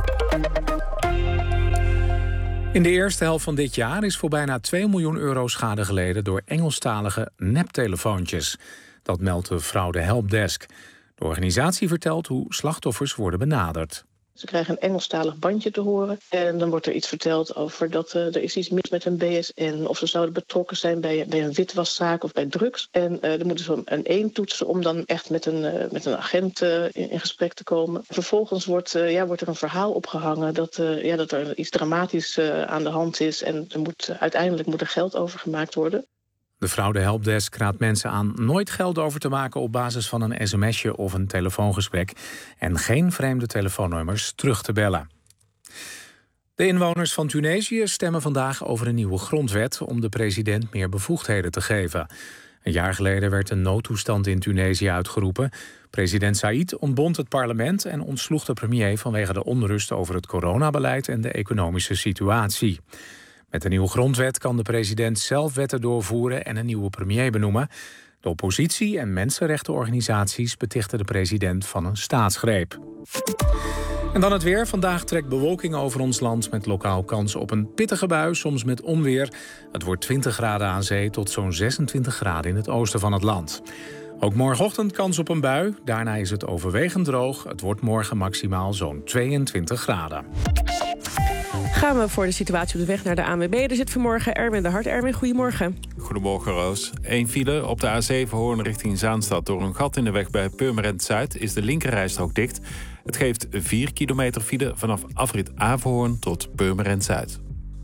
In de eerste helft van dit jaar is voor bijna 2 miljoen euro schade geleden door Engelstalige neptelefoontjes. Dat meldt de Fraude Helpdesk. De organisatie vertelt hoe slachtoffers worden benaderd. Ze krijgen een Engelstalig bandje te horen. En dan wordt er iets verteld over dat er is iets mis met een BSN. Of ze zouden betrokken zijn bij een witwaszaak of bij drugs. En dan moeten ze een toetsen om dan echt met een agent in gesprek te komen. Vervolgens wordt er een verhaal opgehangen dat er iets dramatisch aan de hand is. En uiteindelijk moet er geld overgemaakt worden. De Fraude Helpdesk raadt mensen aan nooit geld over te maken op basis van een sms'je of een telefoongesprek en geen vreemde telefoonnummers terug te bellen. De inwoners van Tunesië stemmen vandaag over een nieuwe grondwet om de president meer bevoegdheden te geven. Een jaar geleden werd een noodtoestand in Tunesië uitgeroepen. President Said ontbond het parlement en ontsloeg de premier vanwege de onrust over het coronabeleid en de economische situatie. Met de nieuwe grondwet kan de president zelf wetten doorvoeren en een nieuwe premier benoemen. De oppositie en mensenrechtenorganisaties betichten de president van een staatsgreep. En dan het weer. Vandaag trekt bewolking over ons land met lokaal kans op een pittige bui, soms met onweer. Het wordt 20 graden aan zee tot zo'n 26 graden in het oosten van het land. Ook morgenochtend kans op een bui. Daarna is het overwegend droog. Het wordt morgen maximaal zo'n 22 graden. Gaan we voor de situatie op de weg naar de ANWB. Er zit vanmorgen Erwin de Hart. Erwin, goedemorgen. Goedemorgen, Roos. 1 file op de A7 Hoorn richting Zaanstad. Door een gat in de weg bij Purmerend Zuid is de linkerrijstrook dicht. Het geeft 4 kilometer file vanaf afrit Averhoorn tot Purmerend Zuid.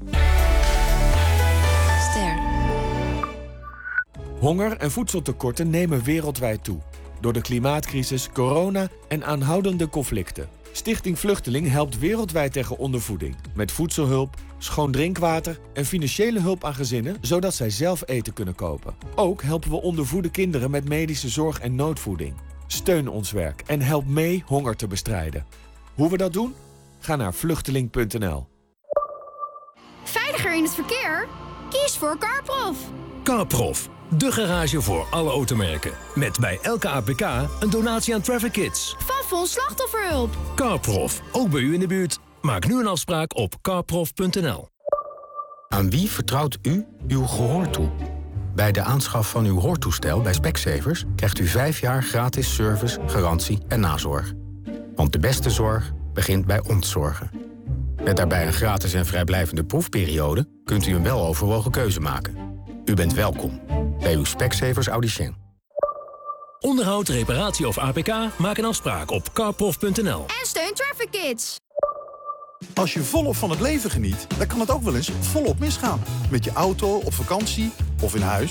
Honger en voedseltekorten nemen wereldwijd toe. Door de klimaatcrisis, corona en aanhoudende conflicten. Stichting Vluchteling helpt wereldwijd tegen ondervoeding. Met voedselhulp, schoon drinkwater en financiële hulp aan gezinnen, zodat zij zelf eten kunnen kopen. Ook helpen we ondervoede kinderen met medische zorg en noodvoeding. Steun ons werk en help mee honger te bestrijden. Hoe we dat doen? Ga naar vluchteling.nl. Veiliger in het verkeer? Kies voor CarProf. CarProf, de garage voor alle automerken. Met bij elke APK een donatie aan Traffic Kids. Van Vol Slachtofferhulp. CarProf, ook bij u in de buurt. Maak nu een afspraak op carprof.nl. Aan wie vertrouwt u uw gehoor toe? Bij de aanschaf van uw hoortoestel bij Specsavers krijgt u 5 jaar gratis service, garantie en nazorg. Want de beste zorg begint bij ontzorgen. Met daarbij een gratis en vrijblijvende proefperiode kunt u een weloverwogen keuze maken. U bent welkom bij uw Specsavers Audicien. Onderhoud, reparatie of APK? Maak een afspraak op carprof.nl. En steun Traffic Kids. Als je volop van het leven geniet, dan kan het ook wel eens volop misgaan. Met je auto, op vakantie of in huis.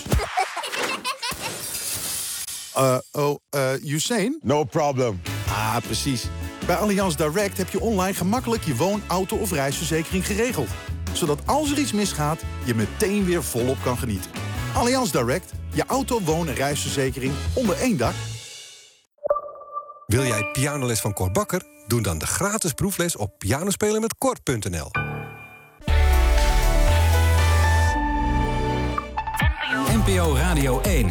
Usain? No problem. Ah, precies. Bij Allianz Direct heb je online gemakkelijk je woon-, auto- of reisverzekering geregeld. Zodat als er iets misgaat, je meteen weer volop kan genieten. Allianz Direct, je auto-, woon- en reisverzekering onder één dak. Wil jij pianoles van Cor Bakker? Doe dan de gratis proefles op pianospelenmetcor.nl. NPO Radio 1.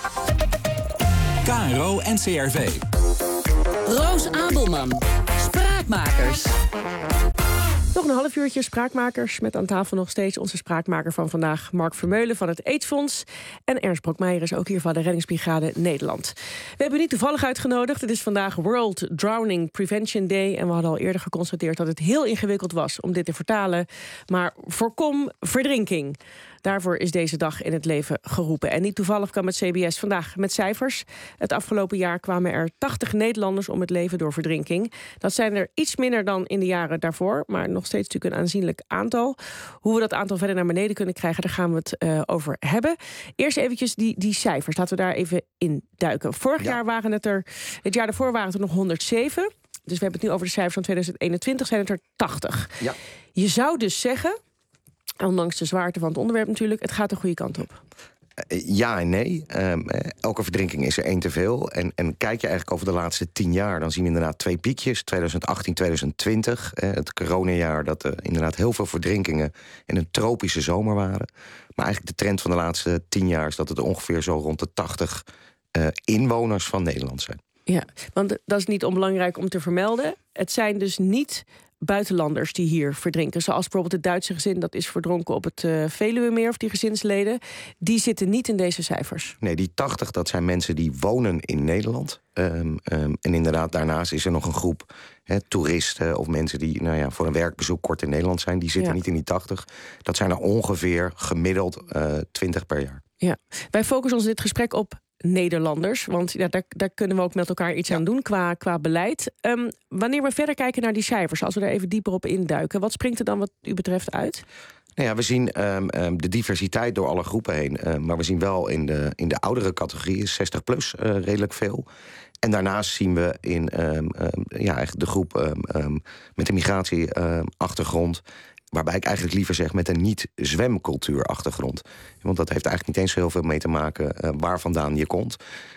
KRO NCRV. Roos Abelman. Spraakmakers. Nog een half uurtje Spraakmakers met aan tafel nog steeds onze spraakmaker van vandaag, Mark Vermeulen van het AIDS-fonds. En Ernst Brokmeijer is ook hier van de Reddingsbrigade Nederland. We hebben u niet toevallig uitgenodigd. Het is vandaag World Drowning Prevention Day. En we hadden al eerder geconstateerd dat het heel ingewikkeld was om dit te vertalen. Maar voorkom verdrinking. Daarvoor is deze dag in het leven geroepen. En niet toevallig kwam het CBS vandaag met cijfers. Het afgelopen jaar kwamen er 80 Nederlanders om het leven door verdrinking. Dat zijn er iets minder dan in de jaren daarvoor, maar nog steeds natuurlijk een aanzienlijk aantal. Hoe we dat aantal verder naar beneden kunnen krijgen, daar gaan we het over hebben. Eerst eventjes die cijfers. Laten we daar even in duiken. Vorig jaar waren het er, het jaar daarvoor waren het er nog 107. Dus we hebben het nu over de cijfers van 2021, zijn het er 80. Ja. Je zou dus zeggen, ondanks de zwaarte van het onderwerp natuurlijk, het gaat de goede kant op. Ja en nee. Elke verdrinking is er één te veel. En kijk je eigenlijk over de laatste 10 jaar, dan zien we inderdaad 2 piekjes. 2018, 2020. Het coronajaar, dat er inderdaad heel veel verdrinkingen in een tropische zomer waren. Maar eigenlijk de trend van de laatste 10 jaar is dat het ongeveer zo rond de 80 inwoners van Nederland zijn. Ja, want dat is niet onbelangrijk om te vermelden. Het zijn dus niet buitenlanders die hier verdrinken. Zoals bijvoorbeeld het Duitse gezin dat is verdronken op het Veluwemeer, of die gezinsleden. Die zitten niet in deze cijfers. Nee, die 80, dat zijn mensen die wonen in Nederland. En inderdaad, daarnaast is er nog een groep toeristen of mensen die voor een werkbezoek kort in Nederland zijn. Die zitten niet in die 80. Dat zijn er ongeveer gemiddeld 20 per jaar. Ja, wij focussen ons in dit gesprek op Nederlanders, want daar kunnen we ook met elkaar iets aan doen qua beleid. Wanneer we verder kijken naar die cijfers, als we daar even dieper op induiken, wat springt er dan wat u betreft uit? Nou ja, we zien de diversiteit door alle groepen heen. Maar we zien wel in de oudere categorie, 60 plus, redelijk veel. En daarnaast zien we in eigenlijk de groep met een migratieachtergrond, waarbij ik eigenlijk liever zeg met een niet-zwemcultuurachtergrond. Want dat heeft eigenlijk niet eens heel veel mee te maken waar vandaan je komt.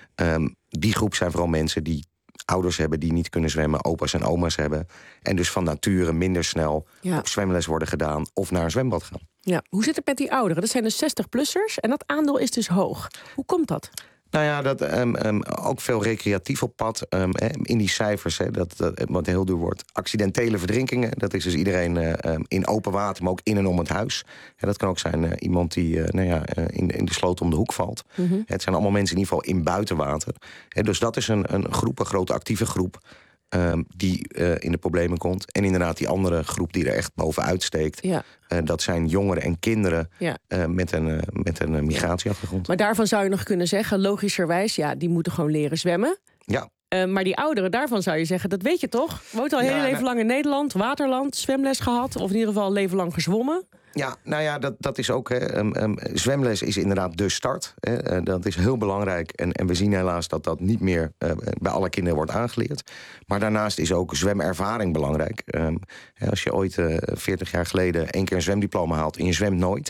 Die groep zijn vooral mensen die ouders hebben die niet kunnen zwemmen, opa's en oma's hebben. En dus van nature minder snel op zwemles worden gedaan of naar een zwembad gaan. Ja, hoe zit het met die ouderen? Dat zijn dus 60-plussers en dat aandeel is dus hoog. Hoe komt dat? Nou ja, dat ook veel recreatief op pad. In die cijfers, wat heel duur wordt. Accidentele verdrinkingen, dat is dus iedereen in open water, maar ook in en om het huis. Dat kan ook zijn iemand die in de sloot om de hoek valt. Mm-hmm. Het zijn allemaal mensen in ieder geval in buitenwater. Dus dat is een groep, een grote actieve groep, die in de problemen komt. En inderdaad die andere groep die er echt bovenuit steekt. Ja. Dat zijn jongeren en kinderen met een migratieachtergrond. Maar daarvan zou je nog kunnen zeggen, logischerwijs, die moeten gewoon leren zwemmen. Ja. Maar die ouderen, daarvan zou je zeggen, dat weet je toch? Woont al heel leven lang in Nederland, waterland, zwemles gehad, of in ieder geval leven lang gezwommen. Ja, nou ja, dat is ook. Zwemles is inderdaad de start. Dat is heel belangrijk. En we zien helaas dat dat niet meer bij alle kinderen wordt aangeleerd. Maar daarnaast is ook zwemervaring belangrijk. Als je ooit 40 jaar geleden 1 keer een zwemdiploma haalt en je zwemt nooit,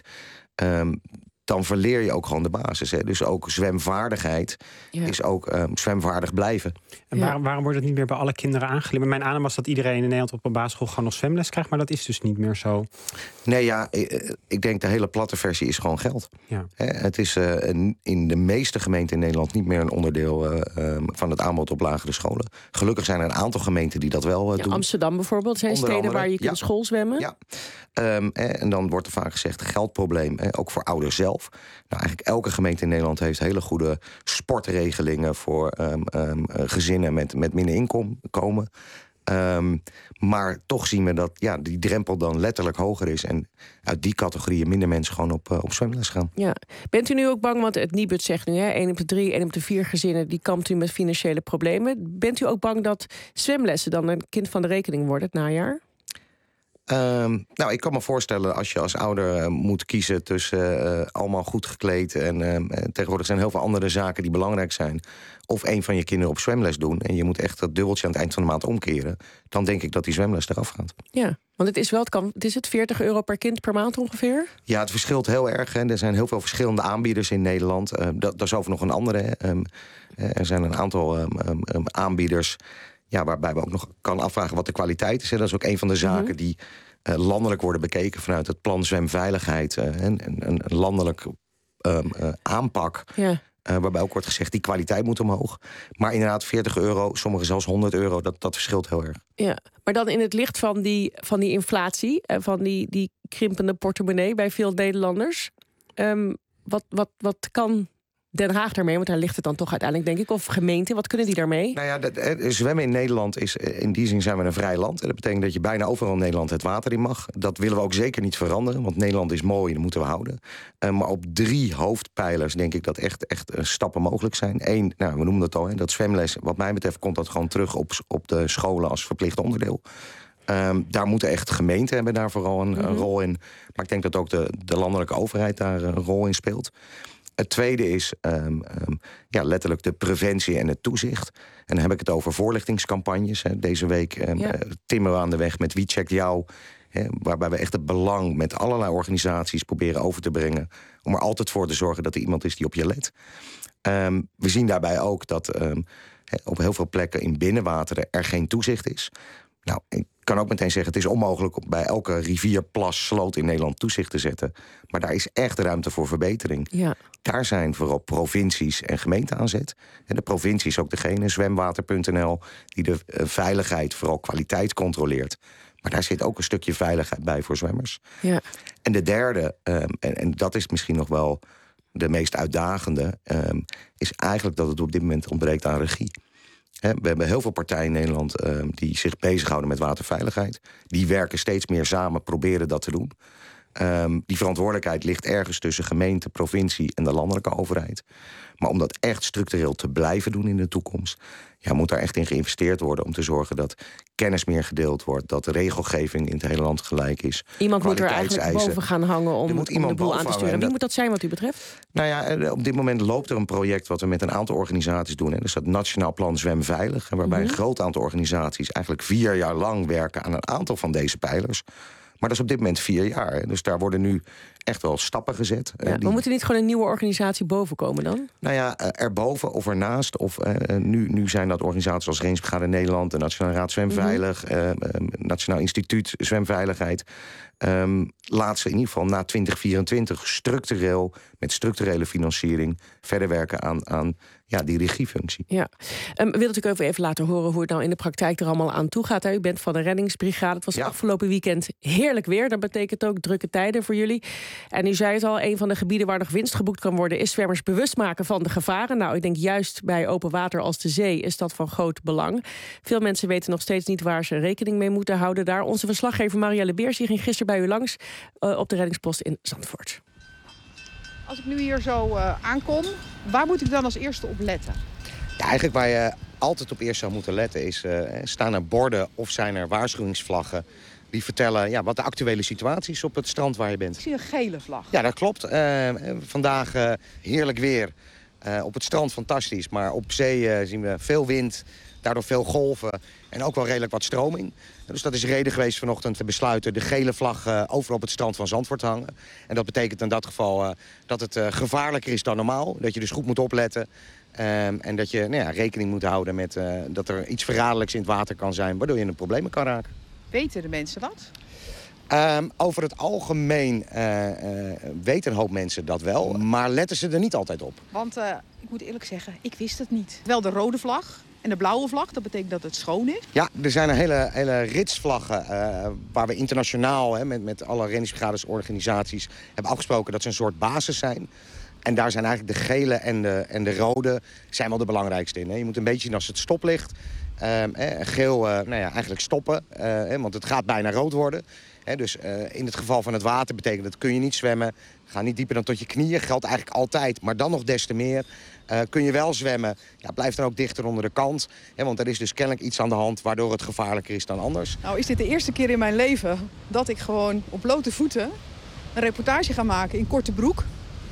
dan verleer je ook gewoon de basis. Dus ook zwemvaardigheid is ook zwemvaardig blijven. En waarom wordt het niet meer bij alle kinderen aangeleerd? Mijn aanname was dat iedereen in Nederland op een basisschool gewoon nog zwemles krijgt, maar dat is dus niet meer zo. Nee, ik denk de hele platte versie is gewoon geld. Ja. Het is in de meeste gemeenten in Nederland niet meer een onderdeel van het aanbod op lagere scholen. Gelukkig zijn er een aantal gemeenten die dat wel doen. Amsterdam bijvoorbeeld, zijn onder steden andere, waar je kunt schoolzwemmen. Ja. En dan wordt er vaak gezegd geldprobleem, ook voor ouders zelf. Nou, eigenlijk elke gemeente in Nederland heeft hele goede sportregelingen voor gezinnen met minder inkomen. Maar toch zien we dat die drempel dan letterlijk hoger is. En uit die categorieën minder mensen gewoon op zwemles gaan. Ja. Bent u nu ook bang, want het Nibud zegt nu, 1 op de 3, 1 op de 4 gezinnen, die kampt u met financiële problemen. Bent u ook bang dat zwemlessen dan een kind van de rekening worden het najaar? Ik kan me voorstellen als je als ouder moet kiezen tussen allemaal goed gekleed en tegenwoordig zijn heel veel andere zaken die belangrijk zijn, of een van je kinderen op zwemles doen en je moet echt dat dubbeltje aan het eind van de maand omkeren, dan denk ik dat die zwemles eraf gaat. Ja, want het is wel, het is het €40 per kind per maand ongeveer? Ja, het verschilt heel erg. Er zijn heel veel verschillende aanbieders in Nederland. Dat is over nog een andere. Er zijn een aantal aanbieders waarbij we ook nog kan afvragen wat de kwaliteit is. Dat is ook een van de zaken die landelijk worden bekeken vanuit het plan zwemveiligheid. Een landelijk aanpak Waarbij ook wordt gezegd, die kwaliteit moet omhoog. Maar inderdaad, €40, sommigen zelfs €100, dat verschilt heel erg. Ja, maar dan in het licht van die inflatie, van die krimpende portemonnee bij veel Nederlanders. Wat kan Den Haag daarmee? Want daar ligt het dan toch uiteindelijk, denk ik. Of gemeenten, wat kunnen die daarmee? Nou ja, zwemmen in Nederland is, in die zin zijn we een vrij land. En dat betekent dat je bijna overal in Nederland het water in mag. Dat willen we ook zeker niet veranderen, want Nederland is mooi en dat moeten we houden. Maar op 3 hoofdpijlers denk ik dat echt stappen mogelijk zijn. 1, we noemen dat al, dat zwemles. Wat mij betreft komt dat gewoon terug op de scholen als verplicht onderdeel. Daar moeten echt gemeenten hebben daar vooral een rol in. Maar ik denk dat ook de landelijke overheid daar een rol in speelt. Het tweede is letterlijk de preventie en het toezicht. En dan heb ik het over voorlichtingscampagnes. Deze week timmeren we aan de weg met Wie checkt jou? Waarbij we echt het belang met allerlei organisaties proberen over te brengen. Om er altijd voor te zorgen dat er iemand is die op je let. We zien daarbij ook dat op heel veel plekken in binnenwateren er geen toezicht is. Nou, ik kan ook meteen zeggen, het is onmogelijk om bij elke rivier, plas, sloot in Nederland toezicht te zetten. Maar daar is echt ruimte voor verbetering. Ja. Daar zijn vooral provincies en gemeenten aan zet. En de provincie is ook degene, zwemwater.nl, die de veiligheid, vooral kwaliteit controleert. Maar daar zit ook een stukje veiligheid bij voor zwemmers. Ja. En de derde, en dat is misschien nog wel de meest uitdagende, is eigenlijk dat het op dit moment ontbreekt aan regie. We hebben heel veel partijen in Nederland die zich bezighouden met waterveiligheid. Die werken steeds meer samen, proberen dat te doen. Die verantwoordelijkheid ligt ergens tussen gemeente, provincie en de landelijke overheid. Maar om dat echt structureel te blijven doen in de toekomst, moet daar echt in geïnvesteerd worden om te zorgen dat kennis meer gedeeld wordt, dat de regelgeving in het hele land gelijk is. Iemand moet er eigenlijk boven gaan hangen om de boel aan te sturen. Wie moet dat zijn wat u betreft? Nou ja, op dit moment loopt er een project wat we met een aantal organisaties doen. Dus dat Nationaal Plan Zwemveilig. Waarbij een groot aantal organisaties eigenlijk 4 jaar lang werken aan een aantal van deze pijlers. Maar dat is op dit moment 4 jaar. Dus daar worden nu echt wel stappen gezet. Maar moet er niet gewoon een nieuwe organisatie boven komen dan? Nou ja, erboven of ernaast. Of nu zijn dat organisaties als Reddingsbrigade Nederland, de Nationale Raad Zwemveilig, Nationaal Instituut Zwemveiligheid. Laat ze in ieder geval na 2024 structureel, met structurele financiering, verder werken aan die regiefunctie. Ja. We willen natuurlijk even laten horen hoe het nou in de praktijk er allemaal aan toe gaat. U bent van de reddingsbrigade. Het was afgelopen weekend heerlijk weer. Dat betekent ook drukke tijden voor jullie. En u zei het al, een van de gebieden waar nog winst geboekt kan worden is zwemmers bewust maken van de gevaren. Nou, ik denk juist bij open water als de zee is dat van groot belang. Veel mensen weten nog steeds niet waar ze rekening mee moeten houden daar. Onze verslaggever Marielle Beers ging gisteren bij u langs op de reddingspost in Zandvoort. Als ik nu hier zo aankom, waar moet ik dan als eerste op letten? Ja, eigenlijk waar je altijd op eerst zou moeten letten is, staan er borden of zijn er waarschuwingsvlaggen die vertellen wat de actuele situatie is op het strand waar je bent. Ik zie een gele vlag. Ja, dat klopt. Vandaag heerlijk weer. Op het strand fantastisch, maar op zee zien we veel wind, daardoor veel golven en ook wel redelijk wat stroming. Dus dat is de reden geweest vanochtend te besluiten de gele vlag overal op het strand van Zandvoort te hangen. En dat betekent in dat geval dat het gevaarlijker is dan normaal. Dat je dus goed moet opletten. En dat je rekening moet houden met dat er iets verraderlijks in het water kan zijn, waardoor je in de problemen kan raken. Weten de mensen dat? Over het algemeen weten een hoop mensen dat wel, maar letten ze er niet altijd op. Want ik moet eerlijk zeggen, ik wist het niet. Wel de rode vlag en de blauwe vlag, dat betekent dat het schoon is? Ja, er zijn een hele rits vlaggen waar we internationaal met alle reddingsbrigades organisaties hebben afgesproken dat ze een soort basis zijn. En daar zijn eigenlijk de gele en de rode zijn wel de belangrijkste in. Hè. Je moet een beetje zien als het stoplicht. Geel eigenlijk stoppen, want het gaat bijna rood worden. Dus in het geval van het water betekent dat kun je niet zwemmen. Ga niet dieper dan tot je knieën, geldt eigenlijk altijd. Maar dan nog des te meer. Kun je wel zwemmen, blijf dan ook dichter onder de kant. Want er is dus kennelijk iets aan de hand waardoor het gevaarlijker is dan anders. Nou is dit de eerste keer in mijn leven dat ik gewoon op blote voeten een reportage ga maken in korte broek.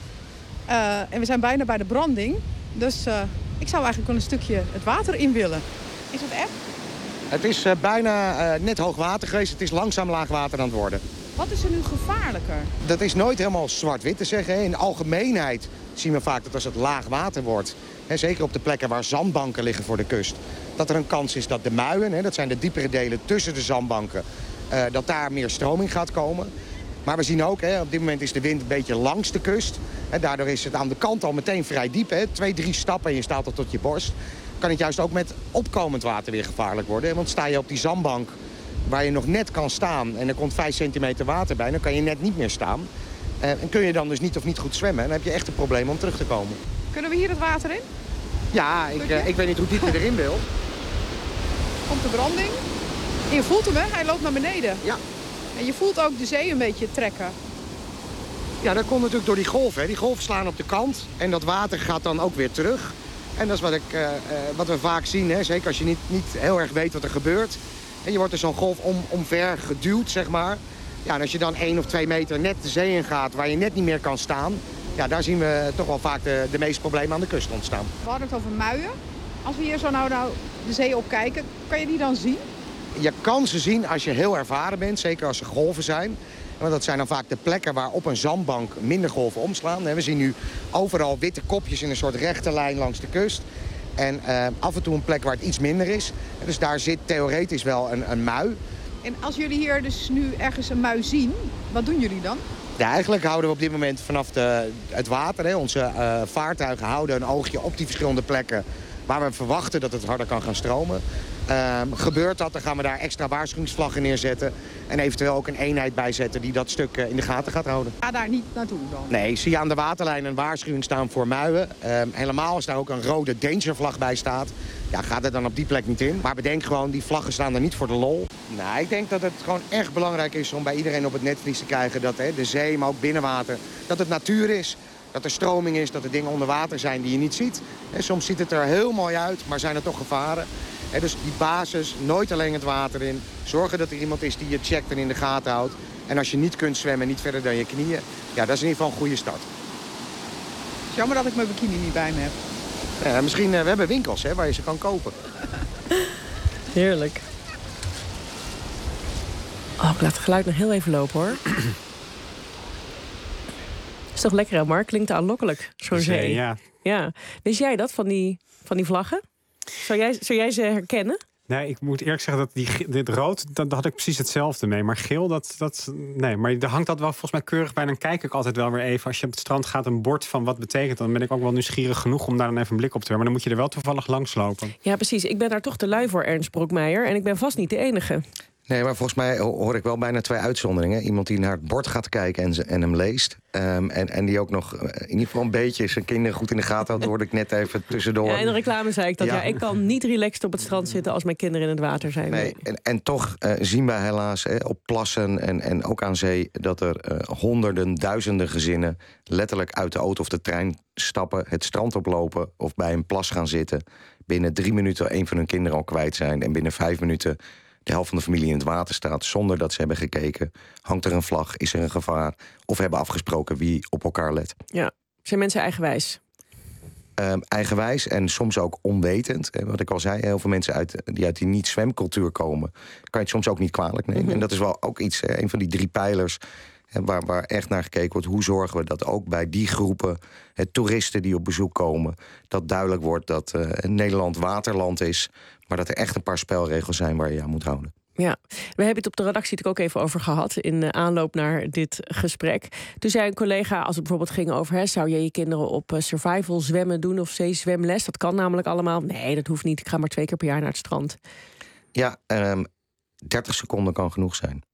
En we zijn bijna bij de branding. Dus ik zou eigenlijk wel een stukje het water in willen. Is dat echt? Het is bijna net hoog water geweest. Het is langzaam laag water aan het worden. Wat is er nu gevaarlijker? Dat is nooit helemaal zwart-wit te zeggen. In de algemeenheid zien we vaak dat als het laag water wordt, zeker op de plekken waar zandbanken liggen voor de kust, dat er een kans is dat de muien, dat zijn de diepere delen tussen de zandbanken, dat daar meer stroming gaat komen. Maar we zien ook, op dit moment is de wind een beetje langs de kust. Daardoor is het aan de kant al meteen vrij diep. 2-3 stappen en je staat al tot je borst. Kan het juist ook met opkomend water weer gevaarlijk worden. Want sta je op die zandbank waar je nog net kan staan en er komt 5 centimeter water bij, dan kan je net niet meer staan. En kun je dan dus niet goed zwemmen, dan heb je echt een probleem om terug te komen. Kunnen we hier het water in? Ja, ik weet niet hoe diep je erin wil. Komt de branding. En je voelt hem, hè? Hij loopt naar beneden. Ja. En je voelt ook de zee een beetje trekken. Ja, dat komt natuurlijk door die golven. Die golven slaan op de kant en dat water gaat dan ook weer terug. En dat is wat we vaak zien, hè? Zeker als je niet heel erg weet wat er gebeurt. En je wordt er zo'n golf omver geduwd, zeg maar. Ja, en als je dan 1 of 2 meter net de zee in gaat waar je net niet meer kan staan, ja, daar zien we toch wel vaak de meeste problemen aan de kust ontstaan. We hadden het over muien. Als we hier zo nou de zee opkijken, kan je die dan zien? Je kan ze zien als je heel ervaren bent, zeker als er golven zijn. Want dat zijn dan vaak de plekken waar op een zandbank minder golven omslaan. We zien nu overal witte kopjes in een soort rechte lijn langs de kust. En af en toe een plek waar het iets minder is. Dus daar zit theoretisch wel een mui. En als jullie hier dus nu ergens een mui zien, wat doen jullie dan? Ja, eigenlijk houden we op dit moment vanaf het water. Onze vaartuigen houden een oogje op die verschillende plekken waar we verwachten dat het harder kan gaan stromen. Gebeurt dat, dan gaan we daar extra waarschuwingsvlaggen neerzetten. En eventueel ook een eenheid bijzetten die dat stuk in de gaten gaat houden. Ga daar niet naartoe dan? Nee, zie je aan de waterlijn een waarschuwing staan voor muien. Helemaal als daar ook een rode dangervlag bij staat. Ja, gaat het dan op die plek niet in. Maar bedenk gewoon, die vlaggen staan er niet voor de lol. Nou, ik denk dat het gewoon echt belangrijk is om bij iedereen op het netvlies te krijgen dat de zee, maar ook binnenwater, dat het natuur is. Dat er stroming is, dat er dingen onder water zijn die je niet ziet. Soms ziet het er heel mooi uit, maar zijn er toch gevaren. Dus die basis, nooit alleen het water in. Zorgen dat er iemand is die je checkt en in de gaten houdt. En als je niet kunt zwemmen, niet verder dan je knieën. Ja, dat is in ieder geval een goede start. Het is jammer dat ik mijn bikini niet bij me heb. Ja, misschien, we hebben winkels waar je ze kan kopen. Heerlijk. Oh, ik laat het geluid nog heel even lopen, hoor. Is toch lekker, hè, Mark? Klinkt aanlokkelijk, zo'n zee. Ja. Wist jij dat, van die vlaggen? Zou jij ze herkennen? Nee, ik moet eerlijk zeggen dat dit rood, daar had ik precies hetzelfde mee. Maar geel, nee. Maar daar hangt dat wel volgens mij keurig bij. Dan kijk ik altijd wel weer even. Als je op het strand gaat, een bord van wat betekent. Dan ben ik ook wel nieuwsgierig genoeg om daar dan even een blik op te hebben. Maar dan moet je er wel toevallig langs lopen. Ja, precies. Ik ben daar toch te lui voor, Ernst Broekmeijer. En ik ben vast niet de enige. Nee, maar volgens mij hoor ik wel bijna 2 uitzonderingen. Iemand die naar het bord gaat kijken en hem leest. En die ook nog in ieder geval een beetje zijn kinderen goed in de gaten houdt. Hoorde ik net even tussendoor. Ja, in de reclame zei ik dat. Ja, ik kan niet relaxed op het strand zitten als mijn kinderen in het water zijn. Nee. En toch zien wij helaas op plassen en ook aan zee dat er honderden, duizenden gezinnen letterlijk uit de auto of de trein stappen, het strand oplopen of bij een plas gaan zitten. Binnen 3 minuten 1 van hun kinderen al kwijt zijn. En binnen 5 minuten de helft van de familie in het water staat zonder dat ze hebben gekeken. Hangt er een vlag? Is er een gevaar? Of hebben afgesproken wie op elkaar let? Ja, zijn mensen eigenwijs? Eigenwijs en soms ook onwetend. Wat ik al zei, heel veel mensen die uit die niet-zwemcultuur komen, kan je het soms ook niet kwalijk nemen. En dat is wel ook iets, een van die 3 pijlers waar echt naar gekeken wordt. Hoe zorgen we dat ook bij die groepen, toeristen die op bezoek komen, dat duidelijk wordt dat Nederland waterland is, maar dat er echt een paar spelregels zijn waar je aan moet houden. Ja, we hebben het op de redactie natuurlijk ook even over gehad in aanloop naar dit gesprek. Toen zei een collega, als het bijvoorbeeld ging over, zou je kinderen op survival zwemmen doen of zeezwemles? Dat kan namelijk allemaal. Nee, dat hoeft niet. Ik ga maar 2 keer per jaar naar het strand. Ja, 30 seconden kan genoeg zijn.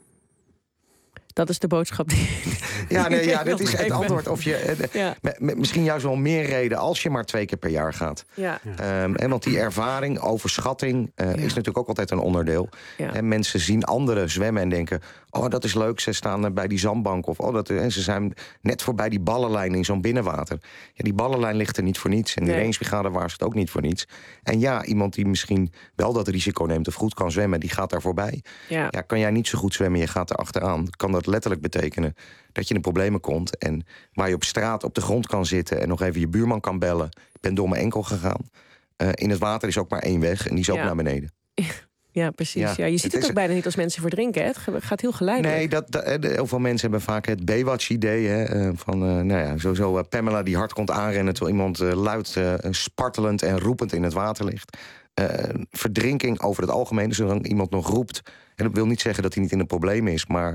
Dat is de boodschap die... dit is het antwoord. Of je, misschien juist wel meer reden als je maar 2 keer per jaar gaat. Ja. Want die ervaring, overschatting, is natuurlijk ook altijd een onderdeel. Ja. Mensen zien anderen zwemmen en denken, oh, dat is leuk, ze staan bij die zandbank. Of ze zijn net voorbij die ballenlijn in zo'n binnenwater. Ja, die ballenlijn ligt er niet voor niets. En de rangebrigade waarschuwt ook niet voor niets. En ja, iemand die misschien wel dat risico neemt of goed kan zwemmen, die gaat daar voorbij. Ja, kan jij niet zo goed zwemmen, je gaat er achteraan. Kan dat letterlijk betekenen dat je in de problemen komt. En waar je op straat op de grond kan zitten en nog even je buurman kan bellen. Ik ben door mijn enkel gegaan. In het water is ook maar 1 weg en die is ook naar beneden. Ja, precies. Ja, je ziet het ook bijna niet als mensen verdrinken. Hè? Het gaat heel geleidelijk. Nee, heel veel mensen hebben vaak het Baywatch-idee. Sowieso Pamela die hard komt aanrennen terwijl iemand luid, spartelend en roepend in het water ligt. Verdrinking over het algemeen, dus als iemand nog roept. En dat wil niet zeggen dat hij niet in een probleem is, maar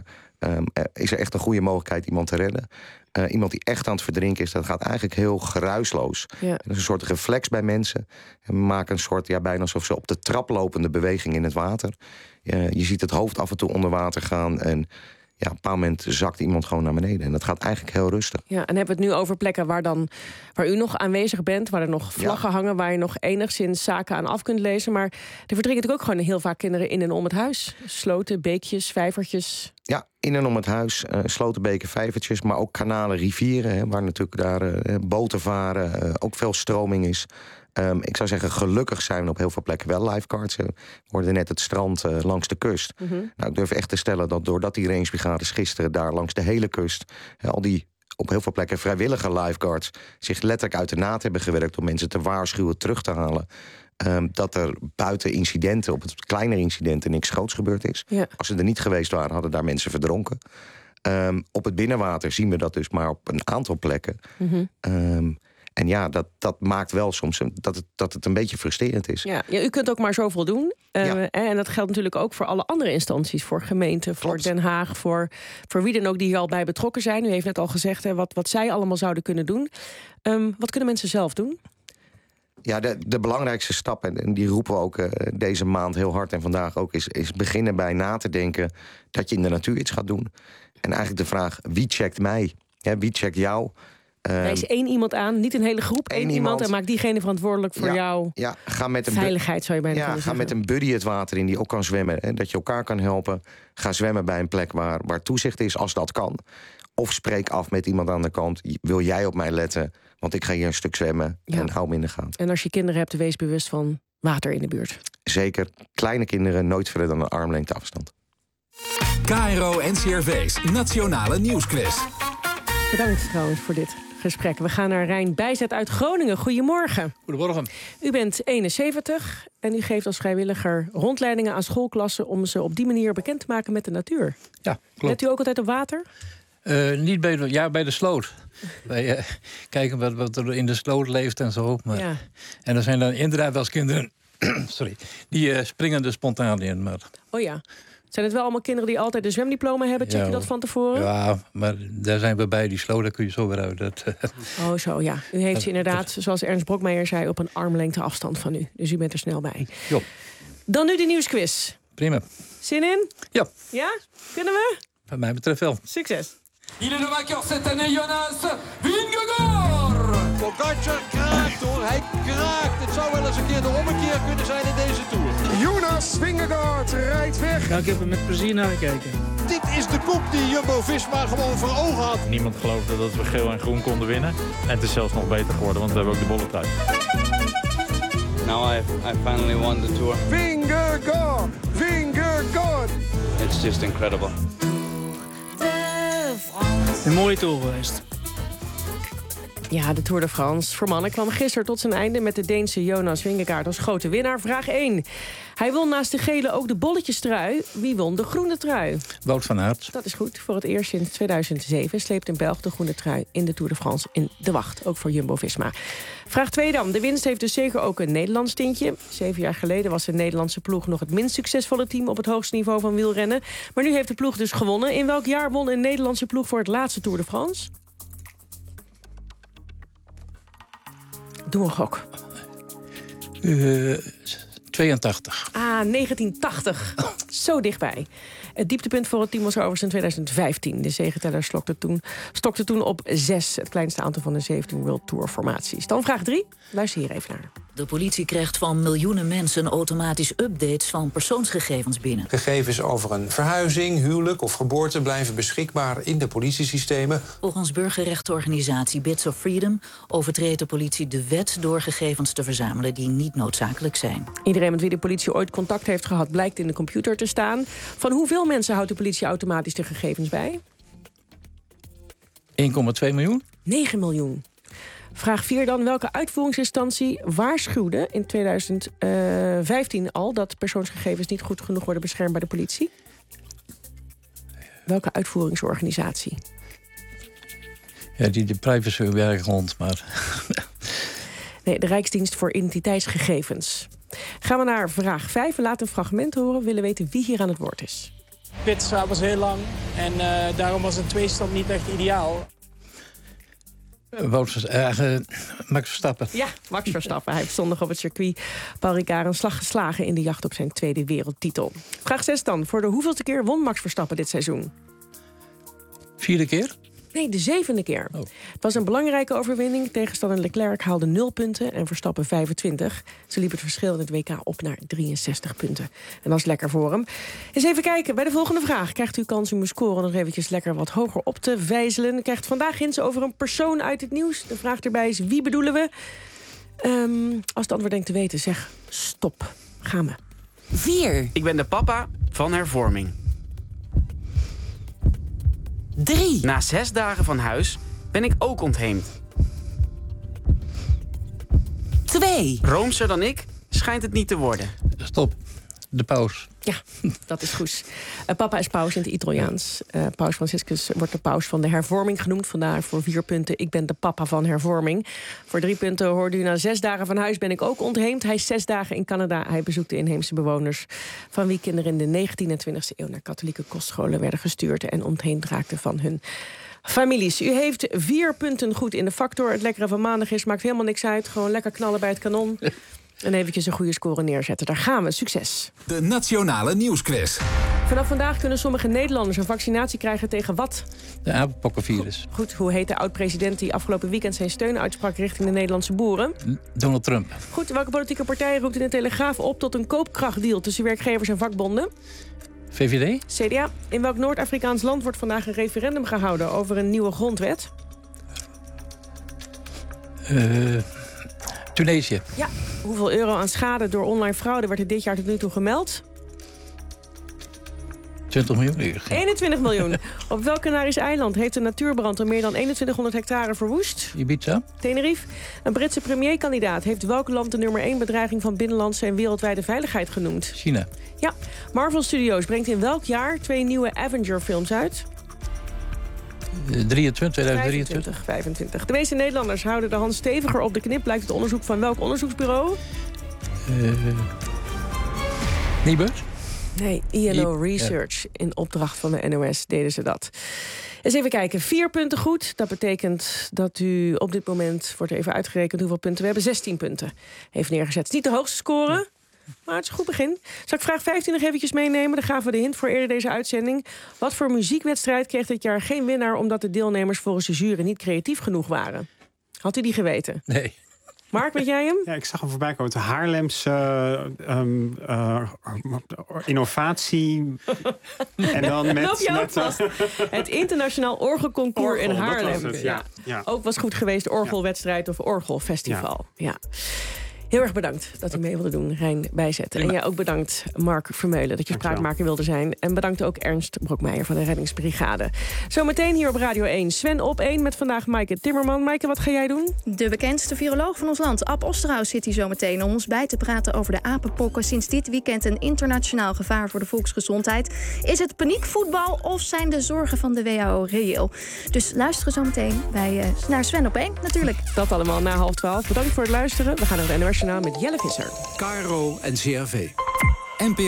is er echt een goede mogelijkheid iemand te redden. Iemand die echt aan het verdrinken is, dat gaat eigenlijk heel geruisloos. Ja. Dat is een soort reflex bij mensen. En maken een soort, bijna alsof ze op de trap lopende beweging in het water. Je ziet het hoofd af en toe onder water gaan en op een bepaald moment zakt iemand gewoon naar beneden. En dat gaat eigenlijk heel rustig. Ja, en hebben we het nu over plekken waar u nog aanwezig bent, waar er nog vlaggen hangen, waar je nog enigszins zaken aan af kunt lezen. Maar er verdrinken natuurlijk ook gewoon heel vaak kinderen in en om het huis. Sloten, beekjes, vijvertjes. Ja, in en om het huis. Sloten, beken, vijvertjes, maar ook kanalen, rivieren, waar natuurlijk daar boten varen, ook veel stroming is. Ik zou zeggen, gelukkig zijn we op heel veel plekken wel lifeguards. We hoorden net het strand langs de kust. Mm-hmm. Nou, ik durf echt te stellen dat doordat die rangebrigades gisteren daar langs de hele kust, al die op heel veel plekken vrijwillige lifeguards zich letterlijk uit de naad hebben gewerkt om mensen te waarschuwen, terug te halen. Dat er buiten incidenten, op het kleinere incidenten, niks groots gebeurd is. Ja. Als ze er niet geweest waren, hadden daar mensen verdronken. Op het binnenwater zien we dat dus maar op een aantal plekken. Mm-hmm. En ja, dat maakt wel soms dat het een beetje frustrerend is. Ja, u kunt ook maar zoveel doen. En dat geldt natuurlijk ook voor alle andere instanties. Voor gemeenten, voor Den Haag, voor wie dan ook die hier al bij betrokken zijn. U heeft net al gezegd wat zij allemaal zouden kunnen doen. Wat kunnen mensen zelf doen? Ja, de belangrijkste stap, en die roepen we ook deze maand heel hard en vandaag ook, is beginnen bij na te denken dat je in de natuur iets gaat doen. En eigenlijk de vraag, wie checkt mij? Wie checkt jou? Wijs één iemand aan, niet een hele groep, één iemand en maak diegene verantwoordelijk voor jou. Ja, ga met een veiligheid, zou je bijna kunnen zeggen. Ga met een buddy het water in die ook kan zwemmen. En dat je elkaar kan helpen. Ga zwemmen bij een plek waar toezicht is, als dat kan. Of spreek af met iemand aan de kant. Wil jij op mij letten? Want ik ga hier een stuk zwemmen en hou me in de gaten. En als je kinderen hebt, wees bewust van water in de buurt. Zeker. Kleine kinderen nooit verder dan een armlengte afstand. KRO NCRV's Nationale Nieuwsquiz. Bedankt trouwens voor dit gesprek. We gaan naar Rijn Bijzet uit Groningen. Goedemorgen. Goedemorgen. U bent 71 en u geeft als vrijwilliger rondleidingen aan schoolklassen om ze op die manier bekend te maken met de natuur. Ja, klopt. Let u ook altijd op water? Niet bij de sloot. Wij kijken wat er in de sloot leeft en zo. Maar, ja. En er zijn dan inderdaad wel eens kinderen die springen er spontaan in. Maar... Oh ja. Zijn het wel allemaal kinderen die altijd een zwemdiploma hebben? Check je dat van tevoren? Ja, maar daar zijn we bij. Die sloot, daar kun je zo weer uit. Oh, zo, ja. U heeft ze inderdaad, zoals Ernst Brokmeijer zei, op een armlengte afstand van u. Dus u bent er snel bij. Jo. Dan nu de nieuwsquiz. Prima. Zin in? Ja. Ja? Kunnen we? Wat mij betreft wel. Succes. Il est le vainqueur cette année, Jonas Vingegaard. Pogacar kraakt hoor, hij kraakt. Het zou wel eens een keer de ommekeer kunnen zijn in deze Tour. Jonas Vingegaard rijdt weg. Ja, ik heb er met plezier naar gekeken. Dit is de kop die Jumbo-Visma gewoon voor ogen had. Niemand geloofde dat we geel en groen konden winnen. En het is zelfs nog beter geworden, want we hebben ook de bolletrui. Now I finally won the Tour. Vingegaard! Vingegaard! It's just incredible. Een mooie Tour geweest. Ja, de Tour de France voor mannen kwam gisteren tot zijn einde met de Deense Jonas Vingegaard als grote winnaar. Vraag 1. Hij won naast de gele ook de bolletjestrui. Wie won de groene trui? Wout van Aert. Dat is goed. Voor het eerst sinds 2007 sleept een Belg de groene trui in de Tour de France in de wacht. Ook voor Jumbo-Visma. Vraag 2 dan. De winst heeft dus zeker ook een Nederlands tintje. 7 jaar geleden was de Nederlandse ploeg nog het minst succesvolle team op het hoogste niveau van wielrennen. Maar nu heeft de ploeg dus gewonnen. In welk jaar won een Nederlandse ploeg voor het laatste Tour de France? Doe een gok. 82. 1980. Zo dichtbij. Het dieptepunt voor het team was overigens in 2015. De zegenteller stokte toen op 6. Het kleinste aantal van de 17 World Tour formaties. Dan vraag 3. Luister hier even naar. De politie krijgt van miljoenen mensen automatisch updates van persoonsgegevens binnen. Gegevens over een verhuizing, huwelijk of geboorte blijven beschikbaar in de politiesystemen. Volgens burgerrechtenorganisatie Bits of Freedom overtreedt de politie de wet door gegevens te verzamelen die niet noodzakelijk zijn. Iedereen met wie de politie ooit contact heeft gehad blijkt in de computer te staan. Van hoeveel mensen houdt de politie automatisch de gegevens bij? 1,2 miljoen? 9 miljoen. Vraag 4 dan. Welke uitvoeringsinstantie waarschuwde in 2015 al dat persoonsgegevens niet goed genoeg worden beschermd bij de politie? Welke uitvoeringsorganisatie? Ja, die de privacy werkt rond, maar... Nee, de Rijksdienst voor Identiteitsgegevens. Gaan we naar vraag 5. We laten een fragment horen. We willen weten wie hier aan het woord is. pit was heel lang en daarom was een tweestand niet echt ideaal. Max Verstappen. Ja, Max Verstappen. Hij heeft zondag op het circuit Paul Ricard een slag geslagen in de jacht op zijn tweede wereldtitel. Vraag 6 dan. Voor de hoeveelste keer won Max Verstappen dit seizoen? 4e keer? Nee, de 7e keer. Het was een belangrijke overwinning. Tegenstander Leclerc haalde 0 punten en Verstappen 25. Ze liep het verschil in het WK op naar 63 punten. En dat is lekker voor hem. Eens even kijken, bij de volgende vraag krijgt u kans om uw score nog eventjes lekker wat hoger op te vijzelen. U krijgt vandaag hints over een persoon uit het nieuws. De vraag erbij is, wie bedoelen we? Als het antwoord denkt te weten, zeg stop. Gaan we. 4. Ik ben de papa van hervorming. 3. Na 6 dagen van huis ben ik ook ontheemd. 2. Roomser dan ik schijnt het niet te worden. Stop. De paus. Ja, dat is goed. Papa is paus in het Italiaans. Paus Franciscus wordt de paus van de hervorming genoemd. Vandaar voor 4 punten, ik ben de papa van hervorming. Voor 3 punten hoorde u, na 6 dagen van huis ben ik ook ontheemd. Hij is 6 dagen in Canada. Hij bezoekt de inheemse bewoners, van wie kinderen in de 19e en 20e eeuw naar katholieke kostscholen werden gestuurd en ontheemd raakten van hun families. U heeft 4 punten goed in de factor. Het lekkere van maandag is, maakt helemaal niks uit. Gewoon lekker knallen bij het kanon. En eventjes een goede score neerzetten. Daar gaan we. Succes. De Nationale Nieuwsquiz. Vanaf vandaag kunnen sommige Nederlanders een vaccinatie krijgen tegen wat? De apenpokkenvirus. Goed, hoe heet de oud-president die afgelopen weekend zijn steun uitsprak richting de Nederlandse boeren? Donald Trump. Goed, welke politieke partij roept in de Telegraaf op tot een koopkrachtdeal tussen werkgevers en vakbonden? VVD. CDA. In welk Noord-Afrikaans land wordt vandaag een referendum gehouden over een nieuwe grondwet? Tunesië. Ja. Hoeveel euro aan schade door online fraude werd er dit jaar tot nu toe gemeld? 20 miljoen. 21 miljoen. Op welk Canarisch eiland heeft een natuurbrand al meer dan 2100 hectare verwoest? Ibiza. Tenerife. Een Britse premierkandidaat heeft welk land de nummer 1 bedreiging van binnenlandse en wereldwijde veiligheid genoemd? China. Ja. Marvel Studios brengt in welk jaar 2 nieuwe Avenger-films uit? 2023. 25. De meeste Nederlanders houden de hand steviger op de knip, blijkt het onderzoek van welk onderzoeksbureau? Nibud? Nee, ILO Research. In opdracht van de NOS deden ze dat. Eens even kijken, 4 punten goed. Dat betekent dat u op dit moment, wordt even uitgerekend hoeveel punten we hebben, 16 punten heeft neergezet. Het is niet de hoogste score, maar het is een goed begin. Zal ik vraag 15 nog eventjes meenemen? Dan gaven we de hint voor eerder deze uitzending. Wat voor muziekwedstrijd kreeg dit jaar geen winnaar, omdat de deelnemers volgens de jury niet creatief genoeg waren? Had u die geweten? Nee. Mark, weet jij hem? Ja, ik zag hem voorbij komen. De Haarlemse innovatie. En dan met... Loop je ook vast. Het internationaal orgelconcours in Haarlem. Het, ja. Ook was goed geweest, orgelwedstrijd of orgelfestival. Ja. Heel erg bedankt dat u mee wilde doen, Rijn Bijzetten. En jij ook bedankt, Mark Vermeulen, dat je spraakmaker wilde zijn. En bedankt ook Ernst Brokmeijer van de Reddingsbrigade. Zometeen hier op Radio 1. Sven op 1 met vandaag Maaike Timmerman. Maaike, wat ga jij doen? De bekendste viroloog van ons land, Ab Osterhaus, zit hier zometeen om ons bij te praten over de apenpokken. Sinds dit weekend een internationaal gevaar voor de volksgezondheid. Is het paniekvoetbal of zijn de zorgen van de WHO reëel? Dus luisteren zometeen naar Sven op 1 natuurlijk. Dat allemaal na 11:30. Bedankt voor het luisteren. We gaan naar het NOS Journaal met Jelle Visser. KRO en CRV.